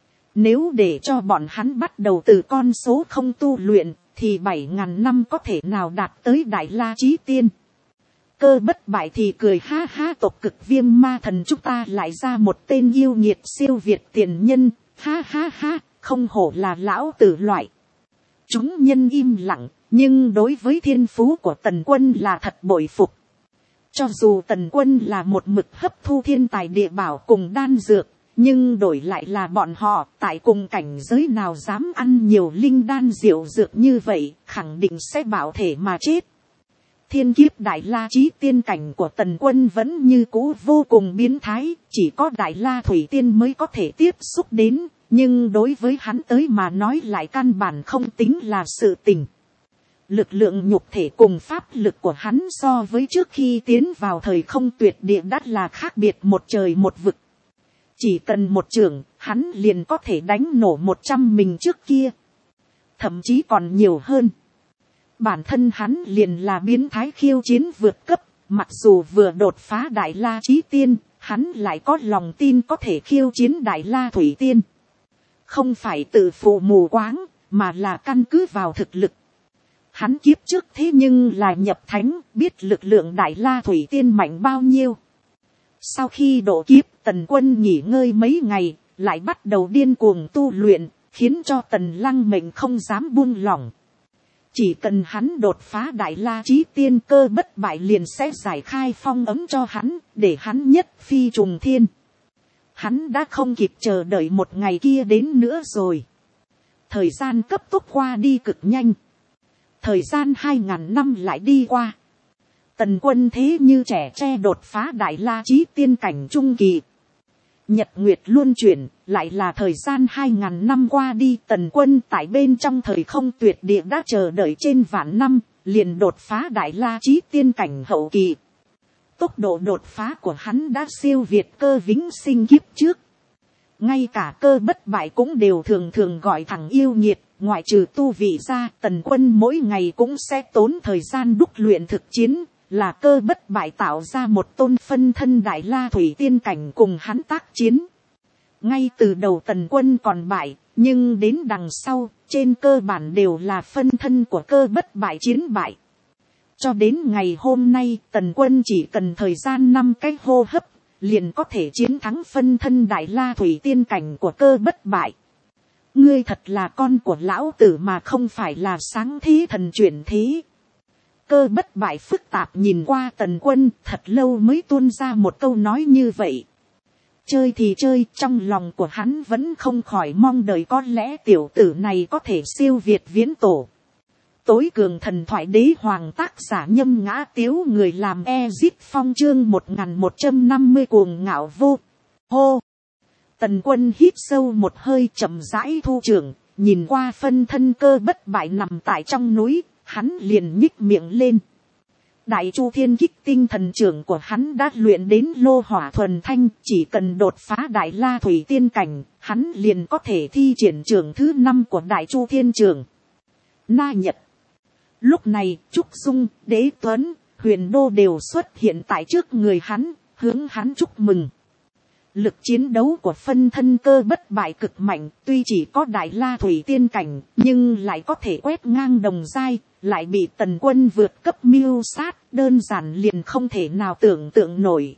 S1: Nếu để cho bọn hắn bắt đầu từ con số không tu luyện, thì 7000 năm có thể nào đạt tới Đại La Chí Tiên? Cơ Bất bại thì cười ha ha, tộc Cực Viêm ma thần chúng ta lại ra một tên yêu nghiệt siêu việt tiền nhân, ha ha ha, không hổ là lão tử loại. Chúng nhân im lặng, nhưng đối với thiên phú của Tần Quân là thật bội phục. Cho dù Tần Quân là một mực hấp thu thiên tài địa bảo cùng đan dược, nhưng đổi lại là bọn họ, tại cùng cảnh giới nào dám ăn nhiều linh đan diệu dược như vậy, khẳng định sẽ bảo thể mà chết. Thiên kiếp Đại La Chí Tiên cảnh của Tần Quân vẫn như cũ vô cùng biến thái, chỉ có Đại La Thủy Tiên mới có thể tiếp xúc đến, nhưng đối với hắn tới mà nói lại căn bản không tính là sự tình. Lực lượng nhục thể cùng pháp lực của hắn so với trước khi tiến vào thời không tuyệt địa đã là khác biệt một trời một vực. Chỉ cần một chưởng, hắn liền có thể đánh nổ 100 mình trước kia. Thậm chí còn nhiều hơn. Bản thân hắn liền là biến thái khiêu chiến vượt cấp, Mặc dù vừa đột phá Đại La Chí Tiên, hắn lại có lòng tin có thể khiêu chiến Đại La Thủy Tiên. Không phải tự phụ mù quáng, mà là căn cứ vào thực lực. Hắn kiếp trước thế nhưng là nhập thánh, biết lực lượng Đại La Thủy Tiên mạnh bao nhiêu. Sau khi độ kiếp, Tần Quân nghỉ ngơi mấy ngày, lại bắt đầu điên cuồng tu luyện, khiến cho Tần Lăng Mệnh không dám buông lỏng. Chỉ cần hắn đột phá Đại La Chí Tiên, cơ bất bại liền sẽ giải khai phong ấm cho hắn, để hắn nhất phi trùng thiên. Hắn đã không kịp chờ đợi một ngày kia đến nữa rồi. Thời gian cấp tốc qua đi cực nhanh. Thời gian 2000 năm lại đi qua. Tần Quân thế như trẻ tre đột phá Đại La Chí Tiên cảnh trung kỳ. Nhật Nguyệt luân chuyển, lại là thời gian 2000 năm qua đi. Tần Quân tại bên trong thời không tuyệt địa đã chờ đợi trên vạn năm, liền đột phá Đại La Chí Tiên cảnh hậu kỳ. Tốc độ đột phá của hắn đã siêu việt Cơ Vĩnh Sinh kiếp trước. Ngay cả Cơ bất bại cũng đều thường thường gọi thẳng yêu nghiệt. Ngoại trừ tu vị ra, Tần Quân mỗi ngày cũng sẽ tốn thời gian đúc luyện thực chiến. Là Cơ bất bại tạo ra một tôn phân thân Đại La Thủy Tiên cảnh cùng hắn tác chiến. Ngay từ đầu Tần Quân còn bại, nhưng đến đằng sau, trên cơ bản đều là phân thân của Cơ bất bại chiến bại. Cho đến ngày hôm nay, Tần Quân chỉ cần thời gian 5 cái hô hấp, liền có thể chiến thắng phân thân Đại La Thủy Tiên cảnh của Cơ bất bại. Ngươi thật là con của lão tử mà không phải là sáng thế thần chuyển thế. Cơ bất bại phức tạp nhìn qua Tần Quân, thật lâu mới tuôn ra một câu nói như vậy. Chơi thì chơi, trong lòng của hắn vẫn không khỏi mong đợi có lẽ tiểu tử này có thể siêu việt viễn tổ. Tối cường thần thoại đế hoàng, tác giả Nhâm Ngã Tiếu, người làm Ezip Phong, chương 1150 cuồng ngạo vô. Hô! Tần Quân hít sâu một hơi, chậm rãi thu trưởng, nhìn qua phân thân Cơ bất bại nằm tại trong núi, hắn liền nhích miệng lên. Đại Chu Thiên Kích tinh thần trưởng của hắn đã luyện đến lô hỏa thuần thanh, chỉ cần đột phá Đại La Thủy Tiên cảnh, hắn liền có thể thi triển trưởng thứ 5 của Đại Chu Thiên trưởng. Na Nhật. Lúc này, Trúc Dung, Đế Tuấn, Huyền Đô đều xuất hiện tại trước người hắn, hướng hắn chúc mừng. Lực chiến đấu của phân thân Cơ bất bại cực mạnh, tuy chỉ có Đại La Thủy Tiên cảnh, nhưng lại có thể quét ngang đồng giai, lại bị Tần Quân vượt cấp mưu sát, đơn giản liền không thể nào tưởng tượng nổi.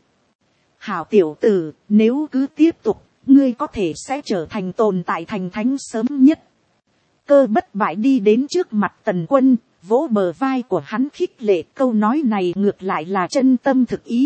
S1: Hảo tiểu tử, nếu cứ tiếp tục, ngươi có thể sẽ trở thành tồn tại thành thánh sớm nhất. Cơ bất bại đi đến trước mặt Tần Quân, vỗ bờ vai của hắn khích lệ, câu nói này ngược lại là chân tâm thực ý.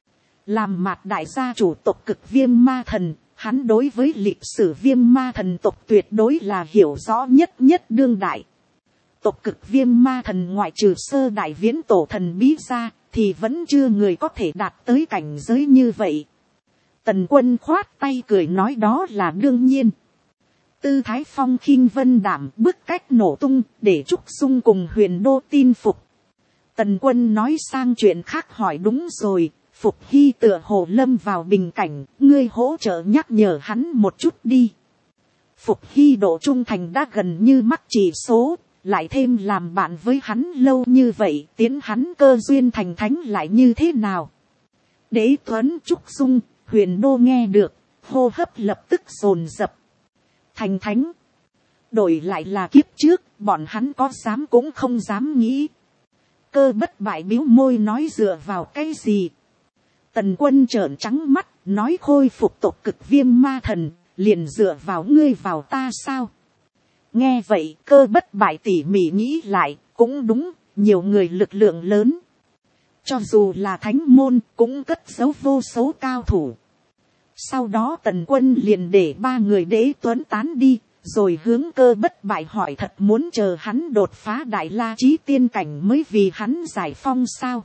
S1: Làm Mạt đại gia chủ tộc Cực Viêm Ma Thần, hắn đối với lịch sử Viêm Ma Thần tộc tuyệt đối là hiểu rõ nhất đương đại. Tộc Cực Viêm Ma Thần ngoại trừ sơ đại viễn tổ thần bí ra, thì vẫn chưa người có thể đạt tới cảnh giới như vậy. Tần Quân khoát tay cười nói đó là đương nhiên. Tư thái phong khinh vân đảm, bức cách nổ tung, để Trúc Dung cùng Huyền Đô tin phục. Tần Quân nói sang chuyện khác, hỏi đúng rồi, Phục Hy tựa hồ lâm vào bình cảnh, ngươi hỗ trợ nhắc nhở hắn một chút đi. Phục Hy độ trung thành đã gần như mắc chỉ số, lại thêm làm bạn với hắn lâu như vậy, tiến hắn cơ duyên thành thánh lại như thế nào? Đế Tuấn, Trúc Dung, Huyền Đô nghe được, hô hấp lập tức dồn dập. Thành thánh, đổi lại là kiếp trước, bọn hắn có dám cũng không dám nghĩ. Cơ bất bại bĩu môi nói dựa vào cái gì? Tần Quân trợn trắng mắt, nói khôi phục tộc Cực Viêm Ma Thần, liền dựa vào ngươi vào ta sao? Nghe vậy, Cơ bất bại tỉ mỉ nghĩ lại, cũng đúng, nhiều người lực lượng lớn. Cho dù là thánh môn, cũng cất giấu vô số cao thủ. Sau đó Tần Quân liền để 3 người Đế Tuấn tán đi, rồi hướng Cơ bất bại hỏi thật muốn chờ hắn đột phá Đại La Chí Tiên cảnh mới vì hắn giải phong sao?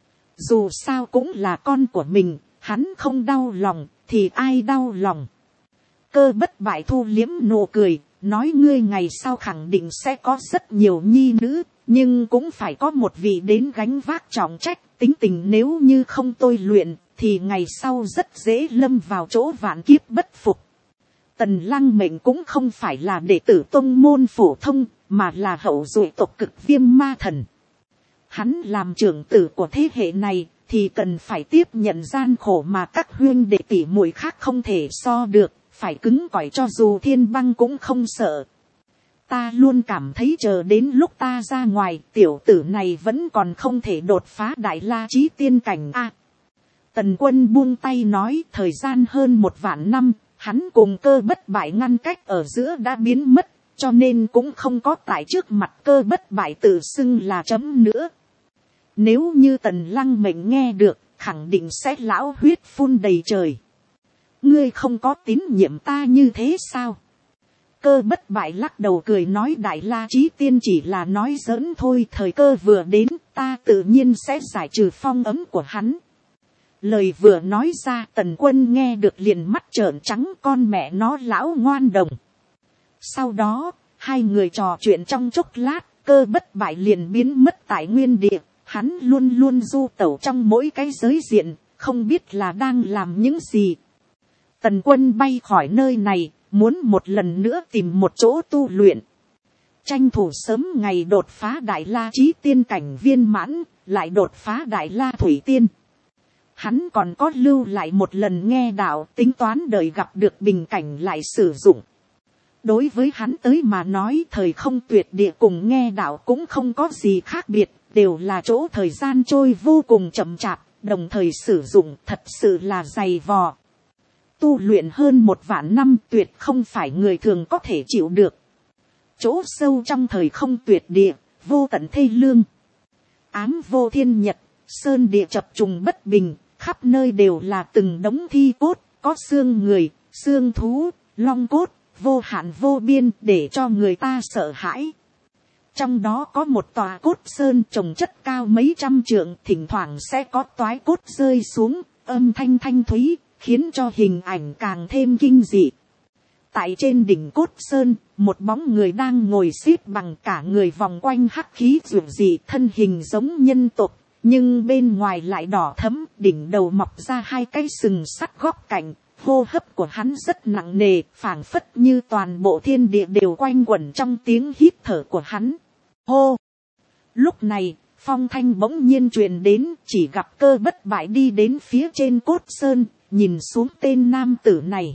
S1: Dù sao cũng là con của mình, hắn không đau lòng, thì ai đau lòng? Cơ bất bại thu liếm nụ cười, nói ngươi ngày sau khẳng định sẽ có rất nhiều nhi nữ, nhưng cũng phải có một vị đến gánh vác trọng trách, tính tình nếu như không tôi luyện, thì ngày sau rất dễ lâm vào chỗ vạn kiếp bất phục. Tần Lăng Mệnh cũng không phải là đệ tử tông môn phổ thông, mà là hậu duệ tộc Cực Viêm Ma Thần. Hắn làm trưởng tử của thế hệ này, thì cần phải tiếp nhận gian khổ mà các huyên đệ tỷ muội khác không thể so được, phải cứng cỏi cho dù thiên băng cũng không sợ. Ta luôn cảm thấy chờ đến lúc ta ra ngoài, tiểu tử này vẫn còn không thể đột phá đại la chí tiên cảnh a. Tần Quân buông tay nói, thời gian hơn 1 vạn năm, hắn cùng Cơ Bất Bại ngăn cách ở giữa đã biến mất, cho nên cũng không có tại trước mặt Cơ Bất Bại tự xưng là chấm nữa. Nếu như Tần Lăng Mệnh nghe được, khẳng định sẽ lão huyết phun đầy trời. Ngươi không có tín nhiệm ta như thế sao? Cơ Bất Bại lắc đầu cười nói, đại la chí tiên chỉ là nói giỡn thôi, thời cơ vừa đến ta tự nhiên sẽ giải trừ phong ấm của hắn. Lời vừa nói ra, Tần Quân nghe được liền mắt trợn trắng, con mẹ nó lão ngoan đồng. Sau đó, hai người trò chuyện trong chốc lát, Cơ Bất Bại liền biến mất tại nguyên địa. Hắn luôn luôn du tẩu trong mỗi cái giới diện, không biết là đang làm những gì. Tần Quân bay khỏi nơi này, muốn một lần nữa tìm một chỗ tu luyện. Tranh thủ sớm ngày đột phá đại la chí tiên cảnh viên mãn, lại đột phá đại la thủy tiên. Hắn còn có lưu lại một lần nghe đạo, tính toán đợi gặp được bình cảnh lại sử dụng. Đối với hắn tới mà nói, thời không tuyệt địa cùng nghe đạo cũng không có gì khác biệt, đều là chỗ thời gian trôi vô cùng chậm chạp, đồng thời sử dụng thật sự là dày vò. Tu luyện hơn 1 vạn năm tuyệt không phải người thường có thể chịu được. Chỗ sâu trong thời không tuyệt địa, vô tận thê lương. Ám vô thiên nhật, sơn địa chập trùng bất bình, khắp nơi đều là từng đống thi cốt, có xương người, xương thú, long cốt, vô hạn vô biên để cho người ta sợ hãi. Trong đó có một tòa cốt sơn trồng chất cao mấy trăm trượng, thỉnh thoảng sẽ có toái cốt rơi xuống, âm thanh thanh thúy, khiến cho hình ảnh càng thêm kinh dị. Tại trên đỉnh cốt sơn, một bóng người đang ngồi xếp bằng, cả người vòng quanh hắc khí dữ dị, thân hình giống nhân tộc, nhưng bên ngoài lại đỏ thẫm, đỉnh đầu mọc ra 2 cái sừng sắt góc cạnh. Hô hấp của hắn rất nặng nề, phảng phất như toàn bộ thiên địa đều quanh quẩn trong tiếng hít thở của hắn. Hô! Lúc này, phong thanh bỗng nhiên truyền đến, chỉ gặp Cơ Bất Bại đi đến phía trên cốt sơn, nhìn xuống tên nam tử này.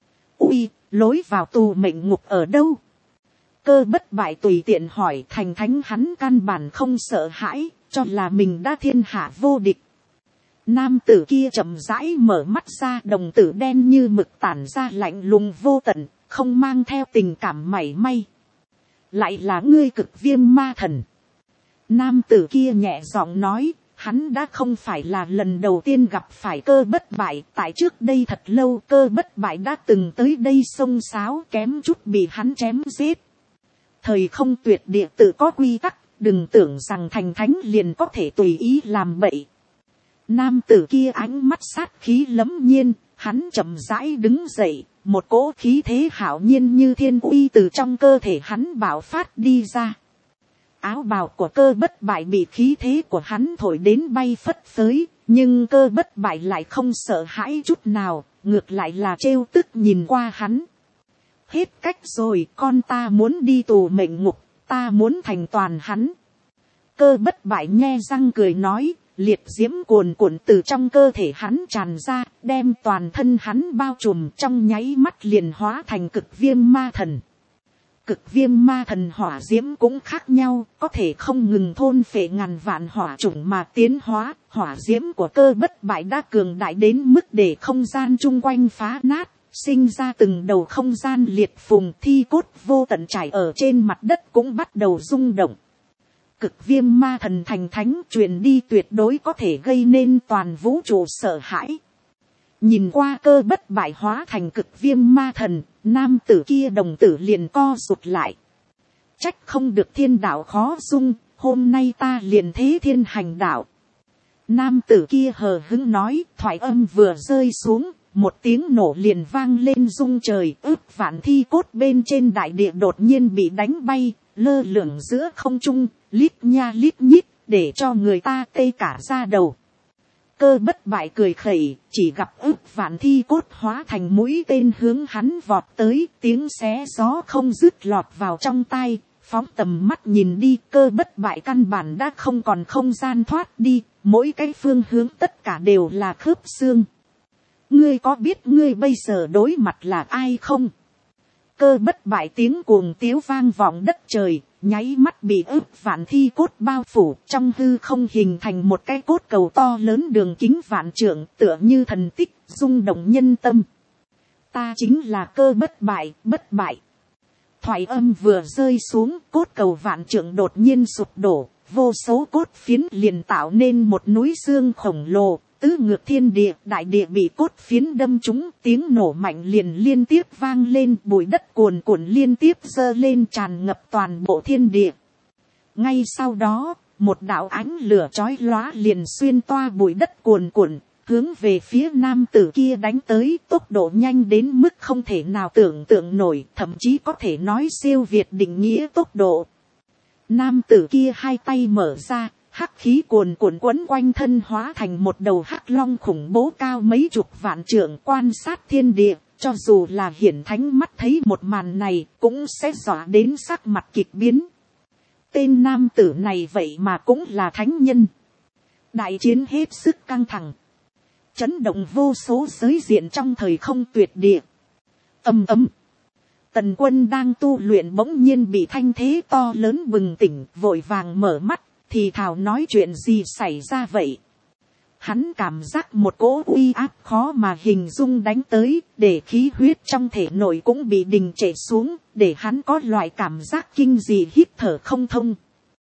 S1: Ui, lối vào tù mệnh ngục ở đâu? Cơ Bất Bại tùy tiện hỏi, thành thánh hắn căn bản không sợ hãi, cho là mình đã thiên hạ vô địch. Nam tử kia chậm rãi mở mắt ra, đồng tử đen như mực tản ra lạnh lùng vô tận, không mang theo tình cảm mảy may. Lại là ngươi Cực Viêm Ma Thần. Nam tử kia nhẹ giọng nói, hắn đã không phải là lần đầu tiên gặp phải Cơ Bất Bại, tại trước đây thật lâu Cơ Bất Bại đã từng tới đây xông xáo, kém chút bị hắn chém giết. Thời không tuyệt địa tự có quy tắc, đừng tưởng rằng thành thánh liền có thể tùy ý làm bậy. Nam tử kia ánh mắt sát khí lẫm nhiên, hắn chậm rãi đứng dậy, một cỗ khí thế hạo nhiên như thiên uy từ trong cơ thể hắn bạo phát đi ra. Áo bào của Cơ Bất Bại bị khí thế của hắn thổi đến bay phất phới, nhưng Cơ Bất Bại lại không sợ hãi chút nào, ngược lại là trêu tức nhìn qua hắn. Hết cách rồi, con ta muốn đi tù mệnh ngục, ta muốn thành toàn hắn. Cơ Bất Bại nhe răng cười nói, liệt diễm cuồn cuộn từ trong cơ thể hắn tràn ra, đem toàn thân hắn bao trùm, trong nháy mắt liền hóa thành Cực Viêm Ma Thần. Cực Viêm Ma Thần hỏa diễm cũng khác nhau, có thể không ngừng thôn phệ ngàn vạn hỏa chủng mà tiến hóa. Hỏa diễm của Cơ Bất Bại đã cường đại đến mức để không gian chung quanh phá nát, sinh ra từng đầu không gian liệt phùng, thi cốt vô tận trải ở trên mặt đất cũng bắt đầu rung động. Cực Viêm Ma Thần thành thánh truyền đi tuyệt đối có thể gây nên toàn vũ trụ sợ hãi. Nhìn qua Cơ Bất Bại hóa thành Cực Viêm Ma Thần, nam tử kia đồng tử liền co rụt lại. Trách không được thiên đạo khó dung, hôm nay ta liền thế thiên hành đạo. Nam tử kia hờ hững nói, thoại âm vừa rơi xuống, một tiếng nổ liền vang lên rung trời, ước vạn thi cốt bên trên đại địa đột nhiên bị đánh bay, lơ lửng giữa không trung, lít nha lít nhít, để cho người ta tê cả da đầu. Cơ Bất Bại cười khẩy, chỉ gặp ước vạn thi cốt hóa thành mũi tên hướng hắn vọt tới, tiếng xé gió không dứt lọt vào trong tai, phóng tầm mắt nhìn đi, Cơ Bất Bại căn bản đã không còn không gian thoát đi, mỗi cái phương hướng tất cả đều là khớp xương. Ngươi có biết ngươi bây giờ đối mặt là ai không? Cơ bất bại tiếng cuồng tiếu vang vọng đất trời, nháy mắt bị ức vạn thi cốt bao phủ, trong hư không hình thành một cái cốt cầu to lớn đường kính vạn trượng, tựa như thần tích, rung động nhân tâm. Ta chính là cơ bất bại, bất bại. Thoại âm vừa rơi xuống, cốt cầu vạn trượng đột nhiên sụp đổ, vô số cốt phiến liền tạo nên một núi xương khổng lồ, tứ ngược thiên địa, đại địa bị cốt phiến đâm trúng, tiếng nổ mạnh liền liên tiếp vang lên, bụi đất cuồn cuộn liên tiếp dơ lên tràn ngập toàn bộ thiên địa. Ngay sau đó, một đạo ánh lửa chói lóa liền xuyên toa bụi đất cuồn cuộn, hướng về phía nam tử kia đánh tới, tốc độ nhanh đến mức không thể nào tưởng tượng nổi, thậm chí có thể nói siêu việt định nghĩa tốc độ. Nam tử kia hai tay mở ra, hắc khí cuồn cuộn quấn quanh thân hóa thành một đầu hắc long khủng bố cao mấy chục vạn trượng, quan sát thiên địa, cho dù là hiển thánh mắt thấy một màn này cũng sẽ dọa đến sắc mặt kịch biến. Tên nam tử này vậy mà cũng là thánh nhân. Đại chiến hết sức căng thẳng, chấn động vô số giới diện trong thời không tuyệt địa. Ầm ầm. Tần Quân đang tu luyện bỗng nhiên bị thanh thế to lớn bừng tỉnh, vội vàng mở mắt, thì thào nói chuyện gì xảy ra vậy. Hắn cảm giác một cỗ uy áp khó mà hình dung đánh tới, để khí huyết trong thể nội cũng bị đình trệ xuống, để hắn có loại cảm giác kinh dị hít thở không thông.